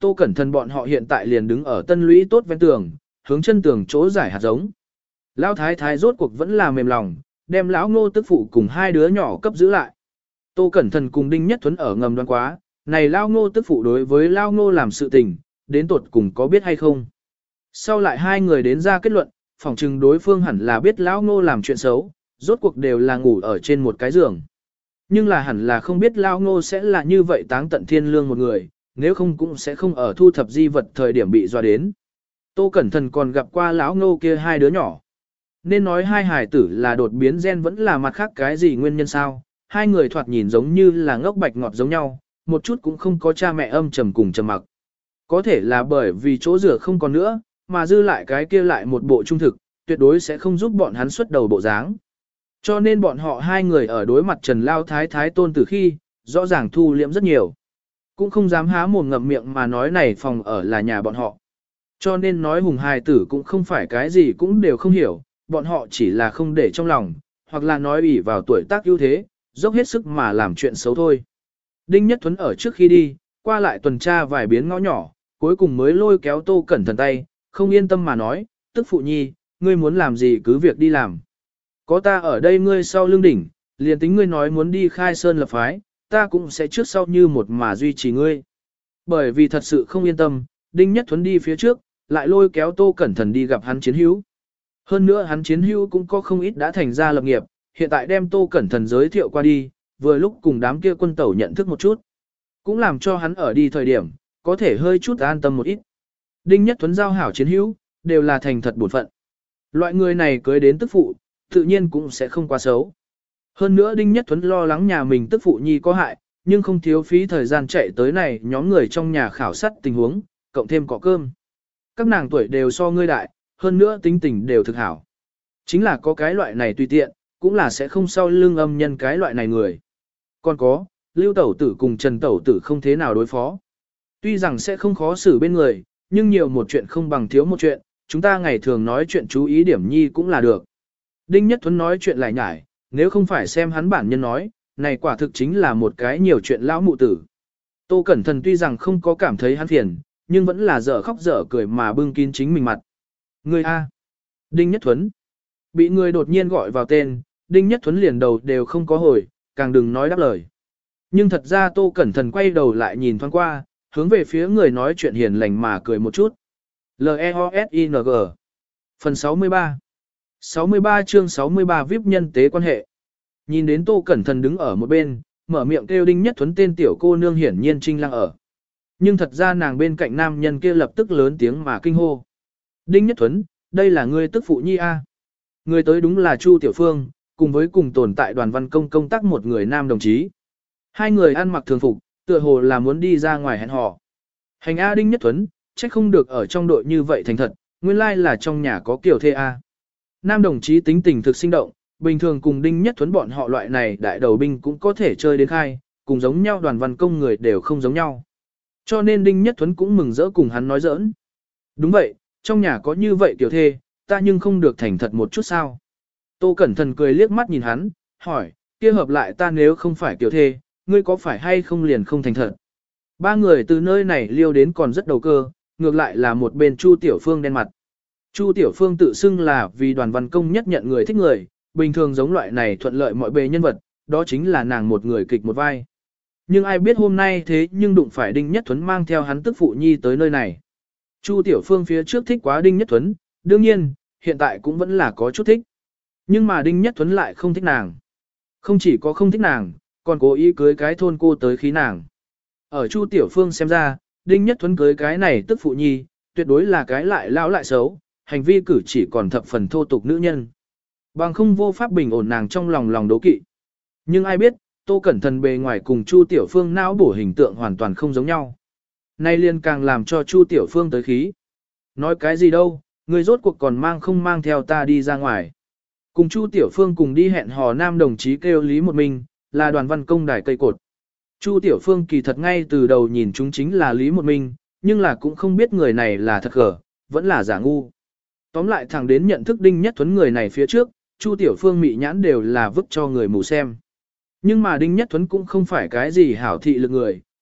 Tô Cẩn Thận bọn họ hiện tại liền đứng ở tân lũy tốt ven tường, hướng chân tường chỗ giải hạt giống. Lão thái thái rốt cuộc vẫn là mềm lòng, đem lão Ngô tức phụ cùng hai đứa nhỏ cấp giữ lại. Tô Cẩn Thận cùng Đinh Nhất Thuấn ở ngầm đoán quá, này lão Ngô tức phụ đối với lão Ngô làm sự tình, đến tột cùng có biết hay không. Sau lại hai người đến ra kết luận, phỏng chừng đối phương hẳn là biết lão Ngô làm chuyện xấu, rốt cuộc đều là ngủ ở trên một cái giường. Nhưng là hẳn là không biết lão Ngô sẽ là như vậy táng tận thiên lương một người, nếu không cũng sẽ không ở thu thập di vật thời điểm bị dọa đến. Tô Cẩn Thận còn gặp qua lão Ngô kia hai đứa nhỏ. Nên nói hai hài tử là đột biến gen vẫn là mặt khác cái gì nguyên nhân sao, hai người thoạt nhìn giống như là ngốc bạch ngọt giống nhau, một chút cũng không có cha mẹ âm trầm cùng trầm mặc. Có thể là bởi vì chỗ rửa không còn nữa, mà dư lại cái kia lại một bộ trung thực, tuyệt đối sẽ không giúp bọn hắn xuất đầu bộ dáng. Cho nên bọn họ hai người ở đối mặt Trần Lao Thái Thái Tôn từ khi, rõ ràng thu liễm rất nhiều. Cũng không dám há mồm ngậm miệng mà nói này phòng ở là nhà bọn họ. Cho nên nói hùng hài tử cũng không phải cái gì cũng đều không hiểu, bọn họ chỉ là không để trong lòng, hoặc là nói ủy vào tuổi tác ưu thế, dốc hết sức mà làm chuyện xấu thôi. Đinh Nhất Thuấn ở trước khi đi, qua lại tuần tra vài biến ngõ nhỏ, cuối cùng mới lôi kéo Tô Cẩn Thận tay, không yên tâm mà nói, tức phụ nhi, ngươi muốn làm gì cứ việc đi làm. Có ta ở đây ngươi sau lưng đỉnh, liền tính ngươi nói muốn đi khai sơn lập phái, ta cũng sẽ trước sau như một mà duy trì ngươi. Bởi vì thật sự không yên tâm, Đinh Nhất Thuấn đi phía trước, lại lôi kéo Tô Cẩn Thận đi gặp hắn chiến hữu. Hơn nữa hắn chiến hữu cũng có không ít đã thành ra lập nghiệp, hiện tại đem Tô Cẩn Thận giới thiệu qua đi, vừa lúc cùng đám kia quân tẩu nhận thức một chút. Cũng làm cho hắn ở đi thời điểm, có thể hơi chút an tâm một ít. Đinh Nhất Thuấn giao hảo chiến hữu, đều là thành thật bổn phận. Loại người này cưới đến tức phụ, tự nhiên cũng sẽ không quá xấu. Hơn nữa Đinh Nhất Thuấn lo lắng nhà mình tức phụ nhi có hại, nhưng không thiếu phí thời gian chạy tới này nhóm người trong nhà khảo sát tình huống, cộng thêm cọ cơm. Các nàng tuổi đều so ngươi đại, hơn nữa tính tình đều thực hảo. Chính là có cái loại này tùy tiện, cũng là sẽ không sau lưng âm nhân cái loại này người. Còn có, Lưu Tẩu Tử cùng Trần Tẩu Tử không thế nào đối phó. Tuy rằng sẽ không khó xử bên người, nhưng nhiều một chuyện không bằng thiếu một chuyện, chúng ta ngày thường nói chuyện chú ý điểm nhi cũng là được. Đinh Nhất Thuấn nói chuyện lại nhải, nếu không phải xem hắn bản nhân nói, này quả thực chính là một cái nhiều chuyện lão mụ tử. Tô Cẩn Thận tuy rằng không có cảm thấy hắn phiền, nhưng vẫn là dở khóc dở cười mà bưng kín chính mình mặt. Người A. Đinh Nhất Thuấn. Bị người đột nhiên gọi vào tên, Đinh Nhất Thuấn liền đầu đều không có hồi, càng đừng nói đáp lời. Nhưng thật ra Tô Cẩn Thận quay đầu lại nhìn thoáng qua, hướng về phía người nói chuyện hiền lành mà cười một chút. L E O S I N G Phần sáu mươi ba sáu mươi ba chương sáu mươi ba víp nhân tế quan hệ. Nhìn đến Tô Cẩn Thận đứng ở một bên, mở miệng kêu Đinh Nhất Thuấn tên tiểu cô nương hiển nhiên trinh lăng ở. Nhưng thật ra nàng bên cạnh nam nhân kia lập tức lớn tiếng mà kinh hô. Đinh Nhất Thuấn, đây là ngươi tức phụ nhi A. Người tới đúng là Chu Tiểu Phương, cùng với cùng tồn tại đoàn văn công công tác một người nam đồng chí. Hai người ăn mặc thường phục, tựa hồ là muốn đi ra ngoài hẹn hò. Hành A Đinh Nhất Thuấn, trách không được ở trong đội như vậy thành thật, nguyên lai là trong nhà có kiểu thê A. Nam đồng chí tính tình thực sinh động, bình thường cùng Đinh Nhất Thuấn bọn họ loại này đại đầu binh cũng có thể chơi đến khai, cùng giống nhau đoàn văn công người đều không giống nhau. Cho nên Đinh Nhất Thuấn cũng mừng rỡ cùng hắn nói giỡn. Đúng vậy, trong nhà có như vậy tiểu thê, ta nhưng không được thành thật một chút sao. Tô Cẩn Thận cười liếc mắt nhìn hắn, hỏi, kia hợp lại ta nếu không phải tiểu thê, ngươi có phải hay không liền không thành thật. Ba người từ nơi này liêu đến còn rất đầu cơ, ngược lại là một bên Chu Tiểu Phương đen mặt. Chu Tiểu Phương tự xưng là vì đoàn văn công nhất nhận người thích người, bình thường giống loại này thuận lợi mọi bề nhân vật, đó chính là nàng một người kịch một vai. Nhưng ai biết hôm nay thế nhưng đụng phải Đinh Nhất Thuấn mang theo hắn tức phụ nhi tới nơi này. Chu Tiểu Phương phía trước thích quá Đinh Nhất Thuấn, đương nhiên, hiện tại cũng vẫn là có chút thích. Nhưng mà Đinh Nhất Thuấn lại không thích nàng. Không chỉ có không thích nàng, còn cố ý cưới cái thôn cô tới khí nàng. Ở Chu Tiểu Phương xem ra, Đinh Nhất Thuấn cưới cái này tức phụ nhi, tuyệt đối là cái lại lão lại xấu, hành vi cử chỉ còn thập phần thô tục nữ nhân. Bằng không vô pháp bình ổn nàng trong lòng lòng đố kỵ. Nhưng ai biết, Tô Cẩn Thận bề ngoài cùng Chu Tiểu Phương não bổ hình tượng hoàn toàn không giống nhau. Nay liên càng làm cho Chu Tiểu Phương tới khí. Nói cái gì đâu, người rốt cuộc còn mang không mang theo ta đi ra ngoài. Cùng Chu Tiểu Phương cùng đi hẹn hò nam đồng chí kêu Lý một mình, là đoàn văn công đài cây cột. Chu Tiểu Phương kỳ thật ngay từ đầu nhìn chúng chính là Lý một mình, nhưng là cũng không biết người này là thật gở, vẫn là giả ngu. Tóm lại thẳng đến nhận thức Đinh Nhất Thuấn người này phía trước, Chu Tiểu Phương mị nhãn đều là vứt cho người mù xem. Nhưng mà Đinh Nhất Thuấn cũng không phải cái gì hảo thị lực người,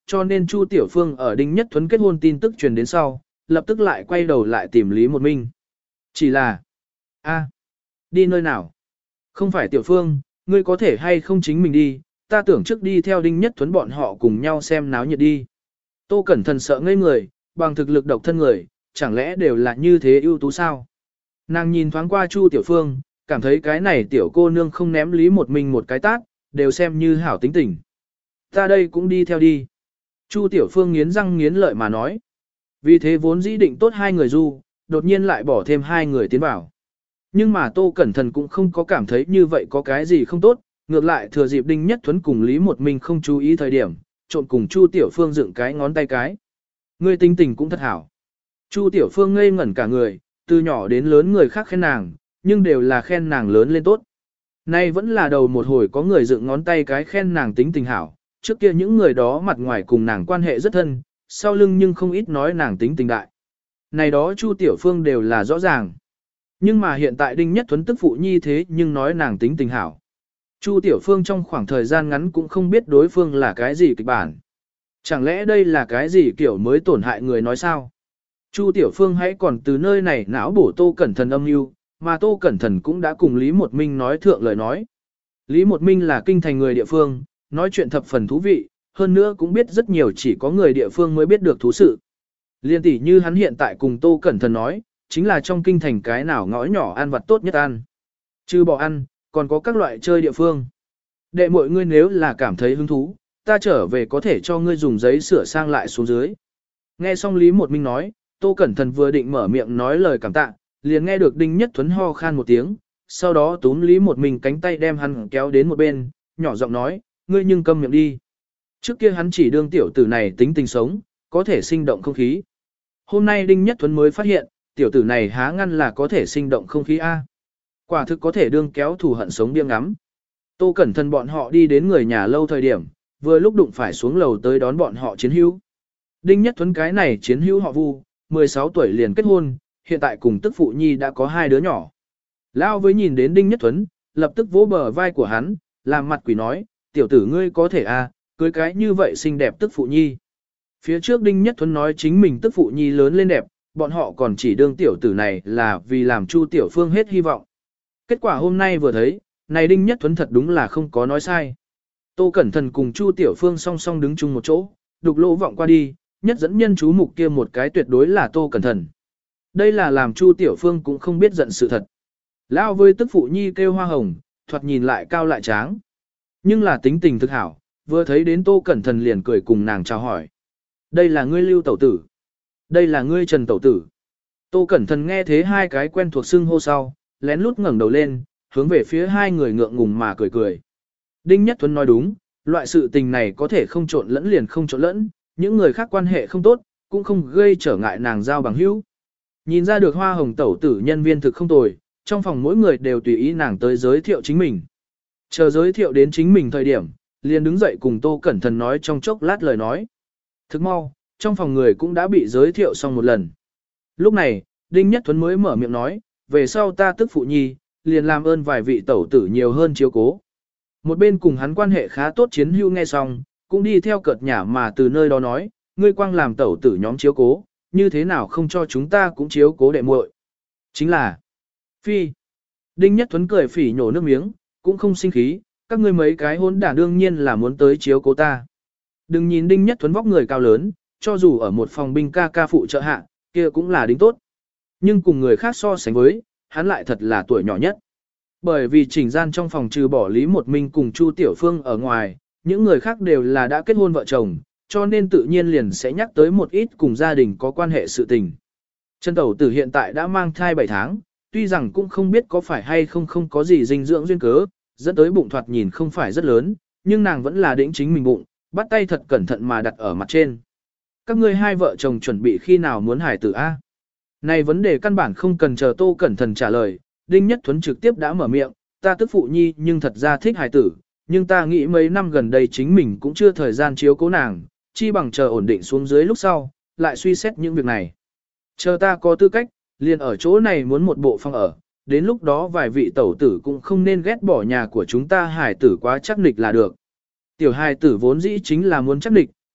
cho nên Chu Tiểu Phương ở Đinh Nhất Thuấn kết hôn tin tức truyền đến sau, lập tức lại quay đầu lại tìm Lý Một Minh. Chỉ là, a, đi nơi nào? Không phải Tiểu Phương, ngươi có thể hay không chính mình đi, ta tưởng trước đi theo Đinh Nhất Thuấn bọn họ cùng nhau xem náo nhiệt đi. Tô Cẩn Thận sợ ngây người, bằng thực lực độc thân người, chẳng lẽ đều là như thế ưu tú sao? Nàng nhìn thoáng qua Chu Tiểu Phương, cảm thấy cái này tiểu cô nương không ném Lý Một Minh một cái tát, đều xem như hảo tính tình. Ta đây cũng đi theo đi. Chu Tiểu Phương nghiến răng nghiến lợi mà nói. Vì thế vốn dĩ định tốt hai người du, đột nhiên lại bỏ thêm hai người tiến vào. Nhưng mà Tô Cẩn Thận cũng không có cảm thấy như vậy có cái gì không tốt, ngược lại thừa dịp Đinh Nhất Thuấn cùng Lý Một Minh không chú ý thời điểm, trộn cùng Chu Tiểu Phương dựng cái ngón tay cái. Ngươi tính tình cũng thật hảo. Chu Tiểu Phương ngây ngẩn cả người, từ nhỏ đến lớn người khác khen nàng, nhưng đều là khen nàng lớn lên tốt. Nay vẫn là đầu một hồi có người dựng ngón tay cái khen nàng tính tình hảo, trước kia những người đó mặt ngoài cùng nàng quan hệ rất thân, sau lưng nhưng không ít nói nàng tính tình đại. Này đó Chu Tiểu Phương đều là rõ ràng. Nhưng mà hiện tại Đinh Nhất Thuấn tức phụ nhi thế nhưng nói nàng tính tình hảo. Chu Tiểu Phương trong khoảng thời gian ngắn cũng không biết đối phương là cái gì kịch bản. Chẳng lẽ đây là cái gì kiểu mới tổn hại người nói sao? Chu Tiểu Phương hãy còn từ nơi này não bổ Tô Cẩn Thận âm mưu, mà Tô Cẩn Thận cũng đã cùng Lý Một Minh nói thượng lời nói. Lý Một Minh là kinh thành người địa phương, nói chuyện thập phần thú vị, hơn nữa cũng biết rất nhiều chỉ có người địa phương mới biết được thú sự. Liên tỷ như hắn hiện tại cùng Tô Cẩn Thận nói, chính là trong kinh thành cái nào ngõ nhỏ ăn vặt tốt nhất ăn. Chứ bỏ ăn, còn có các loại chơi địa phương. Đệ mọi ngươi nếu là cảm thấy hứng thú, ta trở về có thể cho ngươi dùng giấy sửa sang lại xuống dưới. Nghe xong Lý Một Minh nói, Tô Cẩn Thận vừa định mở miệng nói lời cảm tạ, liền nghe được Đinh Nhất Thuấn ho khan một tiếng, sau đó túm Lý Một Minh cánh tay đem hắn kéo đến một bên, nhỏ giọng nói, ngươi nhưng câm miệng đi. Trước kia hắn chỉ đương tiểu tử này tính tình sống, có thể sinh động không khí. Hôm nay Đinh Nhất Thuấn mới phát hiện, tiểu tử này há ngăn là có thể sinh động không khí A. Quả thực có thể đương kéo thù hận sống biếng ngắm. Tô Cẩn Thận bọn họ đi đến người nhà lâu thời điểm, vừa lúc đụng phải xuống lầu tới đón bọn họ chiến hữu. Đinh Nhất Thuấn cái này chiến hữu họ Vu, mười sáu tuổi liền kết hôn, hiện tại cùng tức phụ nhi đã có hai đứa nhỏ. Lao với nhìn đến Đinh Nhất Thuấn, lập tức vỗ bờ vai của hắn, làm mặt quỷ nói, tiểu tử ngươi có thể à, cưới cái như vậy xinh đẹp tức phụ nhi. Phía trước Đinh Nhất Thuấn nói chính mình tức phụ nhi lớn lên đẹp, bọn họ còn chỉ đương tiểu tử này là vì làm Chu Tiểu Phương hết hy vọng. Kết quả hôm nay vừa thấy, này Đinh Nhất Thuấn thật đúng là không có nói sai. Tô Cẩn Thận cùng Chu Tiểu Phương song song đứng chung một chỗ, đục lỗ vọng qua đi, nhất dẫn nhân chú mục kia một cái tuyệt đối là Tô Cẩn Thận. Đây là làm Chu Tiểu Phương cũng không biết giận sự thật. Lao với tức phụ nhi kêu hoa hồng, thoạt nhìn lại cao lại tráng. Nhưng là tính tình thực hảo, vừa thấy đến Tô Cẩn Thận liền cười cùng nàng chào hỏi. Đây là ngươi Lưu tẩu tử. Đây là ngươi Trần tẩu tử. Tô Cẩn Thận nghe thế hai cái quen thuộc xưng hô sau, lén lút ngẩng đầu lên, hướng về phía hai người ngượng ngùng mà cười cười. Đinh Nhất Thuấn nói đúng, loại sự tình này có thể không trộn lẫn liền không trộn lẫn, những người khác quan hệ không tốt, cũng không gây trở ngại nàng giao bằng hữu. Nhìn ra được hoa hồng tẩu tử nhân viên thực không tồi, trong phòng mỗi người đều tùy ý nàng tới giới thiệu chính mình. Chờ giới thiệu đến chính mình thời điểm, liền đứng dậy cùng Tô Cẩn Thận nói trong chốc lát lời nói. Thức mau, trong phòng người cũng đã bị giới thiệu xong một lần. Lúc này, Đinh Nhất Thuấn mới mở miệng nói, về sau ta tức phụ nhi, liền làm ơn vài vị tẩu tử nhiều hơn chiếu cố. Một bên cùng hắn quan hệ khá tốt chiến hưu nghe xong, cũng đi theo cợt nhả mà từ nơi đó nói, ngươi quang làm tẩu tử nhóm chiếu cố, như thế nào không cho chúng ta cũng chiếu cố đệ muội. Chính là Phi. Đinh Nhất Thuấn cười phỉ nhổ nước miếng, cũng không sinh khí, các ngươi mấy cái hôn đản đương nhiên là muốn tới chiếu cố ta. Đừng nhìn Đinh Nhất Thuấn vóc người cao lớn, cho dù ở một phòng binh ca ca phụ trợ hạ, kia cũng là đính tốt. Nhưng cùng người khác so sánh với, hắn lại thật là tuổi nhỏ nhất. Bởi vì chỉnh gian trong phòng trừ bỏ Lý Một Minh cùng Chu Tiểu Phương ở ngoài, những người khác đều là đã kết hôn vợ chồng, cho nên tự nhiên liền sẽ nhắc tới một ít cùng gia đình có quan hệ sự tình. Trần tẩu tử hiện tại đã mang thai bảy tháng, tuy rằng cũng không biết có phải hay không không có gì dinh dưỡng duyên cớ, dẫn tới bụng thoạt nhìn không phải rất lớn, nhưng nàng vẫn là đĩnh chính mình bụng, bắt tay thật cẩn thận mà đặt ở mặt trên. Các ngươi hai vợ chồng chuẩn bị khi nào muốn hài tử A? Này vấn đề căn bản không cần chờ Tô Cẩn Thận trả lời, Đinh Nhất Thuấn trực tiếp đã mở miệng, ta tức phụ nhi nhưng thật ra thích hài tử, nhưng ta nghĩ mấy năm gần đây chính mình cũng chưa thời gian chiếu cố nàng, chi bằng chờ ổn định xuống dưới lúc sau, lại suy xét những việc này. Chờ ta có tư cách, liền ở chỗ này muốn một bộ phòng ở, đến lúc đó vài vị tẩu tử cũng không nên ghét bỏ nhà của chúng ta hài tử quá chắc nịch là được. Tiểu hài tử vốn dĩ chính là muốn chắc nịch,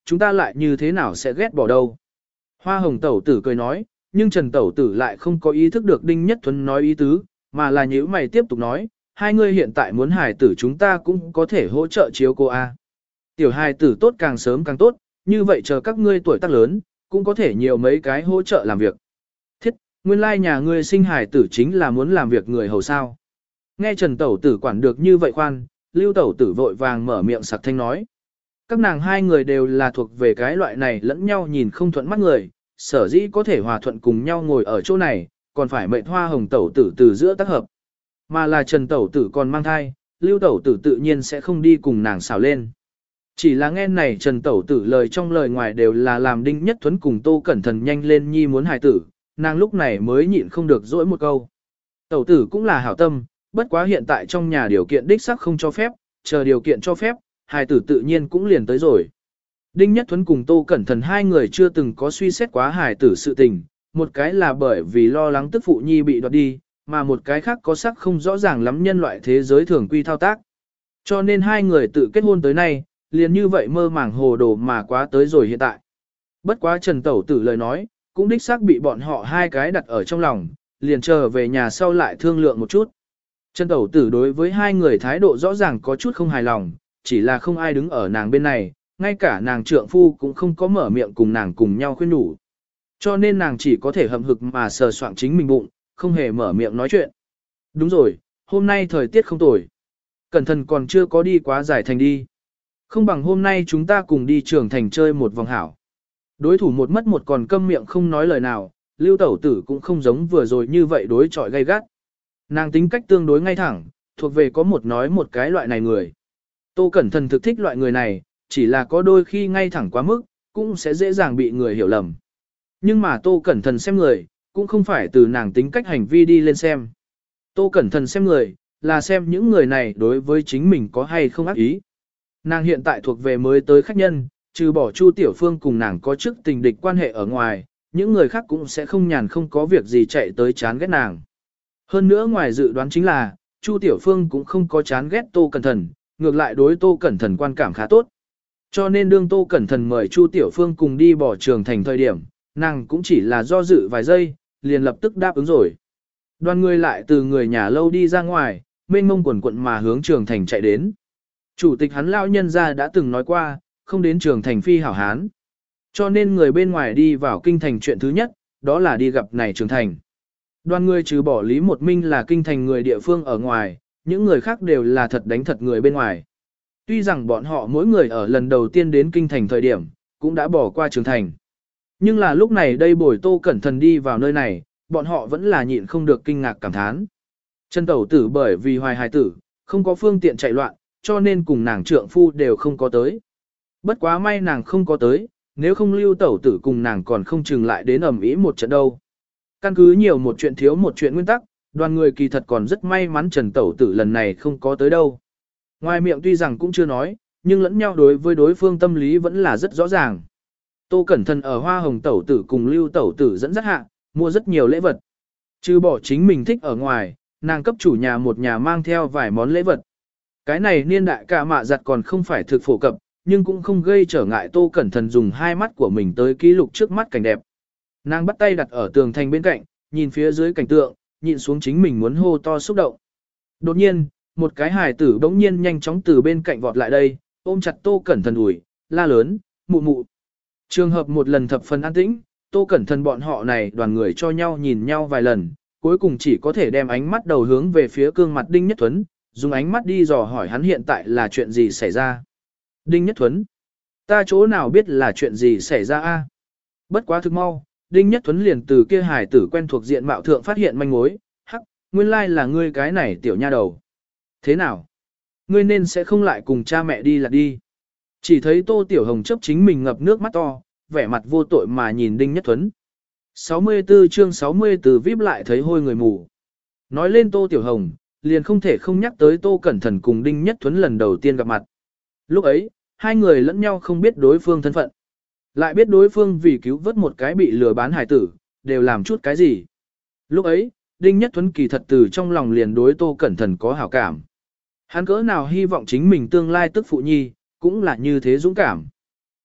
chúng ta lại như thế nào sẽ ghét bỏ đâu. Hoa hồng tẩu tử cười nói, nhưng Trần tẩu tử lại không có ý thức được Đinh Nhất Thuấn nói ý tứ, mà là nhíu mày tiếp tục nói, hai người hiện tại muốn hài tử chúng ta cũng có thể hỗ trợ chiếu cô A. Tiểu hài tử tốt càng sớm càng tốt, như vậy chờ các ngươi tuổi tác lớn, cũng có thể nhiều mấy cái hỗ trợ làm việc. Thiết, nguyên lai nhà ngươi sinh hài tử chính là muốn làm việc người hầu sao. Nghe Trần tẩu tử quản được như vậy khoan, Lưu tẩu tử vội vàng mở miệng sặc thanh nói. Các nàng hai người đều là thuộc về cái loại này lẫn nhau nhìn không thuận mắt người, sở dĩ có thể hòa thuận cùng nhau ngồi ở chỗ này, còn phải mệnh hoa hồng tẩu tử từ giữa tác hợp. Mà là Trần tẩu tử còn mang thai, Lưu tẩu tử tự nhiên sẽ không đi cùng nàng xào lên. Chỉ là nghe này Trần tẩu tử lời trong lời ngoài đều là làm Đinh Nhất Thuấn cùng Tô Cẩn Thận nhanh lên nhi muốn hài tử, nàng lúc này mới nhịn không được dỗi một câu. Tẩu tử cũng là hảo tâm, bất quá hiện tại trong nhà điều kiện đích xác không cho phép, chờ điều kiện cho phép, hài tử tự nhiên cũng liền tới rồi. Đinh Nhất Thuấn cùng Tô Cẩn Thận hai người chưa từng có suy xét quá hài tử sự tình, một cái là bởi vì lo lắng tức phụ nhi bị đoạt đi, mà một cái khác có sắc không rõ ràng lắm nhân loại thế giới thường quy thao tác. Cho nên hai người tự kết hôn tới nay, liền như vậy mơ màng hồ đồ mà quá tới rồi hiện tại. Bất quá Trần tẩu tử lời nói, cũng đích xác bị bọn họ hai cái đặt ở trong lòng, liền chờ về nhà sau lại thương lượng một chút. Trần tẩu tử đối với hai người thái độ rõ ràng có chút không hài lòng, chỉ là không ai đứng ở nàng bên này, ngay cả nàng trượng phu cũng không có mở miệng cùng nàng cùng nhau khuyên nhủ. Cho nên nàng chỉ có thể hậm hực mà sờ soạng chính mình bụng, không hề mở miệng nói chuyện. Đúng rồi, hôm nay thời tiết không tồi. Cẩn thận còn chưa có đi quá giải thành đi. Không bằng hôm nay chúng ta cùng đi trường thành chơi một vòng hảo. Đối thủ một mất một còn câm miệng không nói lời nào, Lưu tẩu tử cũng không giống vừa rồi như vậy đối chọi gay gắt. Nàng tính cách tương đối ngay thẳng, thuộc về có một nói một cái loại này người. Tô Cẩn Thận thực thích loại người này, chỉ là có đôi khi ngay thẳng quá mức, cũng sẽ dễ dàng bị người hiểu lầm. Nhưng mà Tô Cẩn Thận xem người, cũng không phải từ nàng tính cách hành vi đi lên xem. Tô Cẩn Thận xem người, là xem những người này đối với chính mình có hay không ác ý. Nàng hiện tại thuộc về mới tới khách nhân, trừ bỏ Chu Tiểu Phương cùng nàng có chức tình địch quan hệ ở ngoài, những người khác cũng sẽ không nhàn không có việc gì chạy tới chán ghét nàng. Hơn nữa ngoài dự đoán chính là, Chu Tiểu Phương cũng không có chán ghét Tô Cẩn Thận, ngược lại đối Tô Cẩn Thận quan cảm khá tốt. Cho nên đương Tô Cẩn Thận mời Chu Tiểu Phương cùng đi bỏ trường thành thời điểm, nàng cũng chỉ là do dự vài giây, liền lập tức đáp ứng rồi. Đoàn người lại từ người nhà lâu đi ra ngoài, mênh mông quần quận mà hướng trường thành chạy đến. Chủ tịch hắn lão nhân gia đã từng nói qua, không đến trường thành phi hảo hán. Cho nên người bên ngoài đi vào kinh thành chuyện thứ nhất, đó là đi gặp này trường thành. Đoàn người trừ bỏ Lý Một Minh là kinh thành người địa phương ở ngoài, những người khác đều là thật đánh thật người bên ngoài. Tuy rằng bọn họ mỗi người ở lần đầu tiên đến kinh thành thời điểm, cũng đã bỏ qua trường thành. Nhưng là lúc này đây bồi Tô Cẩn Thận đi vào nơi này, bọn họ vẫn là nhịn không được kinh ngạc cảm thán. Trần tẩu tử bởi vì hoài hài tử, không có phương tiện chạy loạn, cho nên cùng nàng trượng phu đều không có tới. Bất quá may nàng không có tới, nếu không Lưu tẩu tử cùng nàng còn không chừng lại đến ầm ĩ một trận đâu. Căn cứ nhiều một chuyện thiếu một chuyện nguyên tắc, đoàn người kỳ thật còn rất may mắn Trần tẩu tử lần này không có tới đâu. Ngoài miệng tuy rằng cũng chưa nói, nhưng lẫn nhau đối với đối phương tâm lý vẫn là rất rõ ràng. Tô Cẩn Thận ở Hoa Hồng tẩu tử cùng Lưu tẩu tử dẫn dắt hạ, mua rất nhiều lễ vật. Trừ bỏ chính mình thích ở ngoài, nàng cấp chủ nhà một nhà mang theo vài món lễ vật. Cái này niên đại cả mạ giặt còn không phải thực phổ cập, nhưng cũng không gây trở ngại Tô Cẩn Thận dùng hai mắt của mình tới ký lục trước mắt cảnh đẹp. Nàng bắt tay đặt ở tường thành bên cạnh, nhìn phía dưới cảnh tượng, nhìn xuống chính mình muốn hô to xúc động. Đột nhiên, một cái hài tử bỗng nhiên nhanh chóng từ bên cạnh vọt lại đây, ôm chặt Tô Cẩn Thận ủi, la lớn, mụ mụ. Trường hợp một lần thập phần an tĩnh, Tô Cẩn Thận bọn họ này đoàn người cho nhau nhìn nhau vài lần, cuối cùng chỉ có thể đem ánh mắt đầu hướng về phía gương mặt Đinh Nhất Thuấn, dùng ánh mắt đi dò hỏi hắn hiện tại là chuyện gì xảy ra. Đinh Nhất Thuấn, ta chỗ nào biết là chuyện gì xảy ra a? Bất quá thực mau, Đinh Nhất Thuấn liền từ kia hài tử quen thuộc diện mạo thượng phát hiện manh mối, hắc, nguyên lai là ngươi cái này tiểu nha đầu. Thế nào? Ngươi nên sẽ không lại cùng cha mẹ đi là đi. Chỉ thấy Tô Tiểu Hồng chấp chính mình ngập nước mắt to, vẻ mặt vô tội mà nhìn Đinh Nhất Thuấn. sáu mươi tư chương sáu mươi từ vip lại thấy hôi người mù. Nói lên Tô Tiểu Hồng, liền không thể không nhắc tới Tô Cẩn Thận cùng Đinh Nhất Thuấn lần đầu tiên gặp mặt. Lúc ấy, hai người lẫn nhau không biết đối phương thân phận. Lại biết đối phương vì cứu vớt một cái bị lừa bán hài tử, đều làm chút cái gì. Lúc ấy, Đinh Nhất Thuấn kỳ thật từ trong lòng liền đối Tô Cẩn Thận có hảo cảm. Hắn cỡ nào hy vọng chính mình tương lai tức phụ nhi, cũng là như thế dũng cảm.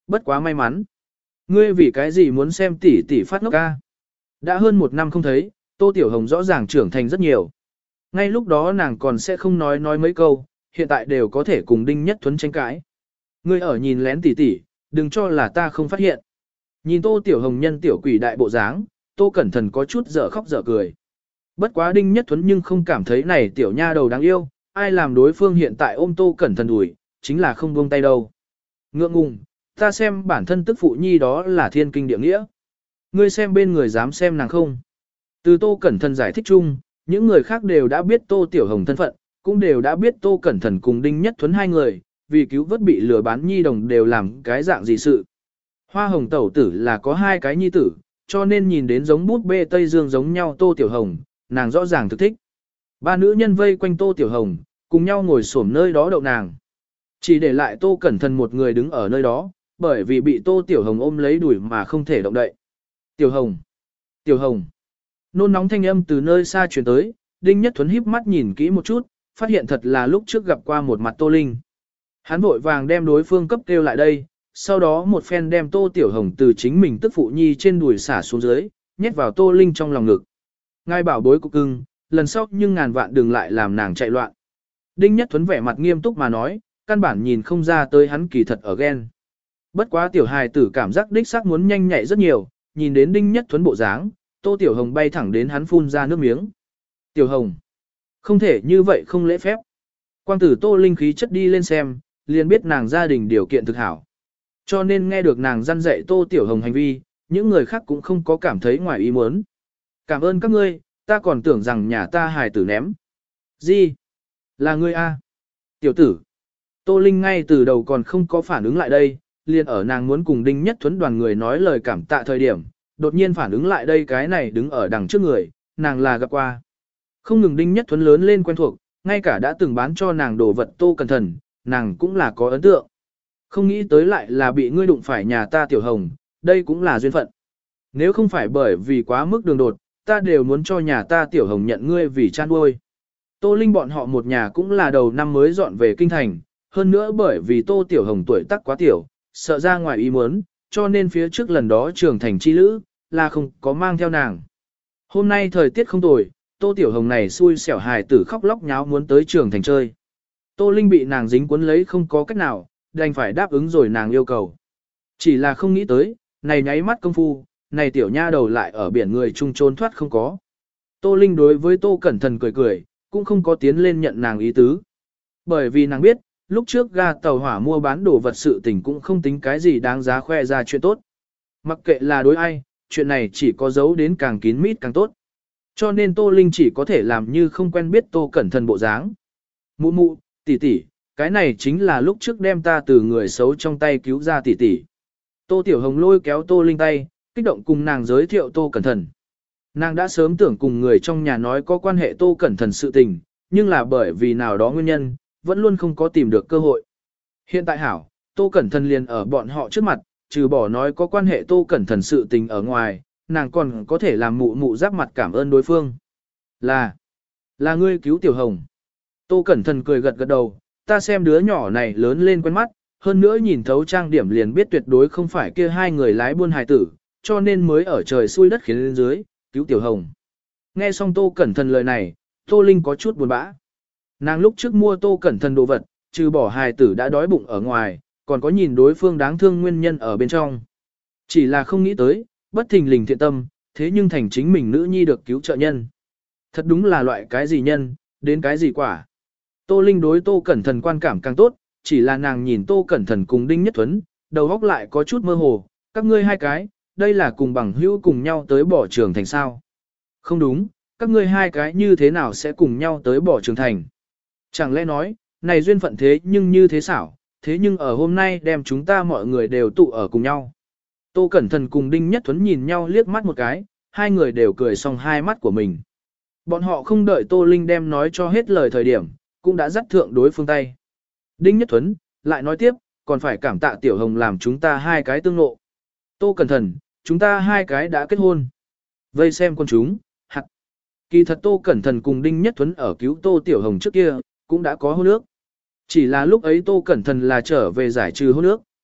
Bất quá may mắn. Ngươi vì cái gì muốn xem tỷ tỷ phát ngốc ca? Đã hơn một năm không thấy, Tô Tiểu Hồng rõ ràng trưởng thành rất nhiều. Ngay lúc đó nàng còn sẽ không nói nói mấy câu, hiện tại đều có thể cùng Đinh Nhất Thuấn tranh cãi. Ngươi ở nhìn lén tỷ tỷ, đừng cho là ta không phát hiện. Nhìn Tô Tiểu Hồng nhân tiểu quỷ đại bộ dáng, Tô Cẩn Thận có chút dở khóc dở cười. Bất quá Đinh Nhất Thuấn nhưng không cảm thấy này tiểu nha đầu đáng yêu, ai làm đối phương hiện tại ôm Tô Cẩn Thận đuổi, chính là không buông tay đâu. Ngượng ngùng, ta xem bản thân tức phụ nhi đó là thiên kinh địa nghĩa. Ngươi xem bên người dám xem nàng không? Từ Tô Cẩn Thận giải thích chung, những người khác đều đã biết Tô Tiểu Hồng thân phận, cũng đều đã biết Tô Cẩn Thận cùng Đinh Nhất Thuấn hai người, vì cứu vớt bị lừa bán nhi đồng đều làm cái dạng gì sự. Hoa Hồng tẩu tử là có hai cái nhi tử, cho nên nhìn đến giống bút bê Tây Dương giống nhau Tô Tiểu Hồng, nàng rõ ràng thực thích. Ba nữ nhân vây quanh Tô Tiểu Hồng, cùng nhau ngồi xổm nơi đó đậu nàng. Chỉ để lại Tô Cẩn Thận một người đứng ở nơi đó, bởi vì bị Tô Tiểu Hồng ôm lấy đuổi mà không thể động đậy. Tiểu Hồng! Tiểu Hồng! Nôn nóng thanh âm từ nơi xa truyền tới, Đinh Nhất Thuấn híp mắt nhìn kỹ một chút, phát hiện thật là lúc trước gặp qua một mặt Tô Linh. Hắn vội vàng đem đối phương cấp kêu lại đây, sau đó một phen đem Tô Tiểu Hồng từ chính mình tức phụ nhi trên đùi xả xuống dưới, nhét vào Tô Linh trong lòng ngực. Ngài bảo bối cục cưng, lần sau nhưng ngàn vạn đừng lại làm nàng chạy loạn. Đinh Nhất Thuấn vẻ mặt nghiêm túc mà nói, căn bản nhìn không ra tới hắn kỳ thật ở ghen. Bất quá tiểu hài tử cảm giác đích xác muốn nhanh nhạy rất nhiều, nhìn đến Đinh Nhất Thuấn bộ dáng, Tô Tiểu Hồng bay thẳng đến hắn phun ra nước miếng. Tiểu Hồng, không thể như vậy không lễ phép. Quang tử Tô Linh khí chất đi lên xem, liền biết nàng gia đình điều kiện thực hảo. Cho nên nghe được nàng răn dạy Tô Tiểu Hồng hành vi, những người khác cũng không có cảm thấy ngoài ý muốn. Cảm ơn các ngươi, ta còn tưởng rằng nhà ta hài tử ném. Gì? Là ngươi a? Tiểu tử. Tô Linh ngay từ đầu còn không có phản ứng lại đây, liền ở nàng muốn cùng Đinh Nhất Thuấn đoàn người nói lời cảm tạ thời điểm, đột nhiên phản ứng lại đây cái này đứng ở đằng trước người, nàng là gặp qua. Không ngừng Đinh Nhất Thuấn lớn lên quen thuộc, ngay cả đã từng bán cho nàng đồ vật Tô Cẩn Thận, nàng cũng là có ấn tượng. Không nghĩ tới lại là bị ngươi đụng phải nhà ta Tiểu Hồng, đây cũng là duyên phận. Nếu không phải bởi vì quá mức đường đột, ta đều muốn cho nhà ta Tiểu Hồng nhận ngươi vì chan nuôi. Tô Linh bọn họ một nhà cũng là đầu năm mới dọn về kinh thành, hơn nữa bởi vì Tô Tiểu Hồng tuổi tác quá tiểu, sợ ra ngoài ý muốn, cho nên phía trước lần đó trưởng thành chi lữ, là không có mang theo nàng. Hôm nay thời tiết không tồi, Tô Tiểu Hồng này xui xẻo hài tử khóc lóc nháo muốn tới trường thành chơi. Tô Linh bị nàng dính cuốn lấy không có cách nào, đành phải đáp ứng rồi nàng yêu cầu. Chỉ là không nghĩ tới, này nháy mắt công phu, này tiểu nha đầu lại ở biển người chung trốn thoát không có. Tô Linh đối với Tô Cẩn Thận cười cười, cũng không có tiến lên nhận nàng ý tứ. Bởi vì nàng biết, lúc trước ga tàu hỏa mua bán đồ vật sự tình cũng không tính cái gì đáng giá khoe ra chuyện tốt. Mặc kệ là đối ai, chuyện này chỉ có giấu đến càng kín mít càng tốt. Cho nên Tô Linh chỉ có thể làm như không quen biết Tô Cẩn Thận bộ dáng. Mụ mụ, tỷ tỷ, cái này chính là lúc trước đem ta từ người xấu trong tay cứu ra tỷ tỷ. Tô Tiểu Hồng lôi kéo Tô Linh tay, kích động cùng nàng giới thiệu Tô Cẩn Thận. Nàng đã sớm tưởng cùng người trong nhà nói có quan hệ Tô Cẩn Thận sự tình, nhưng là bởi vì nào đó nguyên nhân, vẫn luôn không có tìm được cơ hội. Hiện tại hảo, Tô Cẩn Thận liền ở bọn họ trước mặt, trừ bỏ nói có quan hệ Tô Cẩn Thận sự tình ở ngoài, nàng còn có thể làm mụ mụ giáp mặt cảm ơn đối phương. Là, là ngươi cứu Tiểu Hồng. Tô Cẩn Thận cười gật gật đầu, ta xem đứa nhỏ này lớn lên quen mắt, hơn nữa nhìn thấu trang điểm liền biết tuyệt đối không phải kia hai người lái buôn hài tử, cho nên mới ở trời xui đất khiến lên dưới, cứu Tiểu Hồng. Nghe xong Tô Cẩn Thận lời này, Tô Linh có chút buồn bã. Nàng lúc trước mua Tô Cẩn Thận đồ vật, trừ bỏ hài tử đã đói bụng ở ngoài, còn có nhìn đối phương đáng thương nguyên nhân ở bên trong. Chỉ là không nghĩ tới, bất thình lình thiện tâm, thế nhưng thành chính mình nữ nhi được cứu trợ nhân. Thật đúng là loại cái gì nhân, đến cái gì quả. Tô Linh đối Tô Cẩn Thận quan cảm càng tốt, chỉ là nàng nhìn Tô Cẩn Thận cùng Đinh Nhất Thuấn, đầu óc lại có chút mơ hồ, các ngươi hai cái, đây là cùng bằng hữu cùng nhau tới bỏ trường thành sao. Không đúng, các ngươi hai cái như thế nào sẽ cùng nhau tới bỏ trường thành. Chẳng lẽ nói, này duyên phận thế nhưng như thế xảo, thế nhưng ở hôm nay đem chúng ta mọi người đều tụ ở cùng nhau. Tô Cẩn Thận cùng Đinh Nhất Thuấn nhìn nhau liếc mắt một cái, hai người đều cười xong hai mắt của mình. Bọn họ không đợi Tô Linh đem nói cho hết lời thời điểm, cũng đã dắt thượng đối phương tay. Đinh Nhất Thuấn, lại nói tiếp, còn phải cảm tạ Tiểu Hồng làm chúng ta hai cái tương ngộ. Tô Cẩn Thận, chúng ta hai cái đã kết hôn. Vây xem con chúng, hạt. Kỳ thật Tô Cẩn Thận cùng Đinh Nhất Thuấn ở cứu Tô Tiểu Hồng trước kia, cũng đã có hôn ước. Chỉ là lúc ấy Tô Cẩn Thận là trở về giải trừ hôn ước,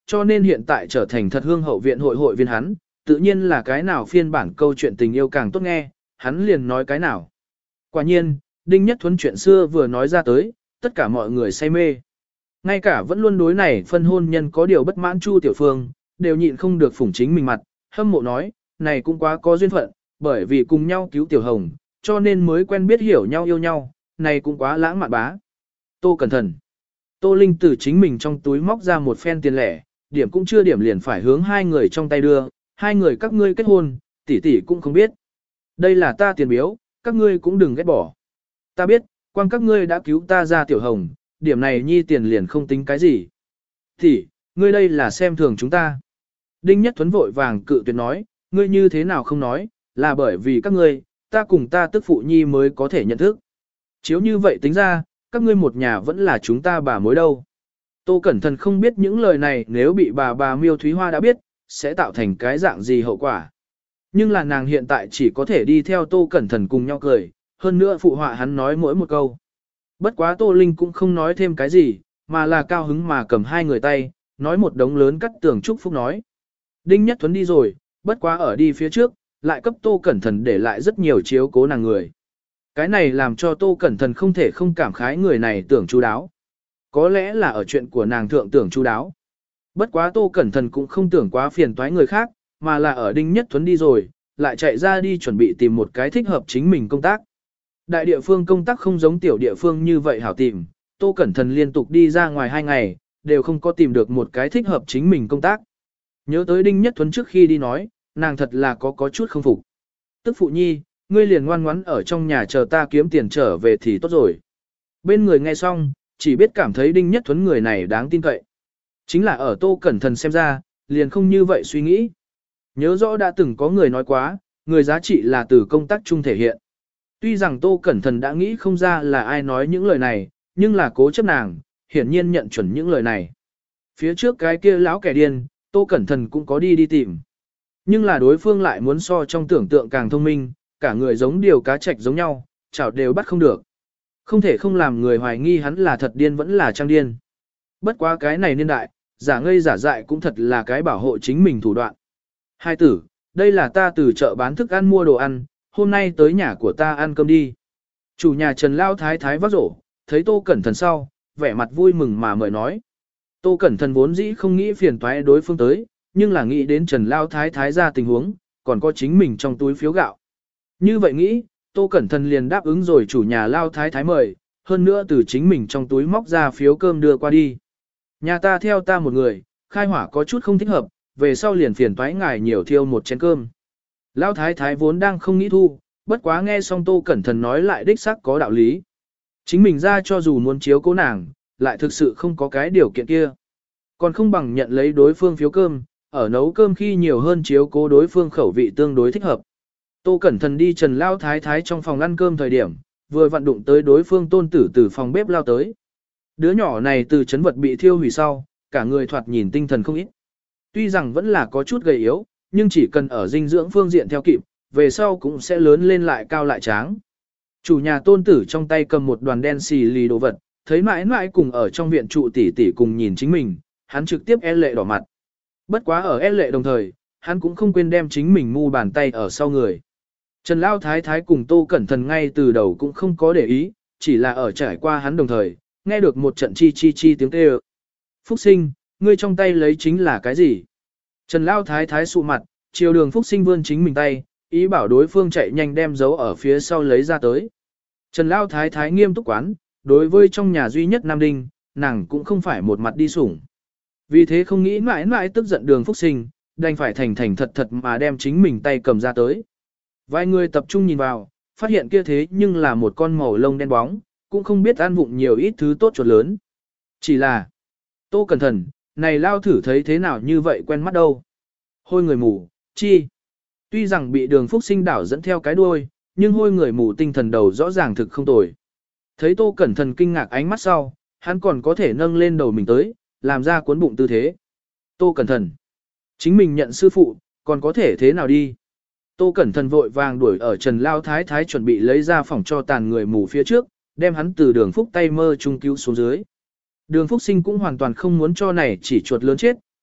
cho nên hiện tại trở thành thật hương hậu viện hội hội viên hắn, tự nhiên là cái nào phiên bản câu chuyện tình yêu càng tốt nghe, hắn liền nói cái nào. Quả nhiên, Đinh Nhất Thuấn chuyện xưa vừa nói ra tới, tất cả mọi người say mê. Ngay cả vẫn luôn đối này phân hôn nhân có điều bất mãn Chu Tiểu Phương, đều nhịn không được phủng chính mình mặt, hâm mộ nói, này cũng quá có duyên phận, bởi vì cùng nhau cứu Tiểu Hồng, cho nên mới quen biết hiểu nhau yêu nhau, này cũng quá lãng mạn bá. Tô cẩn thận. Tô Linh từ chính mình trong túi móc ra một phen tiền lẻ, điểm cũng chưa điểm liền phải hướng hai người trong tay đưa, hai người các ngươi kết hôn, tỷ tỷ cũng không biết. Đây là ta tiền biếu, các ngươi cũng đừng ghét bỏ. Ta biết, quan các ngươi đã cứu ta ra Tiểu Hồng, điểm này nhi tiền liền không tính cái gì. Tỷ, ngươi đây là xem thường chúng ta. Đinh Nhất Thuấn vội vàng cự tuyệt nói, ngươi như thế nào không nói, là bởi vì các ngươi, ta cùng ta tức phụ nhi mới có thể nhận thức. Chiếu như vậy tính ra, các ngươi một nhà vẫn là chúng ta bà mối đâu. Tô Cẩn Thận không biết những lời này nếu bị bà bà Miêu Thúy Hoa đã biết, sẽ tạo thành cái dạng gì hậu quả. Nhưng là nàng hiện tại chỉ có thể đi theo Tô Cẩn Thận cùng nhau cười, hơn nữa phụ họa hắn nói mỗi một câu. Bất quá Tô Linh cũng không nói thêm cái gì, mà là cao hứng mà cầm hai người tay, nói một đống lớn cắt tường chúc phúc nói. Đinh Nhất Thuấn đi rồi, bất quá ở đi phía trước, lại cấp Tô Cẩn Thận để lại rất nhiều chiếu cố nàng người. Cái này làm cho Tô Cẩn Thận không thể không cảm khái người này tưởng chu đáo. Có lẽ là ở chuyện của nàng thượng tưởng chu đáo. Bất quá Tô Cẩn Thận cũng không tưởng quá phiền toái người khác, mà là ở Đinh Nhất Thuấn đi rồi, lại chạy ra đi chuẩn bị tìm một cái thích hợp chính mình công tác. Đại địa phương công tác không giống tiểu địa phương như vậy hảo tìm, Tô Cẩn Thận liên tục đi ra ngoài hai ngày, đều không có tìm được một cái thích hợp chính mình công tác. Nhớ tới Đinh Nhất Thuấn trước khi đi nói, nàng thật là có có chút không phục. Tức phụ nhi, ngươi liền ngoan ngoãn ở trong nhà chờ ta kiếm tiền trở về thì tốt rồi. Bên người nghe xong, chỉ biết cảm thấy Đinh Nhất Thuấn người này đáng tin cậy. Chính là ở Tô Cẩn Thận xem ra, liền không như vậy suy nghĩ. Nhớ rõ đã từng có người nói quá, người giá trị là từ công tác chung thể hiện. Tuy rằng Tô Cẩn Thận đã nghĩ không ra là ai nói những lời này, nhưng là cố chấp nàng, hiển nhiên nhận chuẩn những lời này. Phía trước cái kia lão kẻ điên, Tô Cẩn Thận cũng có đi đi tìm. Nhưng là đối phương lại muốn so trong tưởng tượng càng thông minh, cả người giống điều cá trạch giống nhau, chảo đều bắt không được. Không thể không làm người hoài nghi hắn là thật điên vẫn là trang điên. Bất quá cái này niên đại, giả ngây giả dại cũng thật là cái bảo hộ chính mình thủ đoạn. Hai tử, đây là ta từ chợ bán thức ăn mua đồ ăn, hôm nay tới nhà của ta ăn cơm đi. Chủ nhà Trần Lao Thái Thái vác rổ, thấy Tô Cẩn Thận sau, vẻ mặt vui mừng mà mời nói. Tô Cẩn Thận vốn dĩ không nghĩ phiền toái đối phương tới, nhưng là nghĩ đến Trần Lao Thái Thái ra tình huống, còn có chính mình trong túi phiếu gạo. Như vậy nghĩ, Tô Cẩn Thận liền đáp ứng rồi chủ nhà Lao Thái Thái mời, hơn nữa từ chính mình trong túi móc ra phiếu cơm đưa qua đi. Nhà ta theo ta một người, khai hỏa có chút không thích hợp, về sau liền phiền toái ngài nhiều thiêu một chén cơm. Lao Thái Thái vốn đang không nghĩ thu, bất quá nghe xong Tô Cẩn Thận nói lại đích xác có đạo lý. Chính mình ra cho dù muốn chiếu cố nàng, lại thực sự không có cái điều kiện kia. Còn không bằng nhận lấy đối phương phiếu cơm, ở nấu cơm khi nhiều hơn chiếu cố đối phương khẩu vị tương đối thích hợp. Tô Cẩn Thận đi Trần Lao Thái Thái trong phòng ăn cơm thời điểm, vừa vặn đụng tới đối phương tôn tử từ phòng bếp lao tới. Đứa nhỏ này từ chấn vật bị thiêu hủy sau, cả người thoạt nhìn tinh thần không ít. Tuy rằng vẫn là có chút gầy yếu, nhưng chỉ cần ở dinh dưỡng phương diện theo kịp, về sau cũng sẽ lớn lên lại cao lại tráng. Chủ nhà tôn tử trong tay cầm một đoàn đen xì lì đồ vật, thấy mãi mãi cùng ở trong viện trụ tỷ tỷ cùng nhìn chính mình, hắn trực tiếp e lệ đỏ mặt. Bất quá ở e lệ đồng thời, hắn cũng không quên đem chính mình mu bàn tay ở sau người. Trần Lao Thái Thái cùng Tô Cẩn Thận ngay từ đầu cũng không có để ý, chỉ là ở trải qua hắn đồng thời, nghe được một trận chi chi chi tiếng kêu. Phúc Sinh, ngươi trong tay lấy chính là cái gì? Trần Lao Thái Thái sụ mặt, chiều đường Phúc Sinh vươn chính mình tay, ý bảo đối phương chạy nhanh đem dấu ở phía sau lấy ra tới. Trần Lao Thái Thái nghiêm túc quán, đối với trong nhà duy nhất Nam Đinh, nàng cũng không phải một mặt đi sủng. Vì thế không nghĩ mãi mãi tức giận đường Phúc Sinh, đành phải thành thành thật thật mà đem chính mình tay cầm ra tới. Vài người tập trung nhìn vào, phát hiện kia thế nhưng là một con màu lông đen bóng, cũng không biết ăn vụng nhiều ít thứ tốt chuột lớn. Chỉ là, Tô Cẩn Thận, này lao thử thấy thế nào như vậy quen mắt đâu. Hôi người mù, chi. Tuy rằng bị đường Phúc Sinh đảo dẫn theo cái đuôi, nhưng hôi người mù tinh thần đầu rõ ràng thực không tồi. Thấy Tô Cẩn Thận kinh ngạc ánh mắt sau, hắn còn có thể nâng lên đầu mình tới, làm ra cuốn bụng tư thế. Tô Cẩn Thận, chính mình nhận sư phụ, còn có thể thế nào đi. Tô Cẩn Thận vội vàng đuổi ở Trần Lao Thái Thái chuẩn bị lấy ra phòng cho tàn người mù phía trước, đem hắn từ đường Phúc tay mơ trung cứu xuống dưới. Đường Phúc Sinh cũng hoàn toàn không muốn cho này chỉ chuột lớn chết,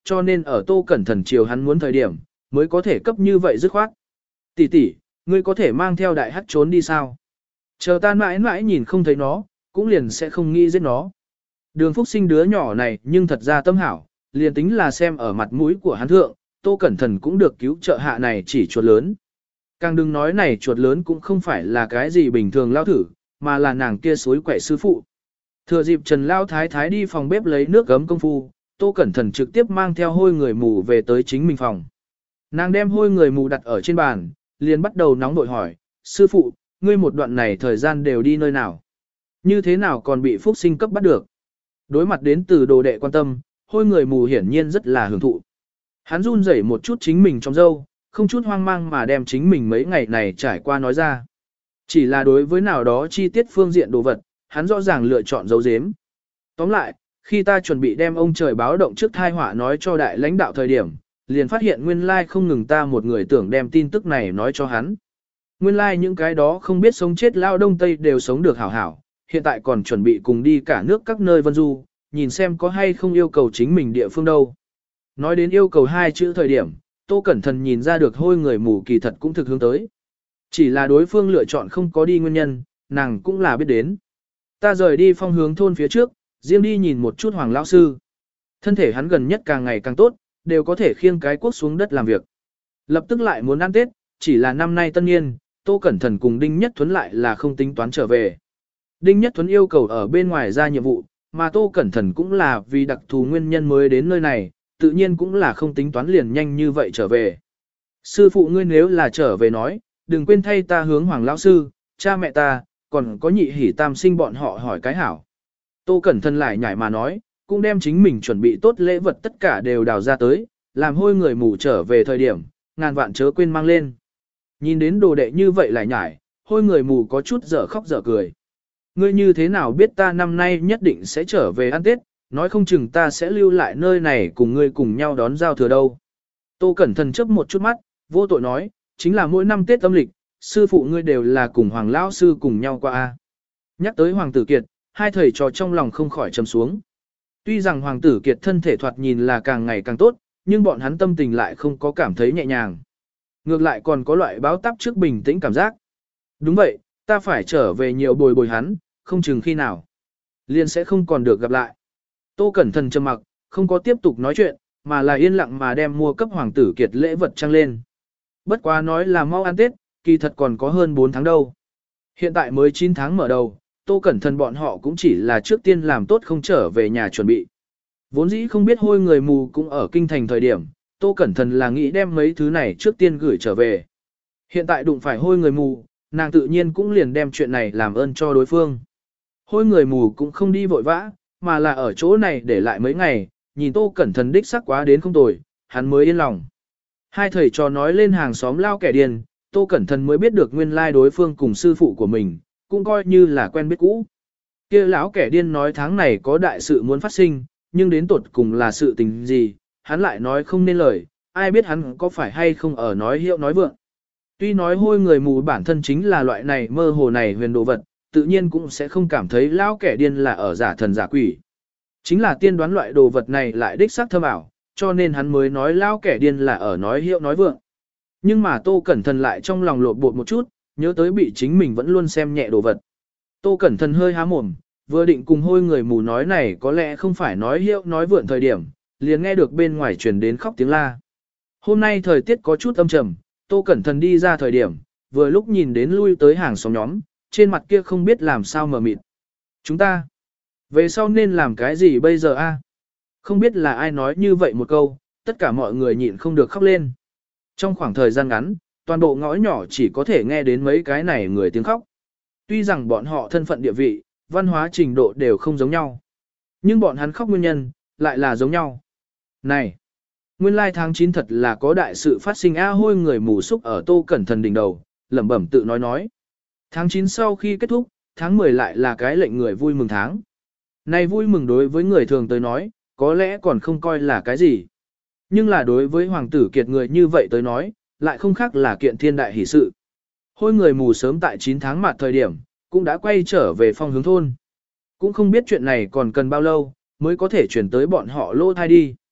cho nên ở Tô Cẩn Thần chiều hắn muốn thời điểm, mới có thể cấp như vậy dứt khoát. Tỷ tỷ, ngươi có thể mang theo đại hắc trốn đi sao? Chờ ta mãi mãi nhìn không thấy nó, cũng liền sẽ không nghĩ giết nó. Đường Phúc Sinh đứa nhỏ này nhưng thật ra tâm hảo, liền tính là xem ở mặt mũi của hắn thượng, Tô Cẩn Thần cũng được cứu trợ hạ này chỉ chuột lớn. Càng đừng nói này chuột lớn cũng không phải là cái gì bình thường lao thử, mà là nàng kia suối quậy sư phụ. Thừa dịp Trần Lao Thái Thái đi phòng bếp lấy nước gấm công phu, Tô Cẩn Thần trực tiếp mang theo hôi người mù về tới chính mình phòng. Nàng đem hôi người mù đặt ở trên bàn, liền bắt đầu nóng nội hỏi, sư phụ, ngươi một đoạn này thời gian đều đi nơi nào? Như thế nào còn bị Phúc Sinh cấp bắt được? Đối mặt đến từ đồ đệ quan tâm, hôi người mù hiển nhiên rất là hưởng thụ. Hắn run rẩy một chút chính mình trong râu, không chút hoang mang mà đem chính mình mấy ngày này trải qua nói ra. Chỉ là đối với nào đó chi tiết phương diện đồ vật, hắn rõ ràng lựa chọn giấu giếm. Tóm lại, khi ta chuẩn bị đem ông trời báo động trước thai họa nói cho đại lãnh đạo thời điểm, liền phát hiện nguyên lai không ngừng ta một người tưởng đem tin tức này nói cho hắn. Nguyên lai những cái đó không biết sống chết lao đông tây đều sống được hảo hảo, hiện tại còn chuẩn bị cùng đi cả nước các nơi vân du, nhìn xem có hay không yêu cầu chính mình địa phương đâu. Nói đến yêu cầu hai chữ thời điểm, Tô Cẩn Thần nhìn ra được hôi người mù kỳ thật cũng thực hướng tới. Chỉ là đối phương lựa chọn không có đi nguyên nhân, nàng cũng là biết đến. Ta rời đi phong hướng thôn phía trước, riêng đi nhìn một chút Hoàng lão sư. Thân thể hắn gần nhất càng ngày càng tốt, đều có thể khiêng cái cuốc xuống đất làm việc. Lập tức lại muốn ăn Tết, chỉ là năm nay tân niên, Tô Cẩn Thần cùng Đinh Nhất Thuấn lại là không tính toán trở về. Đinh Nhất Thuấn yêu cầu ở bên ngoài ra nhiệm vụ, mà Tô Cẩn Thần cũng là vì đặc thù nguyên nhân mới đến nơi này, tự nhiên cũng là không tính toán liền nhanh như vậy trở về. Sư phụ ngươi nếu là trở về nói, đừng quên thay ta hướng Hoàng lão sư, cha mẹ ta, còn có nhị hỉ tam sinh bọn họ hỏi cái hảo. Tô Cẩn Thần lại nhảy mà nói, cũng đem chính mình chuẩn bị tốt lễ vật tất cả đều đào ra tới, làm hôi người mù trở về thời điểm, ngàn vạn chớ quên mang lên. Nhìn đến đồ đệ như vậy lại nhảy, hôi người mù có chút dở khóc dở cười. Ngươi như thế nào biết ta năm nay nhất định sẽ trở về ăn Tết, nói không chừng ta sẽ lưu lại nơi này cùng ngươi cùng nhau đón giao thừa đâu. Tô Cẩn Thần chớp một chút mắt, vô tội nói, chính là mỗi năm Tết âm lịch, sư phụ ngươi đều là cùng Hoàng lão sư cùng nhau qua a. Nhắc tới Hoàng tử Kiệt, hai thầy trò trong lòng không khỏi trầm xuống. Tuy rằng Hoàng tử Kiệt thân thể thoạt nhìn là càng ngày càng tốt, nhưng bọn hắn tâm tình lại không có cảm thấy nhẹ nhàng. Ngược lại còn có loại báo táp trước bình tĩnh cảm giác. Đúng vậy, ta phải trở về nhiều bồi bồi hắn, không chừng khi nào. Liên sẽ không còn được gặp lại. Tô Cẩn Thần trầm mặc, không có tiếp tục nói chuyện, mà là yên lặng mà đem mua cấp Hoàng tử Kiệt lễ vật trăng lên. Bất quá nói là mau ăn Tết, kỳ thật còn có hơn bốn tháng đâu. Hiện tại mới chín tháng mở đầu, Tô Cẩn Thần bọn họ cũng chỉ là trước tiên làm tốt không trở về nhà chuẩn bị. Vốn dĩ không biết hôi người mù cũng ở kinh thành thời điểm, Tô Cẩn Thần là nghĩ đem mấy thứ này trước tiên gửi trở về. Hiện tại đụng phải hôi người mù, nàng tự nhiên cũng liền đem chuyện này làm ơn cho đối phương. Hôi người mù cũng không đi vội vã, mà là ở chỗ này để lại mấy ngày, nhìn Tô Cẩn Thần đích sắc quá đến không tồi, hắn mới yên lòng. Hai thầy trò nói lên hàng xóm lao kẻ điên, Tô Cẩn Thần mới biết được nguyên lai đối phương cùng sư phụ của mình, cũng coi như là quen biết cũ. Kia lão kẻ điên nói tháng này có đại sự muốn phát sinh, nhưng đến tột cùng là sự tình gì, hắn lại nói không nên lời, ai biết hắn có phải hay không ở nói hiệu nói vượng. Tuy nói hôi người mù bản thân chính là loại này mơ hồ này huyền đồ vật, tự nhiên cũng sẽ không cảm thấy lão kẻ điên là ở giả thần giả quỷ. Chính là tiên đoán loại đồ vật này lại đích xác thâm ảo, cho nên hắn mới nói lão kẻ điên là ở nói hiệu nói vượng. Nhưng mà Tô Cẩn Thần lại trong lòng lột bột một chút, nhớ tới bị chính mình vẫn luôn xem nhẹ đồ vật. Tô Cẩn Thần hơi há mồm, vừa định cùng hôi người mù nói này có lẽ không phải nói hiệu nói vượng thời điểm, liền nghe được bên ngoài truyền đến khóc tiếng la. Hôm nay thời tiết có chút âm trầm, Tô Cẩn Thần đi ra thời điểm, vừa lúc nhìn đến lui tới hàng xóm nhóm, trên mặt kia không biết làm sao mờ mịt. Chúng ta, về sau nên làm cái gì bây giờ a? Không biết là ai nói như vậy một câu, tất cả mọi người nhịn không được khóc lên. Trong khoảng thời gian ngắn, toàn bộ ngõ nhỏ chỉ có thể nghe đến mấy cái này người tiếng khóc. Tuy rằng bọn họ thân phận địa vị, văn hóa trình độ đều không giống nhau, nhưng bọn hắn khóc nguyên nhân, lại là giống nhau. Này, nguyên lai tháng chín thật là có đại sự phát sinh a. Hôi người mù xúc ở Tô Cẩn Thần đỉnh đầu, lẩm bẩm tự nói nói. Tháng chín sau khi kết thúc, tháng mười lại là cái lệnh người vui mừng tháng. Này vui mừng đối với người thường tới nói, có lẽ còn không coi là cái gì. Nhưng là đối với Hoàng tử Kiệt người như vậy tới nói, lại không khác là kiện thiên đại hỷ sự. Hôi người mù sớm tại chín tháng mặt thời điểm, cũng đã quay trở về phong hướng thôn. Cũng không biết chuyện này còn cần bao lâu, mới có thể chuyển tới bọn họ lô thai đi.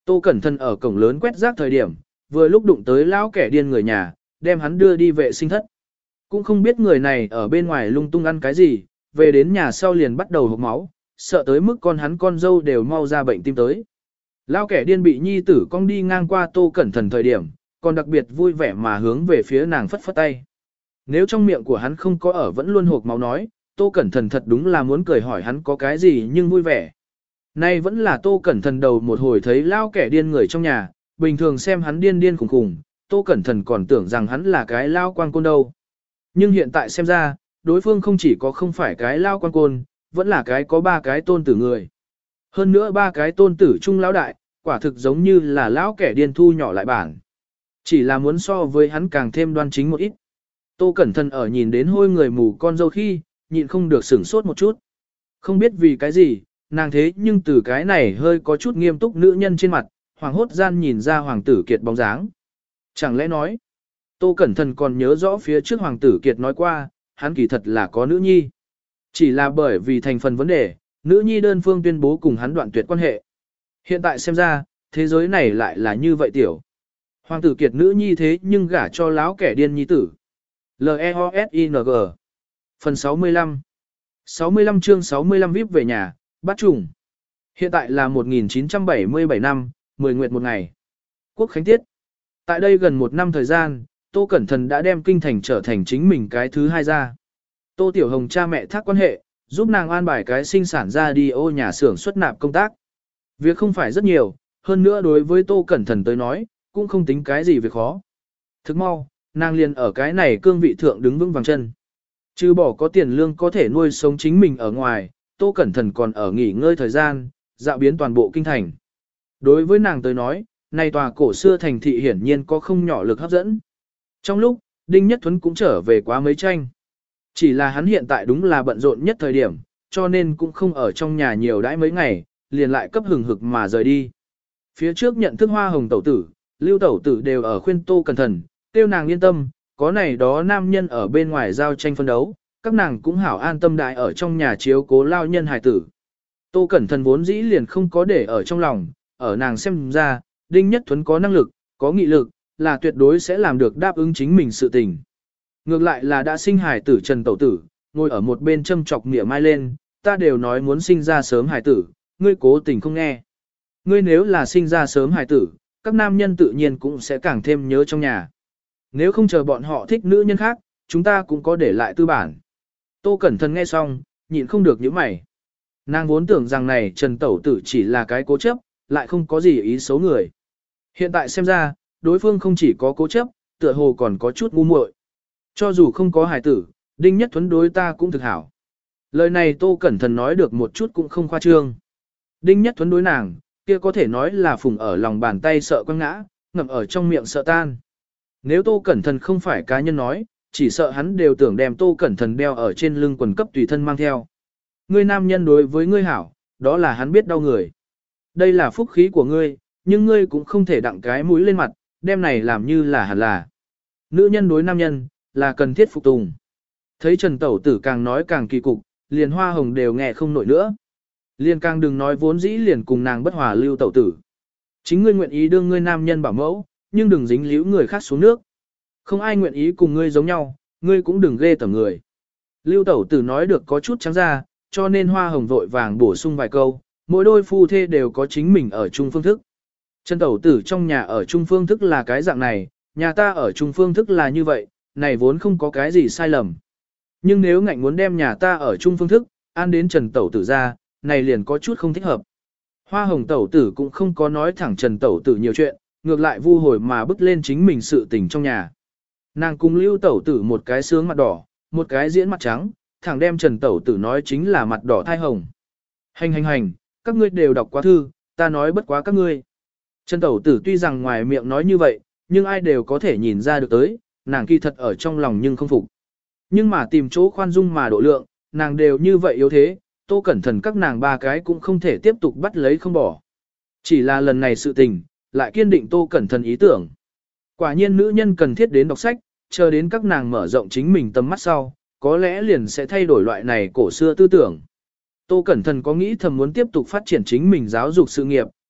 Tô Cẩn Thận ở cổng lớn quét rác thời điểm, vừa lúc đụng tới lão kẻ điên người nhà, đem hắn đưa đi vệ sinh thất. Cũng không biết người này ở bên ngoài lung tung ăn cái gì, về đến nhà sau liền bắt đầu hộc máu, sợ tới mức con hắn con dâu đều mau ra bệnh tim tới. Lão kẻ điên bị nhi tử cong đi ngang qua Tô Cẩn Thận thời điểm, còn đặc biệt vui vẻ mà hướng về phía nàng phất phất tay. Nếu trong miệng của hắn không có ở vẫn luôn hộc máu nói, Tô Cẩn Thận thật đúng là muốn cười hỏi hắn có cái gì nhưng vui vẻ. Nay vẫn là Tô Cẩn Thận đầu một hồi thấy lão kẻ điên người trong nhà, bình thường xem hắn điên điên khủng khủng, Tô Cẩn Thận còn tưởng rằng hắn là cái lao quan côn đâu. Nhưng hiện tại xem ra, đối phương không chỉ có không phải cái lao quan côn, vẫn là cái có ba cái tôn tử người. Hơn nữa ba cái tôn tử trung lão đại, quả thực giống như là lão kẻ điên thu nhỏ lại bản. Chỉ là muốn so với hắn càng thêm đoan chính một ít. Tô Cẩn Thận ở nhìn đến hôi người mù con dâu khi, nhịn không được sửng sốt một chút. Không biết vì cái gì, nàng thế nhưng từ cái này hơi có chút nghiêm túc nữ nhân trên mặt, hoàng hốt gian nhìn ra hoàng tử kiệt bóng dáng. Chẳng lẽ nói, Tô Cẩn Thận còn nhớ rõ phía trước hoàng tử kiệt nói qua, hắn kỳ thật là có nữ nhi. Chỉ là bởi vì thành phần vấn đề, nữ nhi đơn phương tuyên bố cùng hắn đoạn tuyệt quan hệ. Hiện tại xem ra, thế giới này lại là như vậy tiểu. Hoàng tử kiệt nữ nhi thế nhưng gả cho láo kẻ điên nhi tử. L E O S I N G Phần sáu mươi lăm sáu mươi lăm chương sáu mươi lăm víp về nhà, bắt trùng. Hiện tại là một nghìn chín trăm bảy mươi bảy năm, mười nguyệt một ngày. Quốc khánh tiết. Tại đây gần một năm thời gian, Tô Cẩn Thận đã đem kinh thành trở thành chính mình cái thứ hai ra. Tô Tiểu Hồng cha mẹ thác quan hệ, giúp nàng an bài cái sinh sản ra đi ô nhà xưởng xuất nạp công tác. Việc không phải rất nhiều, hơn nữa đối với Tô Cẩn Thận tới nói, cũng không tính cái gì việc khó. Thức mau, nàng liền ở cái này cương vị thượng đứng vững vàng chân. Trừ bỏ có tiền lương có thể nuôi sống chính mình ở ngoài, Tô Cẩn Thận còn ở nghỉ ngơi thời gian, dạo biến toàn bộ kinh thành. Đối với nàng tới nói, này tòa cổ xưa thành thị hiển nhiên có không nhỏ lực hấp dẫn. Trong lúc, Đinh Nhất Thuấn cũng trở về quá mấy tranh. Chỉ là hắn hiện tại đúng là bận rộn nhất thời điểm, cho nên cũng không ở trong nhà nhiều đãi mấy ngày, liền lại cấp hừng hực mà rời đi. Phía trước nhận thức Hoa Hồng tẩu tử, Lưu tẩu tử đều ở khuyên Tô Cẩn Thận, tiêu nàng yên tâm, có này đó nam nhân ở bên ngoài giao tranh phân đấu, các nàng cũng hảo an tâm đại ở trong nhà chiếu cố lao nhân hài tử. Tô Cẩn Thận vốn dĩ liền không có để ở trong lòng, ở nàng xem ra, Đinh Nhất Thuấn có năng lực, có nghị lực, là tuyệt đối sẽ làm được đáp ứng chính mình sự tình. Ngược lại là đã sinh hài tử Trần Tẩu Tử, ngồi ở một bên châm chọc mỉa mai lên, ta đều nói muốn sinh ra sớm hài tử, ngươi cố tình không nghe. Ngươi nếu là sinh ra sớm hài tử, các nam nhân tự nhiên cũng sẽ càng thêm nhớ trong nhà. Nếu không chờ bọn họ thích nữ nhân khác, chúng ta cũng có để lại tư bản. Tô Cẩn Thận nghe xong, nhịn không được nhíu mày. Nàng vốn tưởng rằng này Trần Tẩu Tử chỉ là cái cố chấp, lại không có gì ý xấu người. Hiện tại xem ra, đối phương không chỉ có cố chấp, tựa hồ còn có chút ngu muội. Cho dù không có hài tử, Đinh Nhất Thuấn đối ta cũng thực hảo. Lời này Tô Cẩn Thận nói được một chút cũng không khoa trương. Đinh Nhất Thuấn đối nàng, kia có thể nói là phùng ở lòng bàn tay sợ quăng ngã, ngậm ở trong miệng sợ tan. Nếu Tô Cẩn Thận không phải cá nhân nói, chỉ sợ hắn đều tưởng đem Tô Cẩn Thận đeo ở trên lưng quần cấp tùy thân mang theo. Ngươi nam nhân đối với ngươi hảo, đó là hắn biết đau người. Đây là phúc khí của ngươi, nhưng ngươi cũng không thể đặng cái mũi lên mặt, đem này làm như là hẳn là. Nữ nhân đối nam nhân, là cần thiết phục tùng. Thấy Trần Tẩu Tử càng nói càng kỳ cục, liền Hoa Hồng đều nghe không nổi nữa. Liền càng đừng nói vốn dĩ liền cùng nàng bất hòa Lưu Tẩu Tử. Chính ngươi nguyện ý đương ngươi nam nhân bảo mẫu, nhưng đừng dính líu người khác xuống nước. Không ai nguyện ý cùng ngươi giống nhau, ngươi cũng đừng ghê tởm người. Lưu Tẩu Tử nói được có chút trắng ra, cho nên Hoa Hồng vội vàng bổ sung vài câu, mỗi đôi phu thê đều có chính mình ở chung phương thức. Trần Tẩu Tử trong nhà ở chung phương thức là cái dạng này, nhà ta ở chung phương thức là như vậy, này vốn không có cái gì sai lầm. Nhưng nếu ngạnh muốn đem nhà ta ở chung phương thức, an đến Trần Tẩu Tử ra, này liền có chút không thích hợp. Hoa Hồng Tẩu Tử cũng không có nói thẳng Trần Tẩu Tử nhiều chuyện, ngược lại vu hồi mà bứt lên chính mình sự tình trong nhà. Nàng cùng Lưu Tẩu Tử một cái sướng mặt đỏ, một cái diễn mặt trắng, thẳng đem Trần Tẩu Tử nói chính là mặt đỏ thai hồng. Hành hành hành, các ngươi đều đọc quá thư, ta nói bất quá các ngươi. Trần Tẩu Tử tuy rằng ngoài miệng nói như vậy, nhưng ai đều có thể nhìn ra được tới, nàng kỳ thật ở trong lòng nhưng không phục. Nhưng mà tìm chỗ khoan dung mà độ lượng, nàng đều như vậy yếu thế, Tô Cẩn Thận các nàng ba cái cũng không thể tiếp tục bắt lấy không bỏ. Chỉ là lần này sự tình, lại kiên định Tô Cẩn Thận ý tưởng. Quả nhiên nữ nhân cần thiết đến đọc sách, chờ đến các nàng mở rộng chính mình tầm mắt sau, có lẽ liền sẽ thay đổi loại này cổ xưa tư tưởng. Tô Cẩn Thận có nghĩ thầm muốn tiếp tục phát triển chính mình giáo dục sự nghiệp,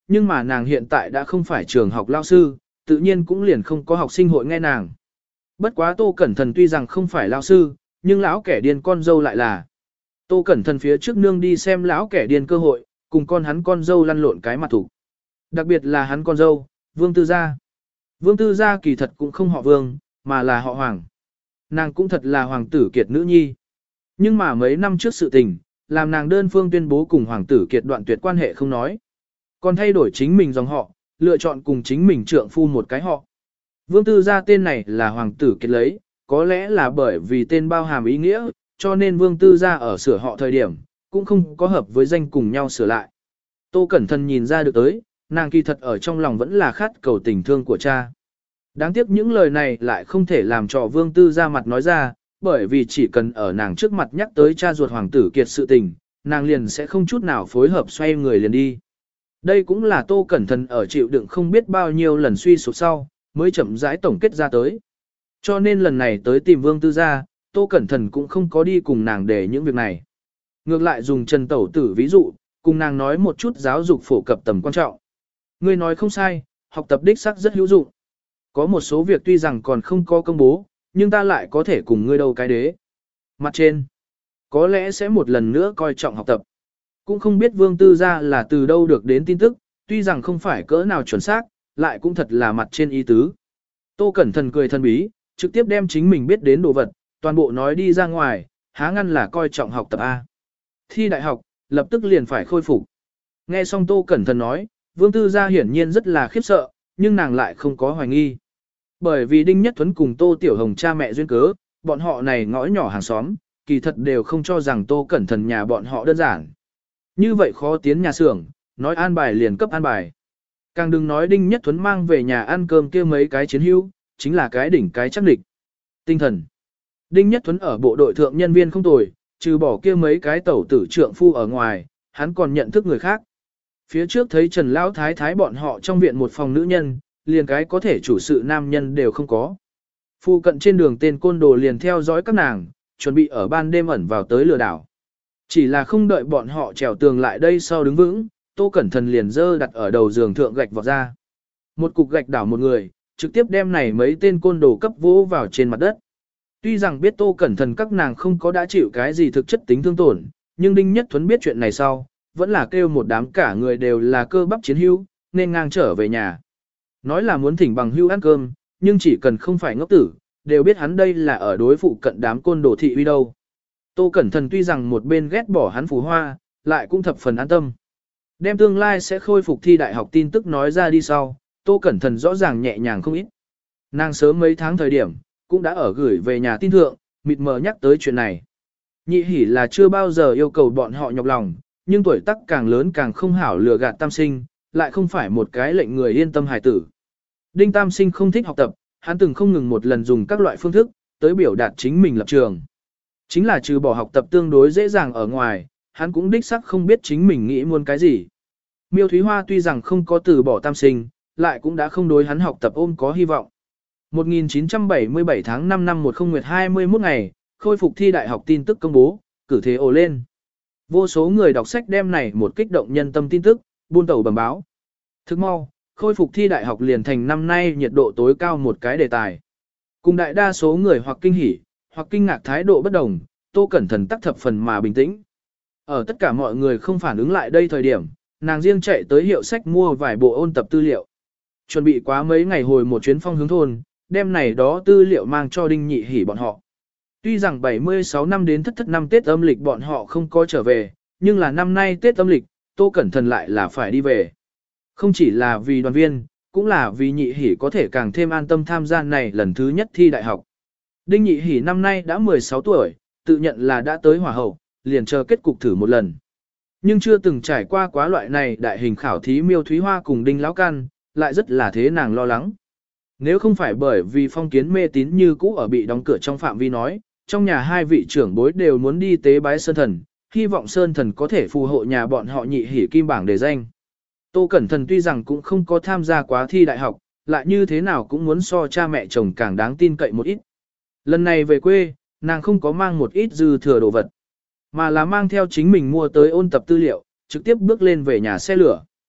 nhưng mà nàng hiện tại đã không phải trường học lao sư, tự nhiên cũng liền không có học sinh hội nghe nàng. Bất quá Tô Cẩn Thần tuy rằng không phải lao sư, nhưng lão kẻ điên con dâu lại là. Tô Cẩn Thần phía trước nương đi xem lão kẻ điên cơ hội, cùng con hắn con dâu lăn lộn cái mặt thủ. Đặc biệt là hắn con dâu, Vương Tư Gia. Vương Tư Gia kỳ thật cũng không họ Vương, mà là họ Hoàng. Nàng cũng thật là hoàng tử kiệt nữ nhi. Nhưng mà mấy năm trước sự tình, làm nàng đơn phương tuyên bố cùng hoàng tử kiệt đoạn tuyệt quan hệ không nói. Còn thay đổi chính mình dòng họ, lựa chọn cùng chính mình trượng phu một cái họ. Vương Tư Gia tên này là hoàng tử kiệt lấy, có lẽ là bởi vì tên bao hàm ý nghĩa, cho nên Vương Tư Gia ở sửa họ thời điểm, cũng không có hợp với danh cùng nhau sửa lại. Tô Cẩn Thận nhìn ra được tới, nàng kỳ thật ở trong lòng vẫn là khát cầu tình thương của cha. Đáng tiếc những lời này lại không thể làm cho Vương Tư Gia mặt nói ra, bởi vì chỉ cần ở nàng trước mặt nhắc tới cha ruột hoàng tử kiệt sự tình, nàng liền sẽ không chút nào phối hợp xoay người liền đi. Đây cũng là Tô Cẩn Thận ở chịu đựng không biết bao nhiêu lần suy sụp sau, mới chậm rãi tổng kết ra tới. Cho nên lần này tới tìm Vương Tư Gia, Tô Cẩn Thận cũng không có đi cùng nàng để những việc này. Ngược lại dùng Trần Tẩu Tử ví dụ, cùng nàng nói một chút giáo dục phổ cập tầm quan trọng. Ngươi nói không sai, học tập đích sắc rất hữu dụng. Có một số việc tuy rằng còn không có công bố, nhưng ta lại có thể cùng ngươi đâu cái đế. Mặt trên, có lẽ sẽ một lần nữa coi trọng học tập. Cũng không biết Vương Tư Gia là từ đâu được đến tin tức, tuy rằng không phải cỡ nào chuẩn xác, lại cũng thật là mặt trên ý tứ. Tô Cẩn Thận cười thân bí, trực tiếp đem chính mình biết đến đồ vật, toàn bộ nói đi ra ngoài, há ngăn là coi trọng học tập A. Thi đại học, lập tức liền phải khôi phục. Nghe xong Tô Cẩn Thận nói, Vương Tư Gia hiển nhiên rất là khiếp sợ, nhưng nàng lại không có hoài nghi. Bởi vì Đinh Nhất Thuấn cùng Tô Tiểu Hồng cha mẹ duyên cớ, bọn họ này ngõ nhỏ hàng xóm, kỳ thật đều không cho rằng Tô Cẩn Thận nhà bọn họ đơn giản. Như vậy khó tiến nhà xưởng, nói an bài liền cấp an bài. Càng đừng nói Đinh Nhất Thuấn mang về nhà ăn cơm kia mấy cái chiến hữu, chính là cái đỉnh cái chắc địch. Tinh thần. Đinh Nhất Thuấn ở bộ đội thượng nhân viên không tồi, trừ bỏ kia mấy cái tẩu tử trượng phu ở ngoài, hắn còn nhận thức người khác. Phía trước thấy Trần Lão Thái Thái bọn họ trong viện một phòng nữ nhân, liền cái có thể chủ sự nam nhân đều không có. Phu cận trên đường tên côn đồ liền theo dõi các nàng, chuẩn bị ở ban đêm ẩn vào tới lừa đảo. Chỉ là không đợi bọn họ trèo tường lại đây sau đứng vững, Tô Cẩn Thận liền dơ đặt ở đầu giường thượng gạch vọt ra. Một cục gạch đảo một người, trực tiếp đem này mấy tên côn đồ cấp vỗ vào trên mặt đất. Tuy rằng biết Tô Cẩn Thận các nàng không có đã chịu cái gì thực chất tính thương tổn, nhưng Đinh Nhất Thuấn biết chuyện này sau, vẫn là kêu một đám cả người đều là cơ bắp chiến hữu, nên ngang trở về nhà. Nói là muốn thỉnh bằng hữu ăn cơm, nhưng chỉ cần không phải ngốc tử, đều biết hắn đây là ở đối phụ cận đám côn đồ thị uy đâu. Tô Cẩn Thận tuy rằng một bên ghét bỏ hắn phù hoa, lại cũng thập phần an tâm. Đem tương lai sẽ khôi phục thi đại học tin tức nói ra đi sau, Tô Cẩn Thận rõ ràng nhẹ nhàng không ít. Nàng sớm mấy tháng thời điểm, cũng đã ở gửi về nhà tin thượng, mịt mờ nhắc tới chuyện này. Nhị hỉ là chưa bao giờ yêu cầu bọn họ nhọc lòng, nhưng tuổi tác càng lớn càng không hảo lừa gạt tam sinh, lại không phải một cái lệnh người yên tâm hài tử. Đinh tam sinh không thích học tập, hắn từng không ngừng một lần dùng các loại phương thức, tới biểu đạt chính mình lập trường. Chính là trừ bỏ học tập tương đối dễ dàng ở ngoài, hắn cũng đích xác không biết chính mình nghĩ muốn cái gì. Miêu Thúy Hoa tuy rằng không có từ bỏ tam sinh, lại cũng đã không đối hắn học tập ôm có hy vọng. một nghìn chín trăm bảy mươi bảy tháng năm năm một không nguyệt hai mươi mốt ngày, khôi phục thi đại học tin tức công bố, cử thế ồ lên. Vô số người đọc sách đem này một kích động nhân tâm tin tức, buôn tàu bẩm báo. Thức mau, khôi phục thi đại học liền thành năm nay nhiệt độ tối cao một cái đề tài. Cùng đại đa số người hoặc kinh hỉ, hoặc kinh ngạc thái độ bất đồng, Tô Cẩn Thận tắc thập phần mà bình tĩnh. Ở tất cả mọi người không phản ứng lại đây thời điểm, nàng riêng chạy tới hiệu sách mua vài bộ ôn tập tư liệu. Chuẩn bị quá mấy ngày hồi một chuyến phong hướng thôn, đem này đó tư liệu mang cho Đinh Nhị Hỉ bọn họ. Tuy rằng bảy mươi sáu năm đến thất thất năm Tết âm lịch bọn họ không có trở về, nhưng là năm nay Tết âm lịch, Tô Cẩn Thận lại là phải đi về. Không chỉ là vì đoàn viên, cũng là vì Nhị Hỉ có thể càng thêm an tâm tham gia này lần thứ nhất thi đại học. Đinh Nhị Hỉ năm nay đã mười sáu tuổi, tự nhận là đã tới hỏa hậu, liền chờ kết cục thử một lần. Nhưng chưa từng trải qua quá loại này đại hình khảo thí Miêu Thúy Hoa cùng Đinh Lão Căn, lại rất là thế nàng lo lắng. Nếu không phải bởi vì phong kiến mê tín như cũ ở bị đóng cửa trong phạm vi nói, trong nhà hai vị trưởng bối đều muốn đi tế bái Sơn Thần, hy vọng Sơn Thần có thể phù hộ nhà bọn họ Nhị Hỉ kim bảng đề danh. Tô Cẩn Thận tuy rằng cũng không có tham gia quá thi đại học, lại như thế nào cũng muốn so cha mẹ chồng càng đáng tin cậy một ít. Lần này về quê, nàng không có mang một ít dư thừa đồ vật, mà là mang theo chính mình mua tới ôn tập tư liệu, trực tiếp bước lên về nhà xe lửa.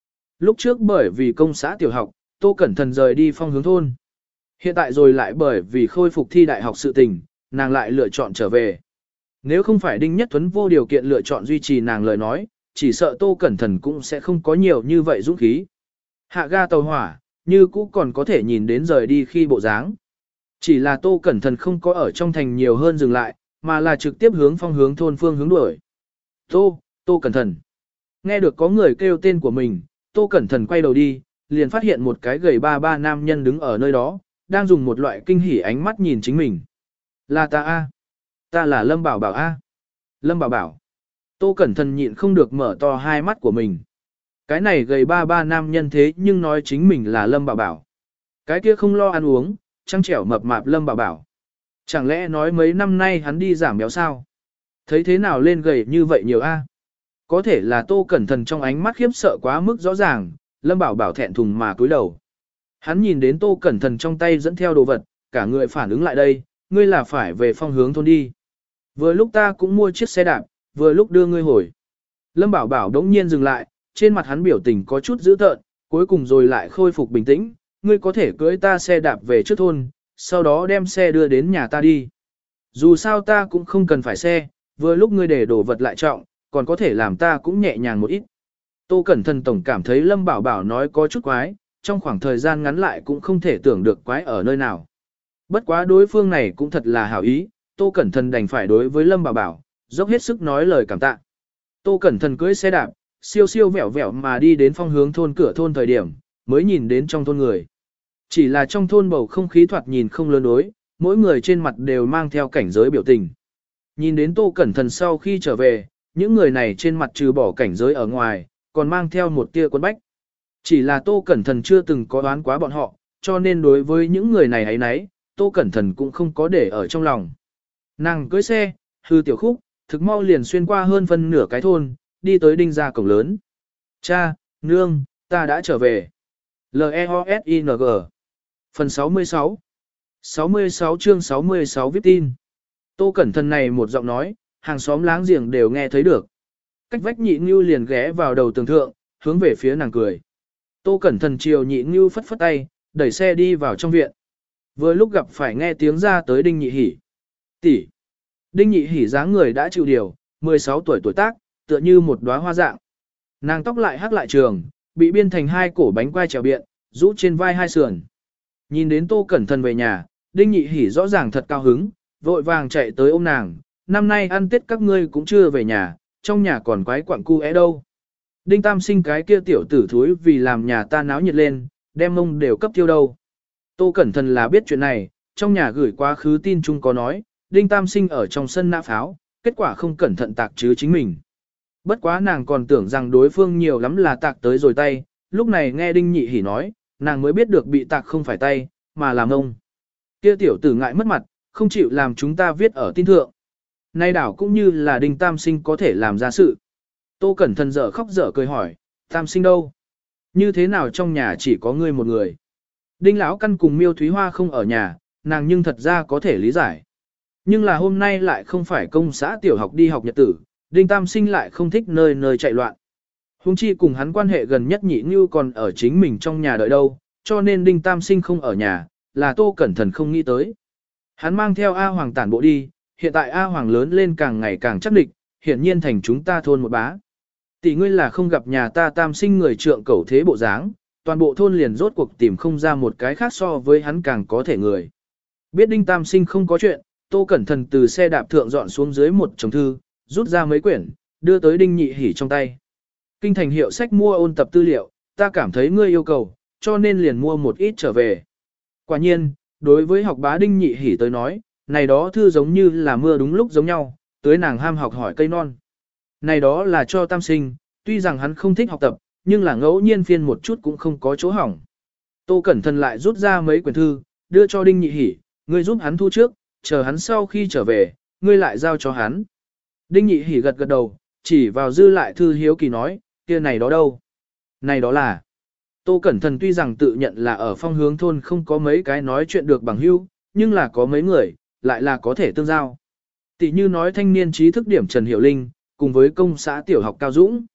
Lúc trước bởi vì công xã tiểu học, Tô Cẩn Thần rời đi phong hướng thôn. Hiện tại rồi lại bởi vì khôi phục thi đại học sự tình, nàng lại lựa chọn trở về. Nếu không phải Đinh Nhất Tuấn vô điều kiện lựa chọn duy trì nàng lời nói, chỉ sợ Tô Cẩn Thần cũng sẽ không có nhiều như vậy dũng khí. Hạ ga tàu hỏa, như cũ còn có thể nhìn đến rời đi khi bộ dáng. Chỉ là Tô Cẩn Thần không có ở trong thành nhiều hơn dừng lại, mà là trực tiếp hướng phong hướng thôn phương hướng đuổi. Tô, Tô Cẩn Thần. Nghe được có người kêu tên của mình, Tô Cẩn Thần quay đầu đi, liền phát hiện một cái gầy ba ba nam nhân đứng ở nơi đó, đang dùng một loại kinh hỉ ánh mắt nhìn chính mình. Là ta a, ta là Lâm Bảo Bảo a. Lâm Bảo Bảo. Tô Cẩn Thần nhịn không được mở to hai mắt của mình. Cái này gầy ba ba nam nhân thế nhưng nói chính mình là Lâm Bảo Bảo. Cái kia không lo ăn uống, trăng trẻo mập mạp Lâm Bảo Bảo. Chẳng lẽ nói mấy năm nay hắn đi giảm béo sao? Thấy thế nào lên gầy như vậy nhiều a? Có thể là Tô Cẩn Thần trong ánh mắt khiếp sợ quá mức rõ ràng, Lâm Bảo Bảo thẹn thùng mà cúi đầu. Hắn nhìn đến Tô Cẩn Thần trong tay dẫn theo đồ vật, cả người phản ứng lại đây, ngươi là phải về phong hướng thôn đi. Vừa lúc ta cũng mua chiếc xe đạp, vừa lúc đưa ngươi hồi. Lâm Bảo Bảo đống nhiên dừng lại, trên mặt hắn biểu tình có chút dữ tợn, cuối cùng rồi lại khôi phục bình tĩnh, ngươi có thể cưỡi ta xe đạp về trước thôn, sau đó đem xe đưa đến nhà ta đi. Dù sao ta cũng không cần phải xe, vừa lúc ngươi để đồ vật lại trọng, còn có thể làm ta cũng nhẹ nhàng một ít. Tô Cẩn Thần tổng cảm thấy Lâm Bảo Bảo nói có chút quái, trong khoảng thời gian ngắn lại cũng không thể tưởng được quái ở nơi nào. Bất quá đối phương này cũng thật là hảo ý, Tô Cẩn Thần đành phải đối với Lâm Bảo Bảo, dốc hết sức nói lời cảm tạ. Tô Cẩn Thần cưỡi xe đạp, siêu siêu vẹo vẹo mà đi đến phong hướng thôn cửa thôn thời điểm, mới nhìn đến trong thôn người. Chỉ là trong thôn bầu không khí thoạt nhìn không lớn đối, mỗi người trên mặt đều mang theo cảnh giới biểu tình. Nhìn đến Tô Cẩn Thần sau khi trở về, những người này trên mặt trừ bỏ cảnh giới ở ngoài, còn mang theo một tia quân bách. Chỉ là Tô Cẩn Thần chưa từng có đoán quá bọn họ, cho nên đối với những người này ấy nấy, Tô Cẩn Thần cũng không có để ở trong lòng. Nàng cưỡi xe, hư tiểu khúc, thực mau liền xuyên qua hơn phân nửa cái thôn, đi tới đinh gia cổng lớn. Cha, nương, ta đã trở về. L E O S I N G Phần sáu mươi sáu sáu mươi sáu chương sáu mươi sáu viết tin. Tô Cẩn Thần này một giọng nói, hàng xóm láng giềng đều nghe thấy được. Cách vách Nhị Ngưu liền ghé vào đầu tường thượng, hướng về phía nàng cười. Tô Cẩn Thần chiều Nhị Ngưu phất phất tay, đẩy xe đi vào trong viện. Vừa lúc gặp phải nghe tiếng ra tới Đinh Nhị Hỉ. Tỷ. Đinh Nhị Hỉ dáng người đã chịu điều, mười sáu tuổi tuổi tác, tựa như một đóa hoa dạng. Nàng tóc lại hắc lại trường, bị biên thành hai cổ bánh quai trèo biện, rũ trên vai hai sườn. Nhìn đến Tô Cẩn Thần về nhà, Đinh Nhị Hỉ rõ ràng thật cao hứng, vội vàng chạy tới ôm nàng. Năm nay ăn Tết các ngươi cũng chưa về nhà, trong nhà còn quái quặng cu é đâu. Đinh Tam Sinh cái kia tiểu tử thúi vì làm nhà ta náo nhiệt lên, đem mông đều cấp tiêu đâu. Tô Cẩn Thần là biết chuyện này, trong nhà gửi quá khứ tin chung có nói, Đinh Tam Sinh ở trong sân nã pháo, kết quả không cẩn thận tạc chứ chính mình. Bất quá nàng còn tưởng rằng đối phương nhiều lắm là tạc tới rồi tay, lúc này nghe Đinh Nhị Hỉ nói, nàng mới biết được bị tạc không phải tay, mà là mông. Kia tiểu tử ngại mất mặt, không chịu làm chúng ta viết ở tin thượng. Nay đảo cũng như là Đinh Tam Sinh có thể làm ra sự. Tô Cẩn Thần dở khóc dở cười hỏi, Tam Sinh đâu? Như thế nào trong nhà chỉ có ngươi một người? Đinh Lão Căn cùng Miêu Thúy Hoa không ở nhà, nàng nhưng thật ra có thể lý giải. Nhưng là hôm nay lại không phải công xã tiểu học đi học nhật tử, Đinh Tam Sinh lại không thích nơi nơi chạy loạn. Huống chi cùng hắn quan hệ gần nhất Nhị Ngưu còn ở chính mình trong nhà đợi đâu, cho nên Đinh Tam Sinh không ở nhà, là Tô Cẩn Thần không nghĩ tới. Hắn mang theo A Hoàng tản bộ đi, hiện tại A Hoàng lớn lên càng ngày càng chắc địch, hiển nhiên thành chúng ta thôn một bá. Tỷ ngươi là không gặp nhà ta Tam Sinh người trượng cẩu thế bộ dáng, toàn bộ thôn liền rốt cuộc tìm không ra một cái khác so với hắn càng có thể người. Biết Đinh Tam Sinh không có chuyện, Tô Cẩn Thần từ xe đạp thượng dọn xuống dưới một chồng thư, rút ra mấy quyển, đưa tới Đinh Nhị Hỉ trong tay. Kinh thành hiệu sách mua ôn tập tư liệu, ta cảm thấy ngươi yêu cầu, cho nên liền mua một ít trở về. Quả nhiên, đối với học bá Đinh Nhị Hỉ tới nói, này đó thư giống như là mưa đúng lúc giống nhau, tới nàng ham học hỏi cây non. Này đó là cho Tam Sinh, tuy rằng hắn không thích học tập, nhưng là ngẫu nhiên phiên một chút cũng không có chỗ hỏng. Tô Cẩn Thần lại rút ra mấy quyển thư, đưa cho Đinh Nhị Hỉ, ngươi giúp hắn thu trước, chờ hắn sau khi trở về, ngươi lại giao cho hắn. Đinh Nhị Hỉ gật gật đầu, chỉ vào dư lại thư hiếu kỳ nói, kia này đó đâu? Này đó là... Tô Cẩn Thần tuy rằng tự nhận là ở phong hướng thôn không có mấy cái nói chuyện được bằng hữu, nhưng là có mấy người, lại là có thể tương giao. Tỷ như nói thanh niên trí thức điểm Trần Hiểu Linh, cùng với công xã tiểu học Cao Dũng.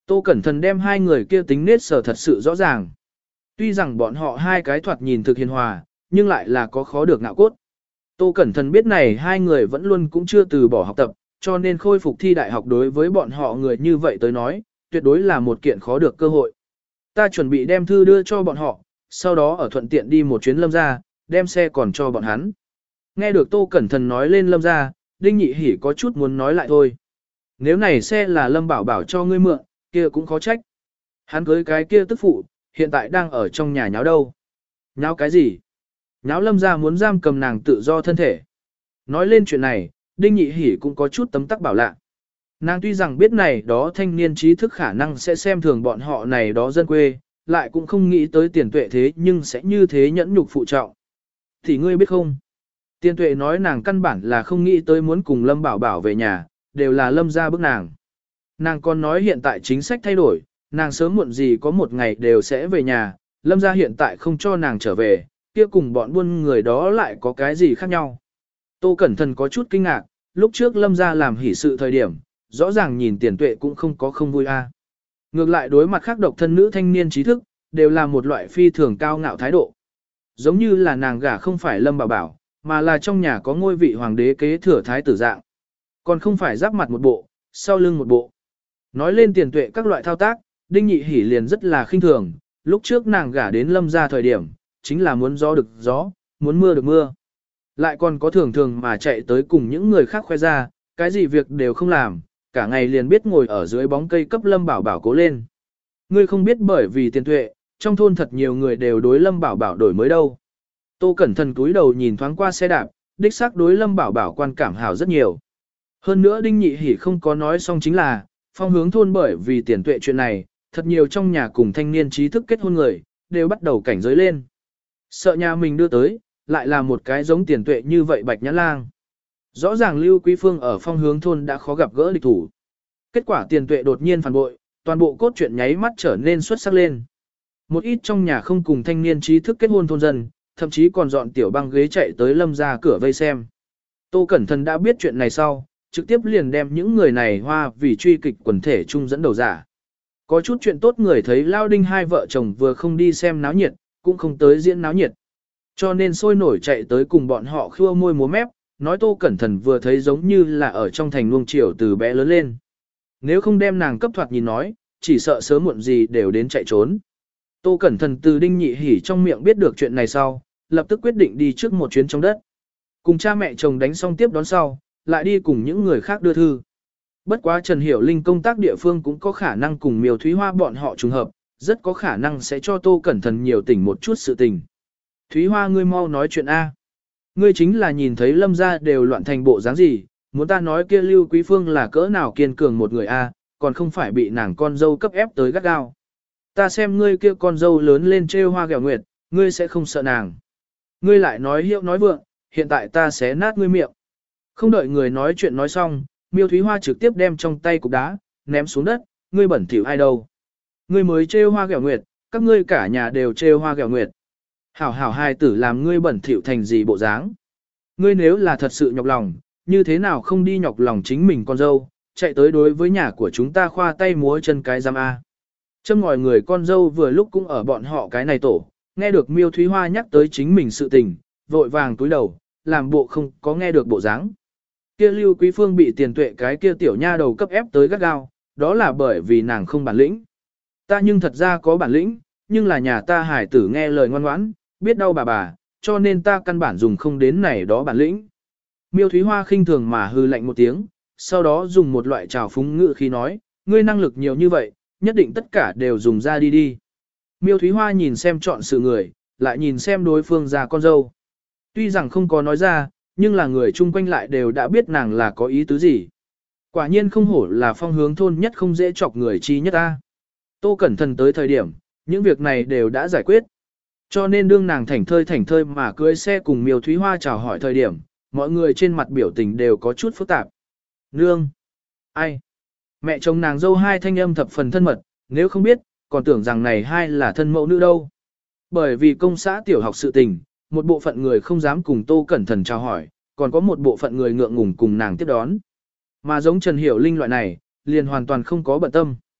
Tô Cẩn Thận đem hai người kia tính nết sở thật sự rõ ràng. Tuy rằng bọn họ hai cái thoạt nhìn thực hiền hòa, nhưng lại là có khó được ngạo cốt. Tô Cẩn Thận biết này hai người vẫn luôn cũng chưa từ bỏ học tập, cho nên khôi phục thi đại học đối với bọn họ người như vậy tới nói, tuyệt đối là một kiện khó được cơ hội. Ta chuẩn bị đem thư đưa cho bọn họ, sau đó ở thuận tiện đi một chuyến Lâm gia, đem xe còn cho bọn hắn. Nghe được Tô Cẩn Thận nói lên Lâm gia, Đinh Nhị Hỉ có chút muốn nói lại thôi. Nếu này xe là Lâm Bảo Bảo cho ngươi mượn, kia cũng khó trách. Hắn cưới cái kia tức phụ, hiện tại đang ở trong nhà nháo đâu. Nháo cái gì? Nháo Lâm gia muốn giam cầm nàng tự do thân thể. Nói lên chuyện này, Đinh Nhị Hỉ cũng có chút tấm tắc bảo lạ. Nàng tuy rằng biết này đó thanh niên trí thức khả năng sẽ xem thường bọn họ này đó dân quê, lại cũng không nghĩ tới tiền tuệ thế nhưng sẽ như thế nhẫn nhục phụ trọng. Thì ngươi biết không? Tiền tuệ nói nàng căn bản là không nghĩ tới muốn cùng Lâm Bảo Bảo về nhà, đều là Lâm gia bức nàng. Nàng còn nói hiện tại chính sách thay đổi, nàng sớm muộn gì có một ngày đều sẽ về nhà, Lâm gia hiện tại không cho nàng trở về, kia cùng bọn buôn người đó lại có cái gì khác nhau. Tô Cẩn Thận có chút kinh ngạc, lúc trước Lâm gia làm hỷ sự thời điểm, rõ ràng nhìn tiền tuệ cũng không có không vui a. Ngược lại đối mặt khác độc thân nữ thanh niên trí thức, đều là một loại phi thường cao ngạo thái độ. Giống như là nàng gả không phải Lâm Bảo Bảo, mà là trong nhà có ngôi vị hoàng đế kế thừa thái tử dạng. Còn không phải giáp mặt một bộ, sau lưng một bộ. Nói lên tiền tuệ các loại thao tác, Đinh Nhị Hỉ liền rất là khinh thường, lúc trước nàng gả đến Lâm gia thời điểm, chính là muốn gió được gió, muốn mưa được mưa. Lại còn có thường thường mà chạy tới cùng những người khác khoe ra, cái gì việc đều không làm, cả ngày liền biết ngồi ở dưới bóng cây cấp Lâm Bảo Bảo cố lên. Ngươi không biết bởi vì tiền tuệ, trong thôn thật nhiều người đều đối Lâm Bảo Bảo đổi mới đâu. Tô Cẩn Thận cúi đầu nhìn thoáng qua xe đạp, đích xác đối Lâm Bảo Bảo quan cảm hảo rất nhiều. Hơn nữa Đinh Nhị Hỉ không có nói xong chính là, phong hướng thôn bởi vì tiền tuệ chuyện này, thật nhiều trong nhà cùng thanh niên trí thức kết hôn người, đều bắt đầu cảnh giới lên. Sợ nhà mình đưa tới, lại là một cái giống tiền tuệ như vậy bạch nhãn lang. Rõ ràng Lưu Quý Phương ở phong hướng thôn đã khó gặp gỡ địch thủ. Kết quả tiền tuệ đột nhiên phản bội, toàn bộ cốt truyện nháy mắt trở nên xuất sắc lên. Một ít trong nhà không cùng thanh niên trí thức kết hôn thôn dân, thậm chí còn dọn tiểu băng ghế chạy tới Lâm gia cửa vây xem. Tô Cẩn Thận đã biết chuyện này sau, trực tiếp liền đem những người này hoa vì truy kịch quần thể chung dẫn đầu giả. Có chút chuyện tốt người thấy Lao Đinh hai vợ chồng vừa không đi xem náo nhiệt, cũng không tới diễn náo nhiệt. Cho nên sôi nổi chạy tới cùng bọn họ khua môi múa mép, nói Tô Cẩn Thận vừa thấy giống như là ở trong thành nuông chiều từ bé lớn lên. Nếu không đem nàng cấp thoạt nhìn nói, chỉ sợ sớm muộn gì đều đến chạy trốn. Tô Cẩn Thận từ Đinh Nhị Hỉ trong miệng biết được chuyện này sau, lập tức quyết định đi trước một chuyến trong đất. Cùng cha mẹ chồng đánh xong tiếp đón sau, lại đi cùng những người khác đưa thư. Bất quá Trần Hiểu Linh công tác địa phương cũng có khả năng cùng Miêu Thúy Hoa bọn họ trùng hợp, rất có khả năng sẽ cho Tô Cẩn Thận nhiều tỉnh một chút sự tình. Thúy Hoa ngươi mau nói chuyện A. Ngươi chính là nhìn thấy Lâm gia đều loạn thành bộ dáng gì, muốn ta nói kia Lưu Quý Phương là cỡ nào kiên cường một người A, còn không phải bị nàng con dâu cấp ép tới gắt gao. Ta xem ngươi kia con dâu lớn lên trêu hoa ghẹo nguyệt, ngươi sẽ không sợ nàng. Ngươi lại nói hiệu nói vượng, hiện tại ta sẽ nát ngươi miệng. Không đợi người nói chuyện nói xong, Miêu Thúy Hoa trực tiếp đem trong tay cục đá, ném xuống đất, ngươi bẩn thỉu ai đâu. Ngươi mới trêu hoa ghẹo nguyệt, các ngươi cả nhà đều trêu hoa ghẹo nguyệt. Hảo hảo hai tử làm ngươi bẩn thỉu thành gì bộ dáng. Ngươi nếu là thật sự nhọc lòng, như thế nào không đi nhọc lòng chính mình con dâu, chạy tới đối với nhà của chúng ta khoa tay múa chân cái giam A. Châm ngòi người con dâu vừa lúc cũng ở bọn họ cái này tổ, nghe được Miêu Thúy Hoa nhắc tới chính mình sự tình, vội vàng túi đầu, làm bộ không có nghe được bộ dáng. Kia Lưu Quý Phương bị tiền tuệ cái kia tiểu nha đầu cấp ép tới gắt gao, đó là bởi vì nàng không bản lĩnh. Ta nhưng thật ra có bản lĩnh, nhưng là nhà ta hải tử nghe lời ngoan ngoãn, biết đau bà bà, cho nên ta căn bản dùng không đến này đó bản lĩnh. Miêu Thúy Hoa khinh thường mà hư lạnh một tiếng, sau đó dùng một loại trào phúng ngữ khí nói, ngươi năng lực nhiều như vậy, nhất định tất cả đều dùng ra đi đi. Miêu Thúy Hoa nhìn xem chọn sự người, lại nhìn xem đối phương ra con dâu. Tuy rằng không có nói ra, nhưng là người chung quanh lại đều đã biết nàng là có ý tứ gì. Quả nhiên không hổ là phong hướng thôn nhất không dễ chọc người chi nhất ta. Tô Cẩn Thận tới thời điểm, những việc này đều đã giải quyết. Cho nên đương nàng thảnh thơi thảnh thơi mà cưới xe cùng Miêu Thúy Hoa chào hỏi thời điểm, mọi người trên mặt biểu tình đều có chút phức tạp. Nương! Ai? Mẹ chồng nàng dâu hai thanh âm thập phần thân mật, nếu không biết, còn tưởng rằng này hai là thân mẫu nữ đâu. Bởi vì công xã tiểu học sự tình, một bộ phận người không dám cùng Tô Cẩn Thận chào hỏi, còn có một bộ phận người ngượng ngùng cùng nàng tiếp đón. Mà giống Trần Hiểu Linh loại này, liền hoàn toàn không có bận tâm.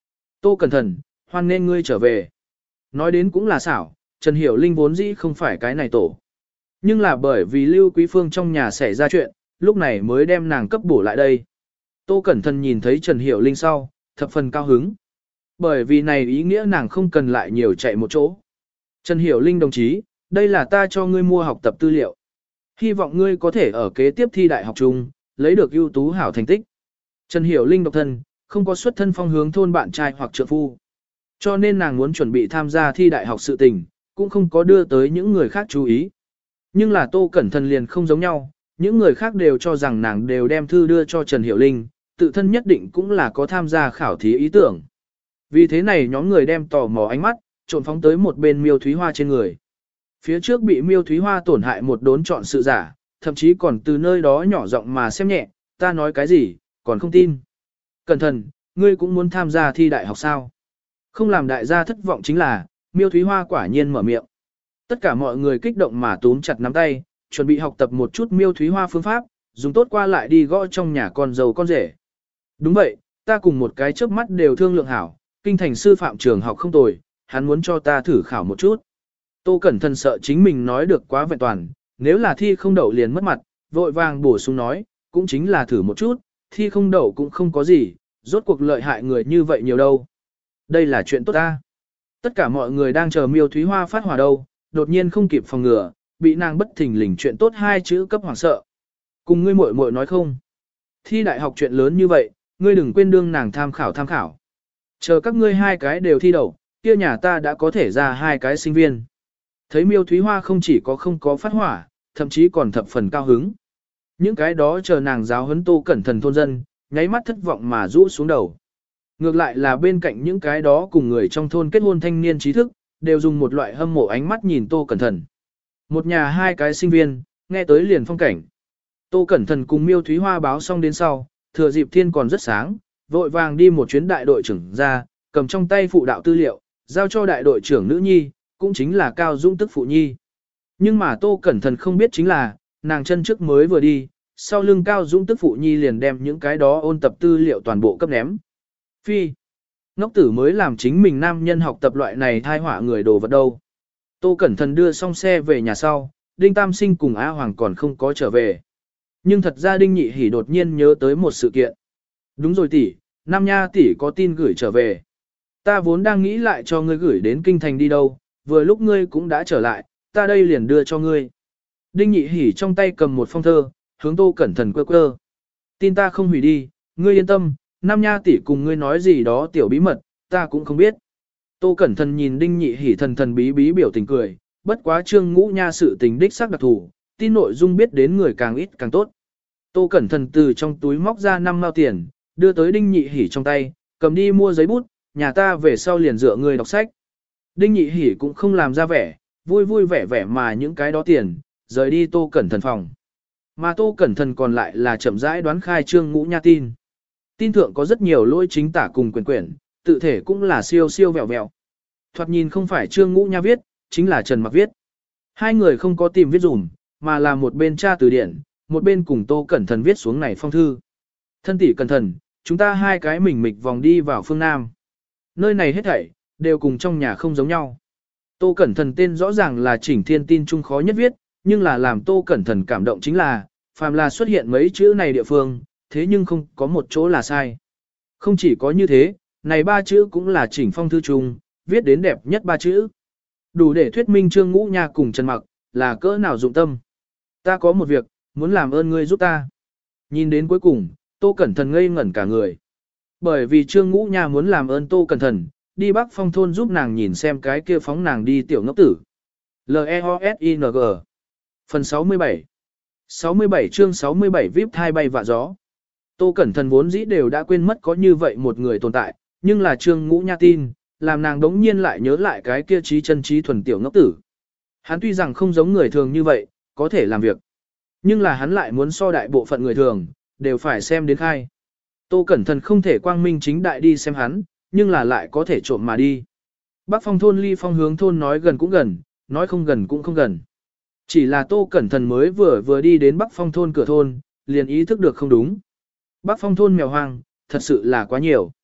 Tô Cẩn Thận, hoan nên ngươi trở về. Nói đến cũng là xảo, Trần Hiểu Linh vốn dĩ không phải cái này tổ. Nhưng là bởi vì Lưu Quý Phương trong nhà xảy ra chuyện, lúc này mới đem nàng cấp bổ lại đây. Tô Cẩn Thận nhìn thấy Trần Hiểu Linh sau, thập phần cao hứng. Bởi vì này ý nghĩa nàng không cần lại nhiều chạy một chỗ. Trần Hiểu Linh đồng chí, đây là ta cho ngươi mua học tập tư liệu. Hy vọng ngươi có thể ở kế tiếp thi đại học chung, lấy được ưu tú hảo thành tích. Trần Hiểu Linh độc thân, không có xuất thân phong hướng thôn bạn trai hoặc trượng phu. Cho nên nàng muốn chuẩn bị tham gia thi đại học sự tình, cũng không có đưa tới những người khác chú ý. Nhưng là Tô Cẩn Thận liền không giống nhau, những người khác đều cho rằng nàng đều đem thư đưa cho Trần Hiểu Linh, tự thân nhất định cũng là có tham gia khảo thí ý tưởng. Vì thế này nhóm người đem tò mò ánh mắt, trộn phóng tới một bên Miêu Thúy Hoa trên người. Phía trước bị Miêu Thúy Hoa tổn hại một đốn chọn sự giả, thậm chí còn từ nơi đó nhỏ giọng mà xem nhẹ, ta nói cái gì, còn không tin. Cẩn thận, ngươi cũng muốn tham gia thi đại học sao? Không làm đại gia thất vọng chính là, Miêu Thúy Hoa quả nhiên mở miệng. Tất cả mọi người kích động mà túm chặt nắm tay, chuẩn bị học tập một chút Miêu Thúy Hoa phương pháp, dùng tốt qua lại đi gõ trong nhà con dâu con rể. Đúng vậy, ta cùng một cái chớp mắt đều thương lượng hảo, kinh thành sư phạm trường học không tồi, hắn muốn cho ta thử khảo một chút. Tô Cẩn Thận sợ chính mình nói được quá vẹn toàn, nếu là thi không đậu liền mất mặt, vội vàng bổ sung nói, cũng chính là thử một chút, thi không đậu cũng không có gì, rốt cuộc lợi hại người như vậy nhiều đâu. Đây là chuyện tốt ta. Tất cả mọi người đang chờ Miêu Thúy Hoa phát hỏa đâu, đột nhiên không kịp phòng ngừa, bị nàng bất thình lình chuyện tốt hai chữ cấp hoảng sợ. Cùng ngươi muội muội nói không? Thi đại học chuyện lớn như vậy, ngươi đừng quên đương nàng tham khảo tham khảo. Chờ các ngươi hai cái đều thi đậu, kia nhà ta đã có thể ra hai cái sinh viên. Thấy Miêu Thúy Hoa không chỉ có không có phát hỏa, thậm chí còn thập phần cao hứng. Những cái đó chờ nàng giáo huấn Tô Cẩn Thận thôn dân, nháy mắt thất vọng mà rũ xuống đầu. Ngược lại là bên cạnh những cái đó cùng người trong thôn kết hôn thanh niên trí thức, đều dùng một loại hâm mộ ánh mắt nhìn Tô Cẩn Thận. Một nhà hai cái sinh viên, nghe tới liền phong cảnh. Tô Cẩn Thận cùng Miêu Thúy Hoa báo xong đến sau, thừa dịp thiên còn rất sáng, vội vàng đi một chuyến đại đội trưởng ra, cầm trong tay phụ đạo tư liệu, giao cho đại đội trưởng nữ nhi, cũng chính là Cao Dũng tức phụ nhi. Nhưng mà Tô Cẩn Thận không biết chính là, nàng chân trước mới vừa đi, sau lưng Cao Dũng tức phụ nhi liền đem những cái đó ôn tập tư liệu toàn bộ cấp ném. Phi, ngốc tử mới làm chính mình nam nhân học tập loại này thai họa người đồ vật đâu. Tô Cẩn Thận đưa xong xe về nhà sau, Đinh Tam Sinh cùng A Hoàng còn không có trở về. Nhưng thật ra Đinh Nhị Hỉ đột nhiên nhớ tới một sự kiện. Đúng rồi tỷ, Nam Nha tỷ có tin gửi trở về. Ta vốn đang nghĩ lại cho ngươi gửi đến kinh thành đi đâu, vừa lúc ngươi cũng đã trở lại, ta đây liền đưa cho ngươi. Đinh Nhị Hỉ trong tay cầm một phong thơ, hướng Tô Cẩn Thận quơ quơ. Tin ta không hủy đi, ngươi yên tâm, Nam Nha tỷ cùng ngươi nói gì đó tiểu bí mật, ta cũng không biết. Tô Cẩn Thận nhìn Đinh Nhị Hỉ thần thần bí bí biểu tình cười, bất quá Trương Ngũ Nha sự tình đích xác đặc thù, tin nội dung biết đến người càng ít càng tốt. Tô Cẩn Thận từ trong túi móc ra năm mao tiền, đưa tới Đinh Nhị Hỉ trong tay, cầm đi mua giấy bút, nhà ta về sau liền dựa người đọc sách. Đinh Nhị Hỉ cũng không làm ra vẻ, vui vui vẻ vẻ mà những cái đó tiền, rời đi Tô Cẩn Thận phòng. Mà Tô Cẩn Thận còn lại là chậm rãi đoán khai Trương Ngũ Nha tin. Tin thượng có rất nhiều lỗi chính tả cùng quyển quyển, tự thể cũng là siêu siêu vẹo vẹo. Thoạt nhìn không phải Trương Ngũ Nha viết, chính là Trần Mặc viết. Hai người không có tìm viết dùm, mà là một bên tra từ điển, một bên cùng Tô Cẩn Thận viết xuống này phong thư. Thân tỷ cẩn thận, chúng ta hai cái mình mịch vòng đi vào phương Nam. Nơi này hết thảy, đều cùng trong nhà không giống nhau. Tô Cẩn Thận tên rõ ràng là Chỉnh Thiên tin trung khó nhất viết, nhưng là làm Tô Cẩn Thận cảm động chính là, phàm là xuất hiện mấy chữ này địa phương, thế nhưng không có một chỗ là sai. Không chỉ có như thế, này ba chữ cũng là Chỉnh phong thư trung, viết đến đẹp nhất ba chữ. Đủ để thuyết minh Trương Ngũ Nha cùng Trần Mặc, là cỡ nào dụng tâm. Ta có một việc, muốn làm ơn ngươi giúp ta. Nhìn đến cuối cùng, Tô Cẩn Thận ngây ngẩn cả người. Bởi vì Trương Ngũ Nha muốn làm ơn Tô Cẩn Thận, đi Bắc Phong thôn giúp nàng nhìn xem cái kia phóng nàng đi tiểu ngốc tử. L-E-O-S-I-N-G Phần sáu mươi bảy sáu mươi bảy chương sáu mươi bảy víp thai bay vạ gió. Tô Cẩn Thận vốn dĩ đều đã quên mất có như vậy một người tồn tại, nhưng là Trương Ngũ Nha tin, làm nàng đống nhiên lại nhớ lại cái kia trí chân trí thuần tiểu ngốc tử. Hắn tuy rằng không giống người thường như vậy, có thể làm việc. Nhưng là hắn lại muốn so đại bộ phận người thường, đều phải xem đến khai. Tô Cẩn Thận không thể quang minh chính đại đi xem hắn, nhưng là lại có thể trộm mà đi. Bắc Phong thôn ly phong hướng thôn nói gần cũng gần, nói không gần cũng không gần. Chỉ là Tô Cẩn Thận mới vừa vừa đi đến Bắc Phong thôn cửa thôn, liền ý thức được không đúng. Bắc Phong thôn mèo hoang, thật sự là quá nhiều.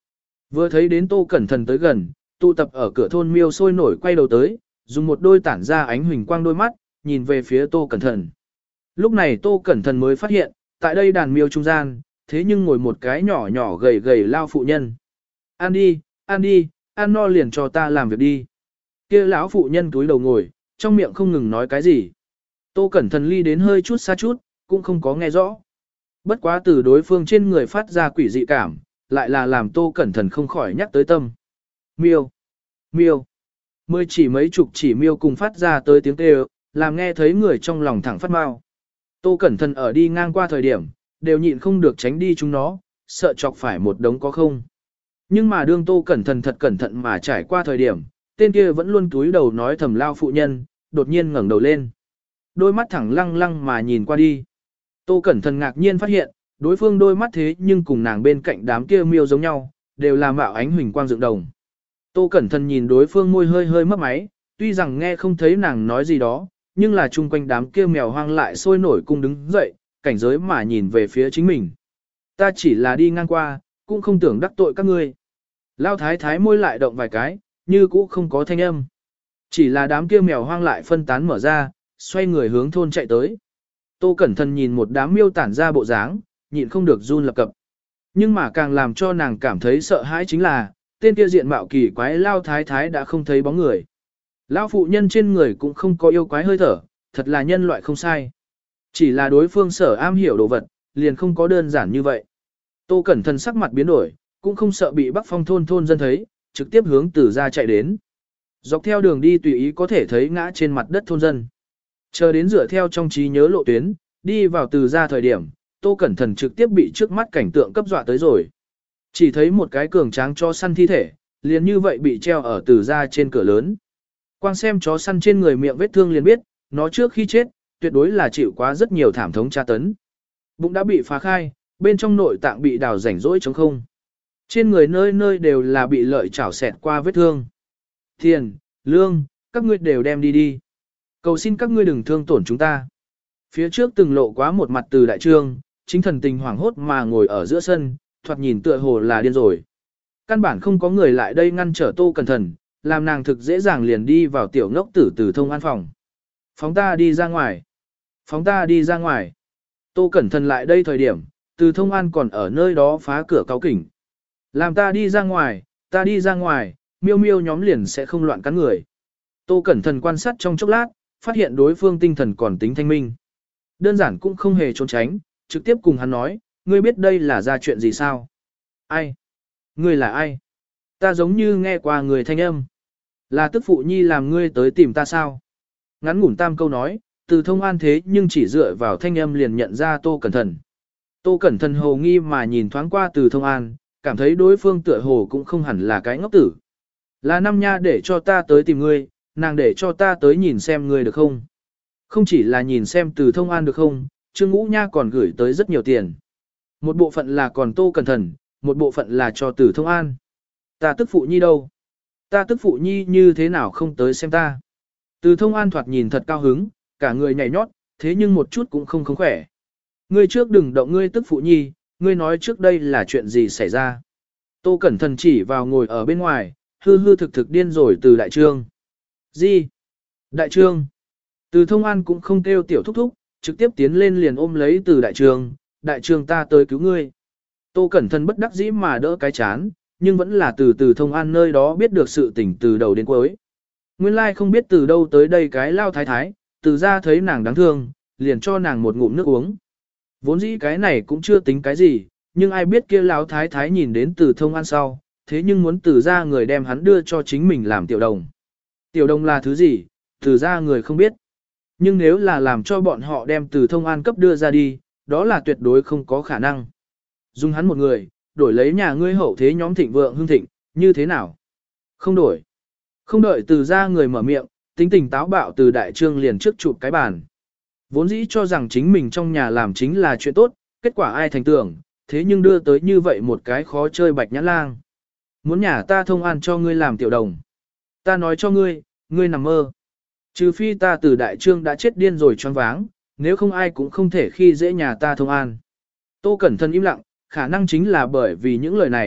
Vừa thấy đến Tô Cẩn Thận tới gần, tụ tập ở cửa thôn miêu sôi nổi quay đầu tới, dùng một đôi tản ra ánh huỳnh quang đôi mắt, nhìn về phía Tô Cẩn Thận. Lúc này Tô Cẩn Thận mới phát hiện, tại đây đàn miêu trung gian, thế nhưng ngồi một cái nhỏ nhỏ gầy gầy lao phụ nhân. Ăn đi, ăn đi, ăn no liền cho ta làm việc đi. Kia lão phụ nhân túi đầu ngồi, trong miệng không ngừng nói cái gì. Tô Cẩn Thận ly đến hơi chút xa chút, cũng không có nghe rõ. Bất quá từ đối phương trên người phát ra quỷ dị cảm, lại là làm Tô Cẩn Thận không khỏi nhắc tới tâm. Miêu, miêu, mười chỉ mấy chục chỉ miêu cùng phát ra tới tiếng kêu, làm nghe thấy người trong lòng thẳng phát mau. Tô Cẩn Thận ở đi ngang qua thời điểm, đều nhịn không được tránh đi chúng nó, sợ chọc phải một đống có không. Nhưng mà đương Tô Cẩn Thận thật cẩn thận mà trải qua thời điểm, tên kia vẫn luôn túi đầu nói thầm lao phụ nhân, đột nhiên ngẩng đầu lên. Đôi mắt thẳng lăng lăng mà nhìn qua đi. Tô Cẩn Thận ngạc nhiên phát hiện, đối phương đôi mắt thế nhưng cùng nàng bên cạnh đám kia miêu giống nhau, đều là mạo ánh huỳnh quang dựng đồng. Tô Cẩn Thận nhìn đối phương môi hơi hơi mấp máy, tuy rằng nghe không thấy nàng nói gì đó, nhưng là chung quanh đám kia mèo hoang lại sôi nổi cung đứng dậy, cảnh giới mà nhìn về phía chính mình. Ta chỉ là đi ngang qua, cũng không tưởng đắc tội các ngươi. Lao thái thái môi lại động vài cái, như cũ không có thanh âm. Chỉ là đám kia mèo hoang lại phân tán mở ra, xoay người hướng thôn chạy tới. Tô Cẩn Thận nhìn một đám miêu tản ra bộ dáng, nhịn không được run lập cập. Nhưng mà càng làm cho nàng cảm thấy sợ hãi chính là, tên kia diện mạo kỳ quái Lao thái thái đã không thấy bóng người. Lao phụ nhân trên người cũng không có yêu quái hơi thở, thật là nhân loại không sai. Chỉ là đối phương sở am hiểu đồ vật, liền không có đơn giản như vậy. Tô Cẩn Thận sắc mặt biến đổi, cũng không sợ bị Bắc Phong thôn thôn dân thấy, trực tiếp hướng từ ra chạy đến. Dọc theo đường đi tùy ý có thể thấy ngã trên mặt đất thôn dân. Chờ đến dựa theo trong trí nhớ lộ tuyến, đi vào từ ra thời điểm, Tô Cẩn Thận trực tiếp bị trước mắt cảnh tượng cấp dọa tới rồi. Chỉ thấy một cái cường tráng chó săn thi thể, liền như vậy bị treo ở từ ra trên cửa lớn. Quang xem chó săn trên người miệng vết thương liền biết, nó trước khi chết, tuyệt đối là chịu quá rất nhiều thảm thống tra tấn. Bụng đã bị phá khai, bên trong nội tạng bị đào rảnh rỗi trống không. Trên người nơi nơi đều là bị lợi chảo xẹt qua vết thương. Tiền, lương, các ngươi đều đem đi đi. Cầu xin các ngươi đừng thương tổn chúng ta. Phía trước từng lộ quá một mặt từ đại trương, chính thần tình hoảng hốt mà ngồi ở giữa sân, thoạt nhìn tựa hồ là điên rồi. Căn bản không có người lại đây ngăn trở Tô Cẩn Thận, làm nàng thực dễ dàng liền đi vào tiểu ngốc tử từ thông an phòng. Phóng ta đi ra ngoài. Phóng ta đi ra ngoài. Tô Cẩn Thận lại đây thời điểm, từ thông an còn ở nơi đó phá cửa cáo kỉnh. Làm ta đi ra ngoài, ta đi ra ngoài, miêu miêu nhóm liền sẽ không loạn cắn người. Tô Cẩn Thận quan sát trong chốc lát, phát hiện đối phương tinh thần còn tính thanh minh. Đơn giản cũng không hề trốn tránh, trực tiếp cùng hắn nói, ngươi biết đây là ra chuyện gì sao? Ai? Ngươi là ai? Ta giống như nghe qua người thanh âm. Là tức phụ nhi làm ngươi tới tìm ta sao? Ngắn ngủn tam câu nói, từ thông an thế nhưng chỉ dựa vào thanh âm liền nhận ra Tô Cẩn Thận. Tô Cẩn Thận hồ nghi mà nhìn thoáng qua từ thông an, cảm thấy đối phương tựa hồ cũng không hẳn là cái ngốc tử. Là năm nha để cho ta tới tìm ngươi, nàng để cho ta tới nhìn xem ngươi được không? Không chỉ là nhìn xem từ thông an được không, Trương Ngũ Nha còn gửi tới rất nhiều tiền. Một bộ phận là còn Tô Cẩn Thận, một bộ phận là cho từ thông an. Ta tức phụ nhi đâu? Ta tức phụ nhi như thế nào không tới xem ta? Từ thông an thoạt nhìn thật cao hứng, cả người nhảy nhót, thế nhưng một chút cũng không không khỏe. Ngươi trước đừng động ngươi tức phụ nhi, ngươi nói trước đây là chuyện gì xảy ra. Tô Cẩn Thận chỉ vào ngồi ở bên ngoài, hư hư thực thực điên rồi từ đại trương. Gì? Đại trương? Từ thông an cũng không kêu tiểu thúc thúc, trực tiếp tiến lên liền ôm lấy từ đại trương, đại trương ta tới cứu ngươi. Tô Cẩn Thận bất đắc dĩ mà đỡ cái chán, nhưng vẫn là từ từ thông an nơi đó biết được sự tình từ đầu đến cuối. Nguyên lai không biết từ đâu tới đây cái lao thái thái, từ ra thấy nàng đáng thương, liền cho nàng một ngụm nước uống. Vốn dĩ cái này cũng chưa tính cái gì, nhưng ai biết kia lão thái thái nhìn đến từ thông an sau, thế nhưng muốn từ ra người đem hắn đưa cho chính mình làm tiểu đồng. Tiểu đồng là thứ gì, từ ra người không biết. Nhưng nếu là làm cho bọn họ đem từ thông an cấp đưa ra đi, đó là tuyệt đối không có khả năng. Dùng hắn một người, đổi lấy nhà ngươi hậu thế nhóm thịnh vượng hương thịnh, như thế nào? Không đổi. Không đợi từ ra người mở miệng, tính tình táo bạo từ đại trương liền trước chụp cái bàn. Vốn dĩ cho rằng chính mình trong nhà làm chính là chuyện tốt, kết quả ai thành tưởng, thế nhưng đưa tới như vậy một cái khó chơi bạch nhãn lang. Muốn nhà ta thông an cho ngươi làm tiểu đồng. Ta nói cho ngươi, ngươi nằm mơ. Trừ phi ta từ đại trương đã chết điên rồi choáng váng, nếu không ai cũng không thể khi dễ nhà ta thông an. Tô Cẩn Thận im lặng, khả năng chính là bởi vì những lời này,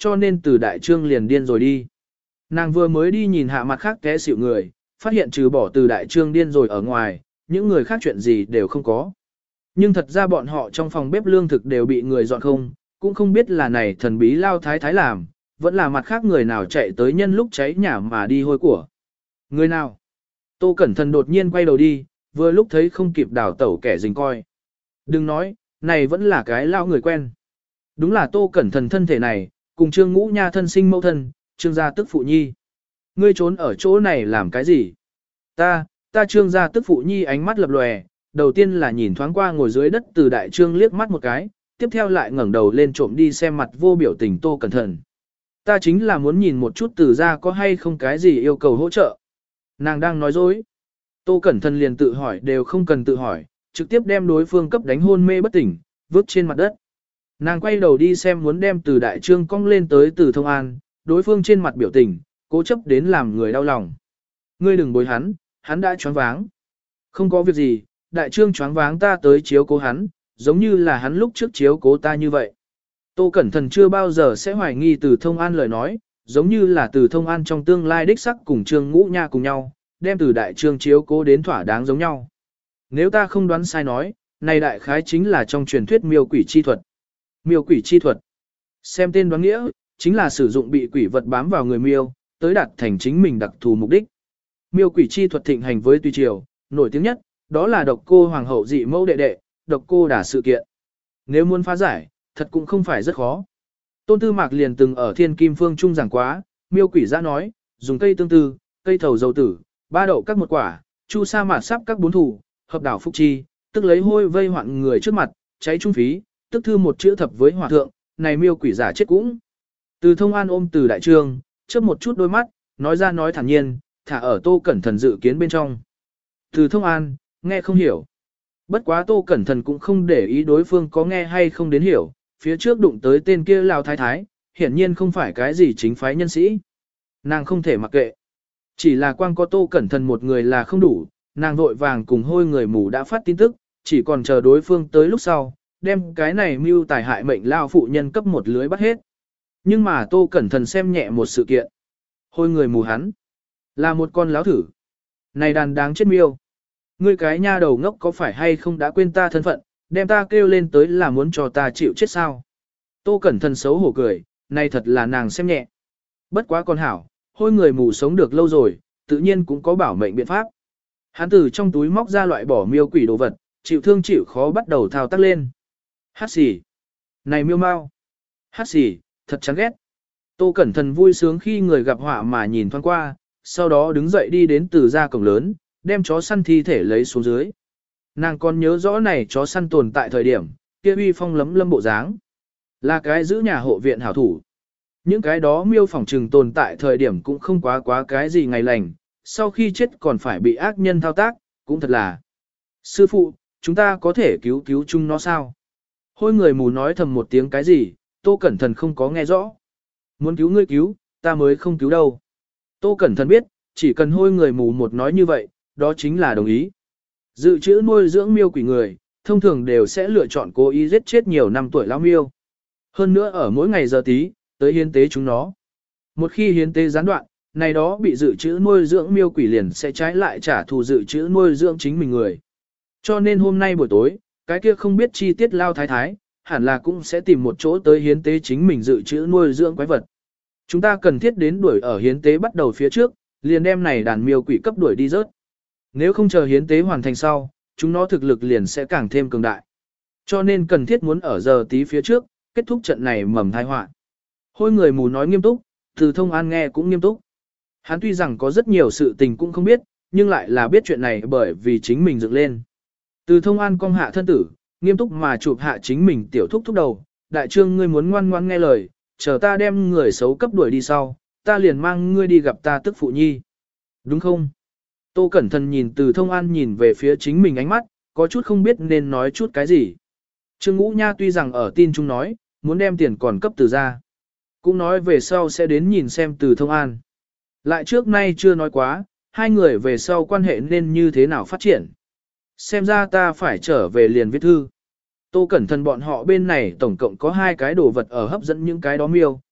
cho nên từ đại trương liền điên rồi đi. Nàng vừa mới đi nhìn hạ mặt khác té xỉu người, phát hiện trừ bỏ từ đại trương điên rồi ở ngoài, những người khác chuyện gì đều không có. Nhưng thật ra bọn họ trong phòng bếp lương thực đều bị người dọn không, cũng không biết là này thần bí lao thái thái làm, vẫn là mặt khác người nào chạy tới nhân lúc cháy nhà mà đi hôi của. Người nào? Tô Cẩn Thận đột nhiên quay đầu đi, vừa lúc thấy không kịp đảo tẩu kẻ rình coi. Đừng nói, này vẫn là cái lao người quen. Đúng là Tô Cẩn Thận thân thể này, cùng Trương Ngũ Nha thân sinh mẫu thân, Trương gia tức phụ nhi. Ngươi trốn ở chỗ này làm cái gì? Ta, ta Trương gia tức phụ nhi ánh mắt lập lòe, đầu tiên là nhìn thoáng qua ngồi dưới đất từ đại trương liếc mắt một cái, tiếp theo lại ngẩng đầu lên trộm đi xem mặt vô biểu tình Tô Cẩn Thận. Ta chính là muốn nhìn một chút từ gia có hay không cái gì yêu cầu hỗ trợ. Nàng đang nói dối. Tô Cẩn Thận liền tự hỏi đều không cần tự hỏi, trực tiếp đem đối phương cấp đánh hôn mê bất tỉnh, vứt trên mặt đất. Nàng quay đầu đi xem muốn đem từ đại trương cong lên tới từ thông an, đối phương trên mặt biểu tình, cố chấp đến làm người đau lòng. Ngươi đừng bối hắn, hắn đã choáng váng. Không có việc gì, đại trương choáng váng ta tới chiếu cố hắn, giống như là hắn lúc trước chiếu cố ta như vậy. Tô Cẩn Thận chưa bao giờ sẽ hoài nghi từ thông an lời nói, giống như là từ thông an trong tương lai đích sắc cùng Trương Ngũ Nha cùng nhau, đem từ đại trương chiếu cố đến thỏa đáng giống nhau. Nếu ta không đoán sai nói, này đại khái chính là trong truyền thuyết miêu quỷ chi thuật. Miêu quỷ chi thuật. Xem tên đoán nghĩa, chính là sử dụng bị quỷ vật bám vào người miêu, tới đạt thành chính mình đặc thù mục đích. Miêu quỷ chi thuật thịnh hành với tùy triều, nổi tiếng nhất, đó là độc cô hoàng hậu dị mẫu đệ đệ, độc cô đả sự kiện. Nếu muốn phá giải, thật cũng không phải rất khó. Tôn Tư Mạc liền từng ở Thiên Kim Phương Trung giảng quá, miêu quỷ giã nói, dùng cây tương tư, cây thầu dầu tử, ba đậu các một quả, chu sa mạt sắp các bốn thủ, hợp đảo phúc chi, tức lấy hôi vây hoạn người trước mặt, cháy trung phí, tức thư một chữ thập với hòa thượng, này miêu quỷ giả chết cũng. Từ thông an ôm từ đại trương, chớp một chút đôi mắt, nói ra nói thản nhiên, thả ở Tô Cẩn Thận dự kiến bên trong. Từ thông an, nghe không hiểu. Bất quá Tô Cẩn Thận cũng không để ý đối phương có nghe hay không đến hiểu, phía trước đụng tới tên kia lao thái thái, hiển nhiên không phải cái gì chính phái nhân sĩ. Nàng không thể mặc kệ. Chỉ là quang có Tô Cẩn Thận một người là không đủ, nàng vội vàng cùng hôi người mù đã phát tin tức, chỉ còn chờ đối phương tới lúc sau, đem cái này mưu tài hại mệnh lao phụ nhân cấp một lưới bắt hết. Nhưng mà Tô Cẩn Thận xem nhẹ một sự kiện. Hôi người mù hắn, là một con láo thử. Này đàn đáng chết miêu. Ngươi cái nha đầu ngốc có phải hay không đã quên ta thân phận, đem ta kêu lên tới là muốn cho ta chịu chết sao? Tô Cẩn Thận xấu hổ cười, này thật là nàng xem nhẹ. Bất quá con hảo, hôi người mù sống được lâu rồi, tự nhiên cũng có bảo mệnh biện pháp. Hắn từ trong túi móc ra loại bỏ miêu quỷ đồ vật, chịu thương chịu khó bắt đầu thao tác lên. Hát xì. Này miêu mau. Hát xì, thật chán ghét. Tô Cẩn Thận vui sướng khi người gặp họa mà nhìn thoáng qua, sau đó đứng dậy đi đến từ ra cổng lớn, đem chó săn thi thể lấy xuống dưới. Nàng còn nhớ rõ này chó săn tồn tại thời điểm, kia uy phong lấm lâm bộ dáng. Là cái giữ nhà hộ viện hảo thủ. Những cái đó miêu phỏng trừng tồn tại thời điểm cũng không quá quá cái gì ngày lành, sau khi chết còn phải bị ác nhân thao tác, cũng thật là. Sư phụ, chúng ta có thể cứu cứu chung nó sao? Hôi người mù nói thầm một tiếng cái gì, Tô Cẩn Thận không có nghe rõ. Muốn cứu ngươi cứu, ta mới không cứu đâu. Tô Cẩn Thận biết, chỉ cần hôi người mù một nói như vậy, đó chính là đồng ý. Dự trữ nuôi dưỡng miêu quỷ người, thông thường đều sẽ lựa chọn cố ý giết chết nhiều năm tuổi lão miêu. Hơn nữa ở mỗi ngày giờ tí, tới hiến tế chúng nó. Một khi hiến tế gián đoạn, này đó bị dự trữ nuôi dưỡng miêu quỷ liền sẽ trái lại trả thù dự trữ nuôi dưỡng chính mình người. Cho nên hôm nay buổi tối, cái kia không biết chi tiết lao thái thái, hẳn là cũng sẽ tìm một chỗ tới hiến tế chính mình dự trữ nuôi dưỡng quái vật. Chúng ta cần thiết đến đuổi ở hiến tế bắt đầu phía trước, liền đem này đàn miêu quỷ cấp đuổi đi rớt. Nếu không chờ hiến tế hoàn thành sau, chúng nó thực lực liền sẽ càng thêm cường đại. Cho nên cần thiết muốn ở giờ tí phía trước, kết thúc trận này mầm tai họa. Hôi người mù nói nghiêm túc, từ thông an nghe cũng nghiêm túc. Hắn tuy rằng có rất nhiều sự tình cũng không biết, nhưng lại là biết chuyện này bởi vì chính mình dựng lên. Từ thông an cong hạ thân tử, nghiêm túc mà chụp hạ chính mình tiểu thúc thúc đầu. Đại trương ngươi muốn ngoan ngoan nghe lời, chờ ta đem người xấu cấp đuổi đi sau, ta liền mang ngươi đi gặp ta tức phụ nhi. Đúng không? Tô Cẩn Thận nhìn từ thông an nhìn về phía chính mình ánh mắt, có chút không biết nên nói chút cái gì. Trương Ngũ Nha tuy rằng ở tin chúng nói, muốn đem tiền còn cấp từ ra. Cũng nói về sau sẽ đến nhìn xem từ thông an. Lại trước nay chưa nói quá, hai người về sau quan hệ nên như thế nào phát triển. Xem ra ta phải trở về liền viết thư. Tô Cẩn Thận bọn họ bên này tổng cộng có hai cái đồ vật ở hấp dẫn những cái đó miêu,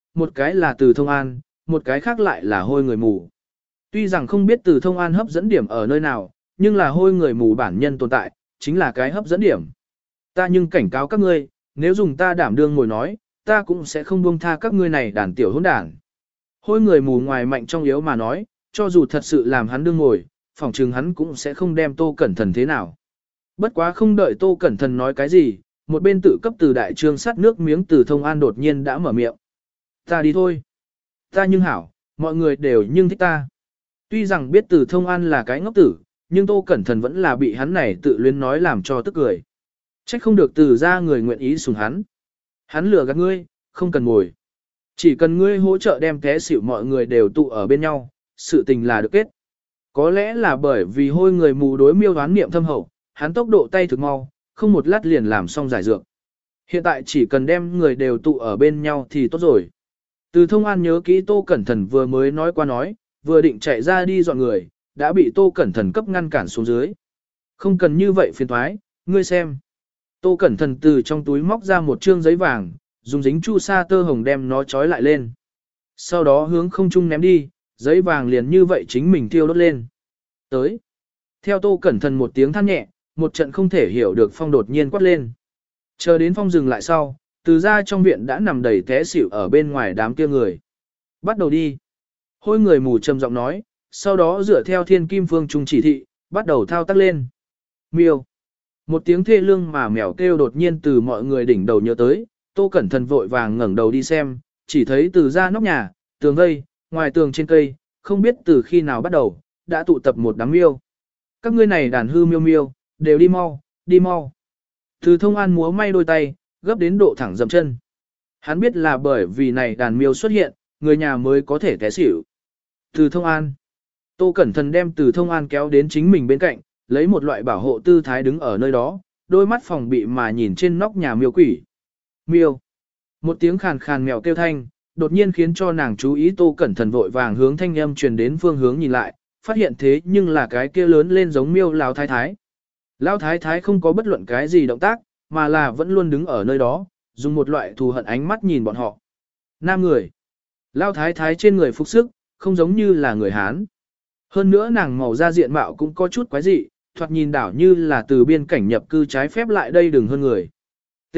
một cái là Từ Thông An, một cái khác lại là hôi người mù. Tuy rằng không biết Từ Thông An hấp dẫn điểm ở nơi nào, nhưng là hôi người mù bản nhân tồn tại, chính là cái hấp dẫn điểm. Ta nhưng cảnh cáo các ngươi, nếu dùng ta đảm đương ngồi nói, ta cũng sẽ không buông tha các ngươi này đàn tiểu hỗn đản. Hôi người mù ngoài mạnh trong yếu mà nói, cho dù thật sự làm hắn đương ngồi, phỏng chừng hắn cũng sẽ không đem Tô Cẩn Thần thế nào. Bất quá không đợi Tô Cẩn Thần nói cái gì, một bên tự cấp từ đại trương sắt nước miếng Từ Thông An đột nhiên đã mở miệng. Ta đi thôi. Ta nhưng hảo, mọi người đều nhưng thích ta. Tuy rằng biết Từ Thông An là cái ngốc tử, nhưng Tô Cẩn Thần vẫn là bị hắn này tự luyến nói làm cho tức cười. Trách không được từ ra người nguyện ý sủng hắn. Hắn lừa gạt ngươi, không cần ngồi. Chỉ cần ngươi hỗ trợ đem té xỉu mọi người đều tụ ở bên nhau, sự tình là được kết. Có lẽ là bởi vì hôi người mù đối miêu đoán niệm thâm hậu, hắn tốc độ tay thực mau, không một lát liền làm xong giải dược. Hiện tại chỉ cần đem người đều tụ ở bên nhau thì tốt rồi. Từ Thông An nhớ kỹ Tô Cẩn Thần vừa mới nói qua nói, vừa định chạy ra đi dọn người, đã bị Tô Cẩn Thần cấp ngăn cản xuống dưới. Không cần như vậy phiền thoái, ngươi xem. Tô Cẩn Thần từ trong túi móc ra một trương giấy vàng, dùng dính chu sa tơ hồng đem nó trói lại lên. Sau đó hướng không trung ném đi, giấy vàng liền như vậy chính mình thiêu đốt lên. Tới. Theo Tô Cẩn Thần một tiếng than nhẹ, một trận không thể hiểu được phong đột nhiên quát lên. Chờ đến phong dừng lại sau, từ ra trong viện đã nằm đầy té xỉu ở bên ngoài đám kia người. Bắt đầu đi. Hôi người mù trầm giọng nói, sau đó dựa theo thiên kim phương trung chỉ thị, bắt đầu thao tác lên. Miêu. Một tiếng thê lương mà mèo kêu đột nhiên từ mọi người đỉnh đầu nhớ tới, Tô Cẩn Thần vội vàng ngẩng đầu đi xem, chỉ thấy từ ra nóc nhà, tường vây, ngoài tường trên cây, không biết từ khi nào bắt đầu, đã tụ tập một đám miêu. Các ngươi này đàn hư miêu miêu, đều đi mau, đi mau. Từ Thông An múa may đôi tay, gấp đến độ thẳng dậm chân. Hắn biết là bởi vì này đàn miêu xuất hiện, người nhà mới có thể té xỉu. Từ Thông An. Tô Cẩn Thần đem Từ Thông An kéo đến chính mình bên cạnh, lấy một loại bảo hộ tư thái đứng ở nơi đó, đôi mắt phòng bị mà nhìn trên nóc nhà miêu quỷ. Miêu. Một tiếng khàn khàn mèo kêu thanh, đột nhiên khiến cho nàng chú ý Tô Cẩn Thần vội vàng hướng thanh âm truyền đến phương hướng nhìn lại, phát hiện thế nhưng là cái kia lớn lên giống miêu lão thái thái. Lão thái thái không có bất luận cái gì động tác, mà là vẫn luôn đứng ở nơi đó, dùng một loại thù hận ánh mắt nhìn bọn họ. Nam người. Lão thái thái trên người phục sức, không giống như là người Hán. Hơn nữa nàng màu da diện mạo cũng có chút quái dị, thoạt nhìn đảo như là từ biên cảnh nhập cư trái phép lại đây đừng hơn người. T.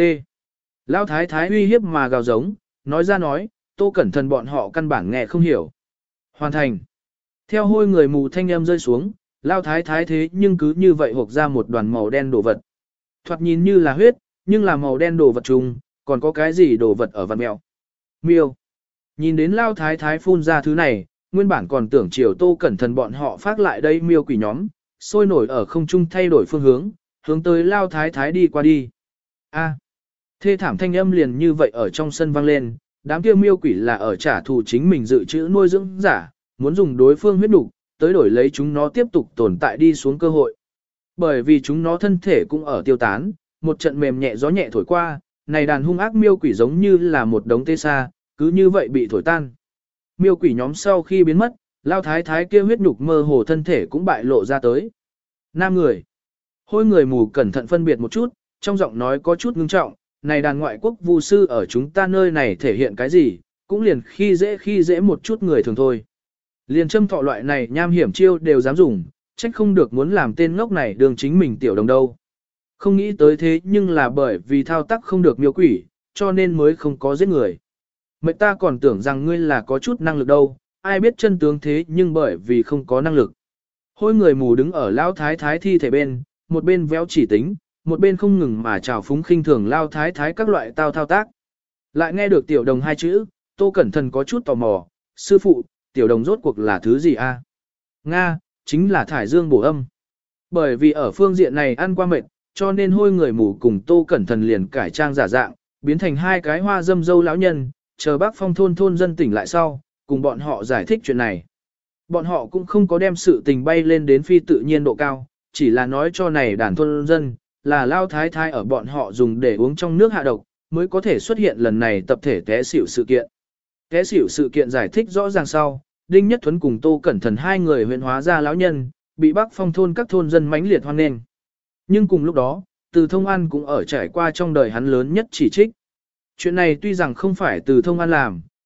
Lão thái thái uy hiếp mà gào giống, nói ra nói, Tô Cẩn Thần bọn họ căn bản nghe không hiểu. Hoàn thành. Theo hôi người mù thanh âm rơi xuống, Lão thái thái thế nhưng cứ như vậy hộc ra một đoàn màu đen đồ vật. Thoạt nhìn như là huyết, nhưng là màu đen đồ vật chung, còn có cái gì đồ vật ở vạt mèo. Miêu. Nhìn đến Lão thái thái phun ra thứ này, nguyên bản còn tưởng chiều Tô Cẩn Thần bọn họ phát lại đây miêu quỷ nhóm, sôi nổi ở không trung thay đổi phương hướng, hướng tới Lão thái thái đi qua đi. A. Thê thảm thanh âm liền như vậy ở trong sân vang lên, đám kia miêu quỷ là ở trả thù chính mình dự trữ nuôi dưỡng giả, muốn dùng đối phương huyết nục tới đổi lấy chúng nó tiếp tục tồn tại đi xuống cơ hội. Bởi vì chúng nó thân thể cũng ở tiêu tán, một trận mềm nhẹ gió nhẹ thổi qua, này đàn hung ác miêu quỷ giống như là một đống tê sa, cứ như vậy bị thổi tan. Miêu quỷ nhóm sau khi biến mất, Lao thái thái kia huyết nhục mơ hồ thân thể cũng bại lộ ra tới. Nam người. Hôi người mù cẩn thận phân biệt một chút, trong giọng nói có chút ngưng trọng, này đàn ngoại quốc vu sư ở chúng ta nơi này thể hiện cái gì, cũng liền khi dễ khi dễ một chút người thường thôi. Liền châm thọ loại này nham hiểm chiêu đều dám dùng, trách không được muốn làm tên ngốc này đường chính mình tiểu đồng đâu. Không nghĩ tới thế nhưng là bởi vì thao tác không được miêu quỷ, cho nên mới không có giết người. Mệnh ta còn tưởng rằng ngươi là có chút năng lực đâu, ai biết chân tướng thế nhưng bởi vì không có năng lực. Hôi người mù đứng ở Lão thái thái thi thể bên, một bên véo chỉ tính, một bên không ngừng mà trào phúng khinh thường Lao thái thái các loại tao thao tác. Lại nghe được tiểu đồng hai chữ, Tô Cẩn Thần có chút tò mò, sư phụ, tiểu đồng rốt cuộc là thứ gì a? Nga, chính là thải dương bổ âm. Bởi vì ở phương diện này ăn qua mệt, cho nên hôi người mù cùng Tô Cẩn Thần liền cải trang giả dạng, biến thành hai cái hoa dâm dâu lão nhân, chờ bác phong thôn thôn dân tỉnh lại sau, cùng bọn họ giải thích chuyện này. Bọn họ cũng không có đem sự tình bay lên đến phi tự nhiên độ cao, chỉ là nói cho này đàn thôn dân, là Lao thái thái ở bọn họ dùng để uống trong nước hạ độc, mới có thể xuất hiện lần này tập thể té xỉu sự kiện. Té xỉu sự kiện giải thích rõ ràng sau, Đinh Nhất Thuấn cùng Tô Cẩn Thần hai người huyện hóa ra lão nhân, bị Bắc Phong thôn các thôn dân mãnh liệt hoan nghênh. Nhưng cùng lúc đó, Từ Thông An cũng ở trải qua trong đời hắn lớn nhất chỉ trích. Chuyện này tuy rằng không phải Từ Thông An làm,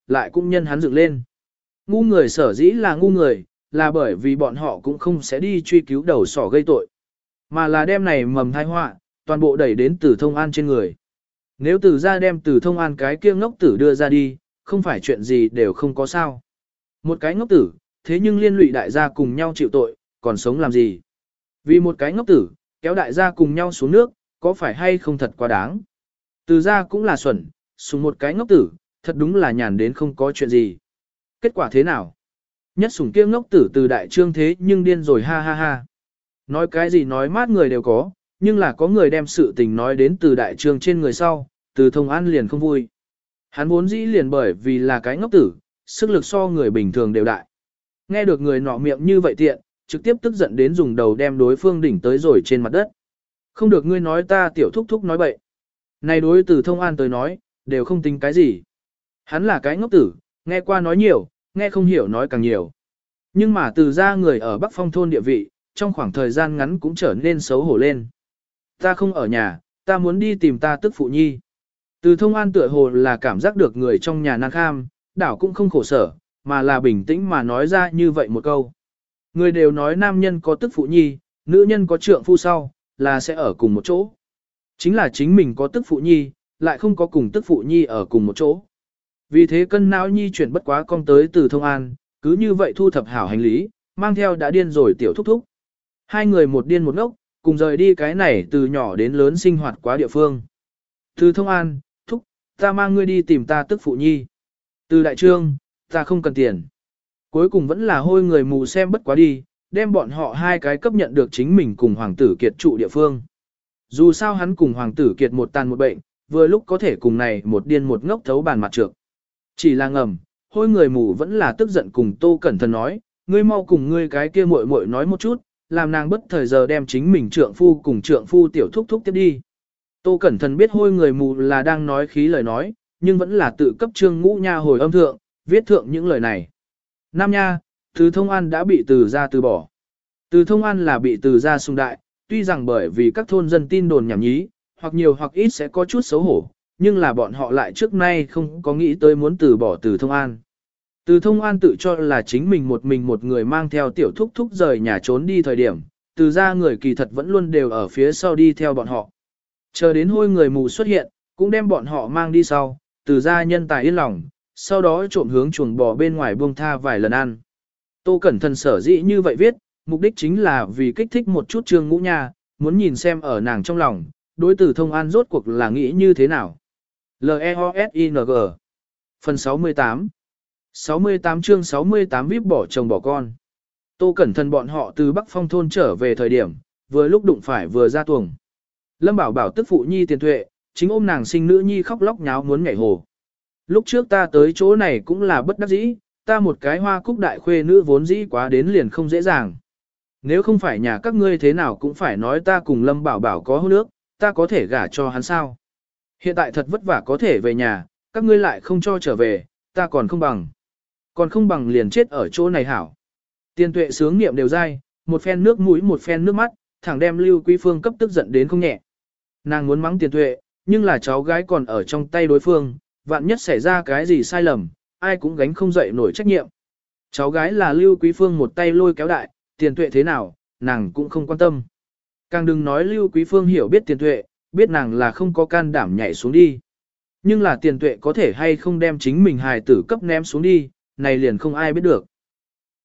lại cũng nhân hắn dựng lên. Ngu người sở dĩ là ngu người, là bởi vì bọn họ cũng không sẽ đi truy cứu đầu sỏ gây tội, mà là đem này mầm thai họa, toàn bộ đẩy đến Từ Thông An trên người. Nếu Từ gia đem Từ Thông An cái kia ngốc tử đưa ra đi, không phải chuyện gì đều không có sao. Một cái ngốc tử, thế nhưng liên lụy đại gia cùng nhau chịu tội, còn sống làm gì? Vì một cái ngốc tử, kéo đại gia cùng nhau xuống nước, có phải hay không thật quá đáng? Từ gia cũng là xuẩn, sùng một cái ngốc tử, thật đúng là nhàn đến không có chuyện gì. Kết quả thế nào? Nhất sủng kia ngốc tử từ đại trương thế nhưng điên rồi ha ha ha. Nói cái gì nói mát người đều có, nhưng là có người đem sự tình nói đến từ đại trương trên người sau, Từ Thông An liền không vui. Hắn vốn dĩ liền bởi vì là cái ngốc tử, sức lực so người bình thường đều đại. Nghe được người nọ miệng như vậy tiện, trực tiếp tức giận đến dùng đầu đem đối phương đỉnh tới rồi trên mặt đất. Không được ngươi nói ta tiểu thúc thúc nói bậy. Này đối Từ Thông An tới nói, đều không tính cái gì. Hắn là cái ngốc tử, nghe qua nói nhiều, nghe không hiểu nói càng nhiều. Nhưng mà từ ra người ở Bắc Phong thôn địa vị, trong khoảng thời gian ngắn cũng trở nên xấu hổ lên. Ta không ở nhà, ta muốn đi tìm ta tức phụ nhi. Từ Thông An tựa hồ là cảm giác được người trong nhà nan kham, đảo cũng không khổ sở, mà là bình tĩnh mà nói ra như vậy một câu. Người đều nói nam nhân có tức phụ nhi, nữ nhân có trượng phu sau, là sẽ ở cùng một chỗ. Chính là chính mình có tức phụ nhi, lại không có cùng tức phụ nhi ở cùng một chỗ. Vì thế cân não nhi chuyển bất quá con tới Từ Thông An, cứ như vậy thu thập hảo hành lý, mang theo đã điên rồi tiểu thúc thúc. Hai người một điên một ngốc, cùng rời đi cái này từ nhỏ đến lớn sinh hoạt quá địa phương. Từ Thông An, thúc, ta mang ngươi đi tìm ta tức phụ nhi. Từ đại trương, ta không cần tiền. Cuối cùng vẫn là hôi người mù xem bất quá đi, đem bọn họ hai cái cấp nhận được chính mình cùng Hoàng tử Kiệt trụ địa phương. Dù sao hắn cùng Hoàng tử Kiệt một tàn một bệnh, vừa lúc có thể cùng này một điên một ngốc thấu bàn mặt trược. Chỉ là ngầm, hôi người mù vẫn là tức giận cùng Tô Cẩn Thận nói, ngươi mau cùng ngươi cái kia muội muội nói một chút, làm nàng bất thời giờ đem chính mình trượng phu cùng trượng phu tiểu thúc thúc tiếp đi. Tô Cẩn Thận biết hôi người mù là đang nói khí lời nói, nhưng vẫn là tự cấp Trương Ngũ Nha hồi âm thượng, viết thượng những lời này. Nam Nha, Từ Thông An đã bị Từ gia từ bỏ. Từ Thông An là bị Từ gia xung đại, tuy rằng bởi vì các thôn dân tin đồn nhảm nhí, hoặc nhiều hoặc ít sẽ có chút xấu hổ, nhưng là bọn họ lại trước nay không có nghĩ tới muốn từ bỏ Từ Thông An. Từ Thông An tự cho là chính mình một mình một người mang theo tiểu thúc thúc rời nhà trốn đi thời điểm, Từ gia người kỳ thật vẫn luôn đều ở phía sau đi theo bọn họ. Chờ đến hôi người mù xuất hiện, cũng đem bọn họ mang đi sau, Từ gia nhân tài yên lòng, sau đó trộm hướng chuồng bò bên ngoài buông tha vài lần ăn. Tô Cẩn Thận sở dĩ như vậy viết, mục đích chính là vì kích thích một chút Trương Ngũ Nha, muốn nhìn xem ở nàng trong lòng, đối Từ Thông An rốt cuộc là nghĩ như thế nào. L E O S I N G Phần sáu mươi tám sáu mươi tám chương sáu mươi tám víp bỏ chồng bỏ con. Tô Cẩn Thận bọn họ từ Bắc Phong thôn trở về thời điểm, vừa lúc đụng phải vừa ra tuồng. Lâm Bảo Bảo tức phụ nhi Tiền Tuệ, chính ôm nàng sinh nữ nhi khóc lóc nháo muốn nhảy hồ. Lúc trước ta tới chỗ này cũng là bất đắc dĩ, ta một cái hoa cúc đại khuê nữ vốn dĩ quá đến liền không dễ dàng. Nếu không phải nhà các ngươi thế nào cũng phải nói ta cùng Lâm Bảo Bảo có hôn ước, ta có thể gả cho hắn sao. Hiện tại thật vất vả có thể về nhà, các ngươi lại không cho trở về, ta còn không bằng. Còn không bằng liền chết ở chỗ này hảo. Tiền Tuệ sướng niệm đều dai, một phen nước mũi một phen nước mắt, thẳng đem Lưu Quý Phương cấp tức giận đến không nhẹ. Nàng muốn mắng Tiền Tuệ, nhưng là cháu gái còn ở trong tay đối phương, vạn nhất xảy ra cái gì sai lầm, ai cũng gánh không dậy nổi trách nhiệm. Cháu gái là Lưu Quý Phương một tay lôi kéo đại, Tiền Tuệ thế nào, nàng cũng không quan tâm. Càng đừng nói Lưu Quý Phương hiểu biết Tiền Tuệ, biết nàng là không có can đảm nhảy xuống đi. Nhưng là Tiền Tuệ có thể hay không đem chính mình hài tử cấp ném xuống đi, này liền không ai biết được.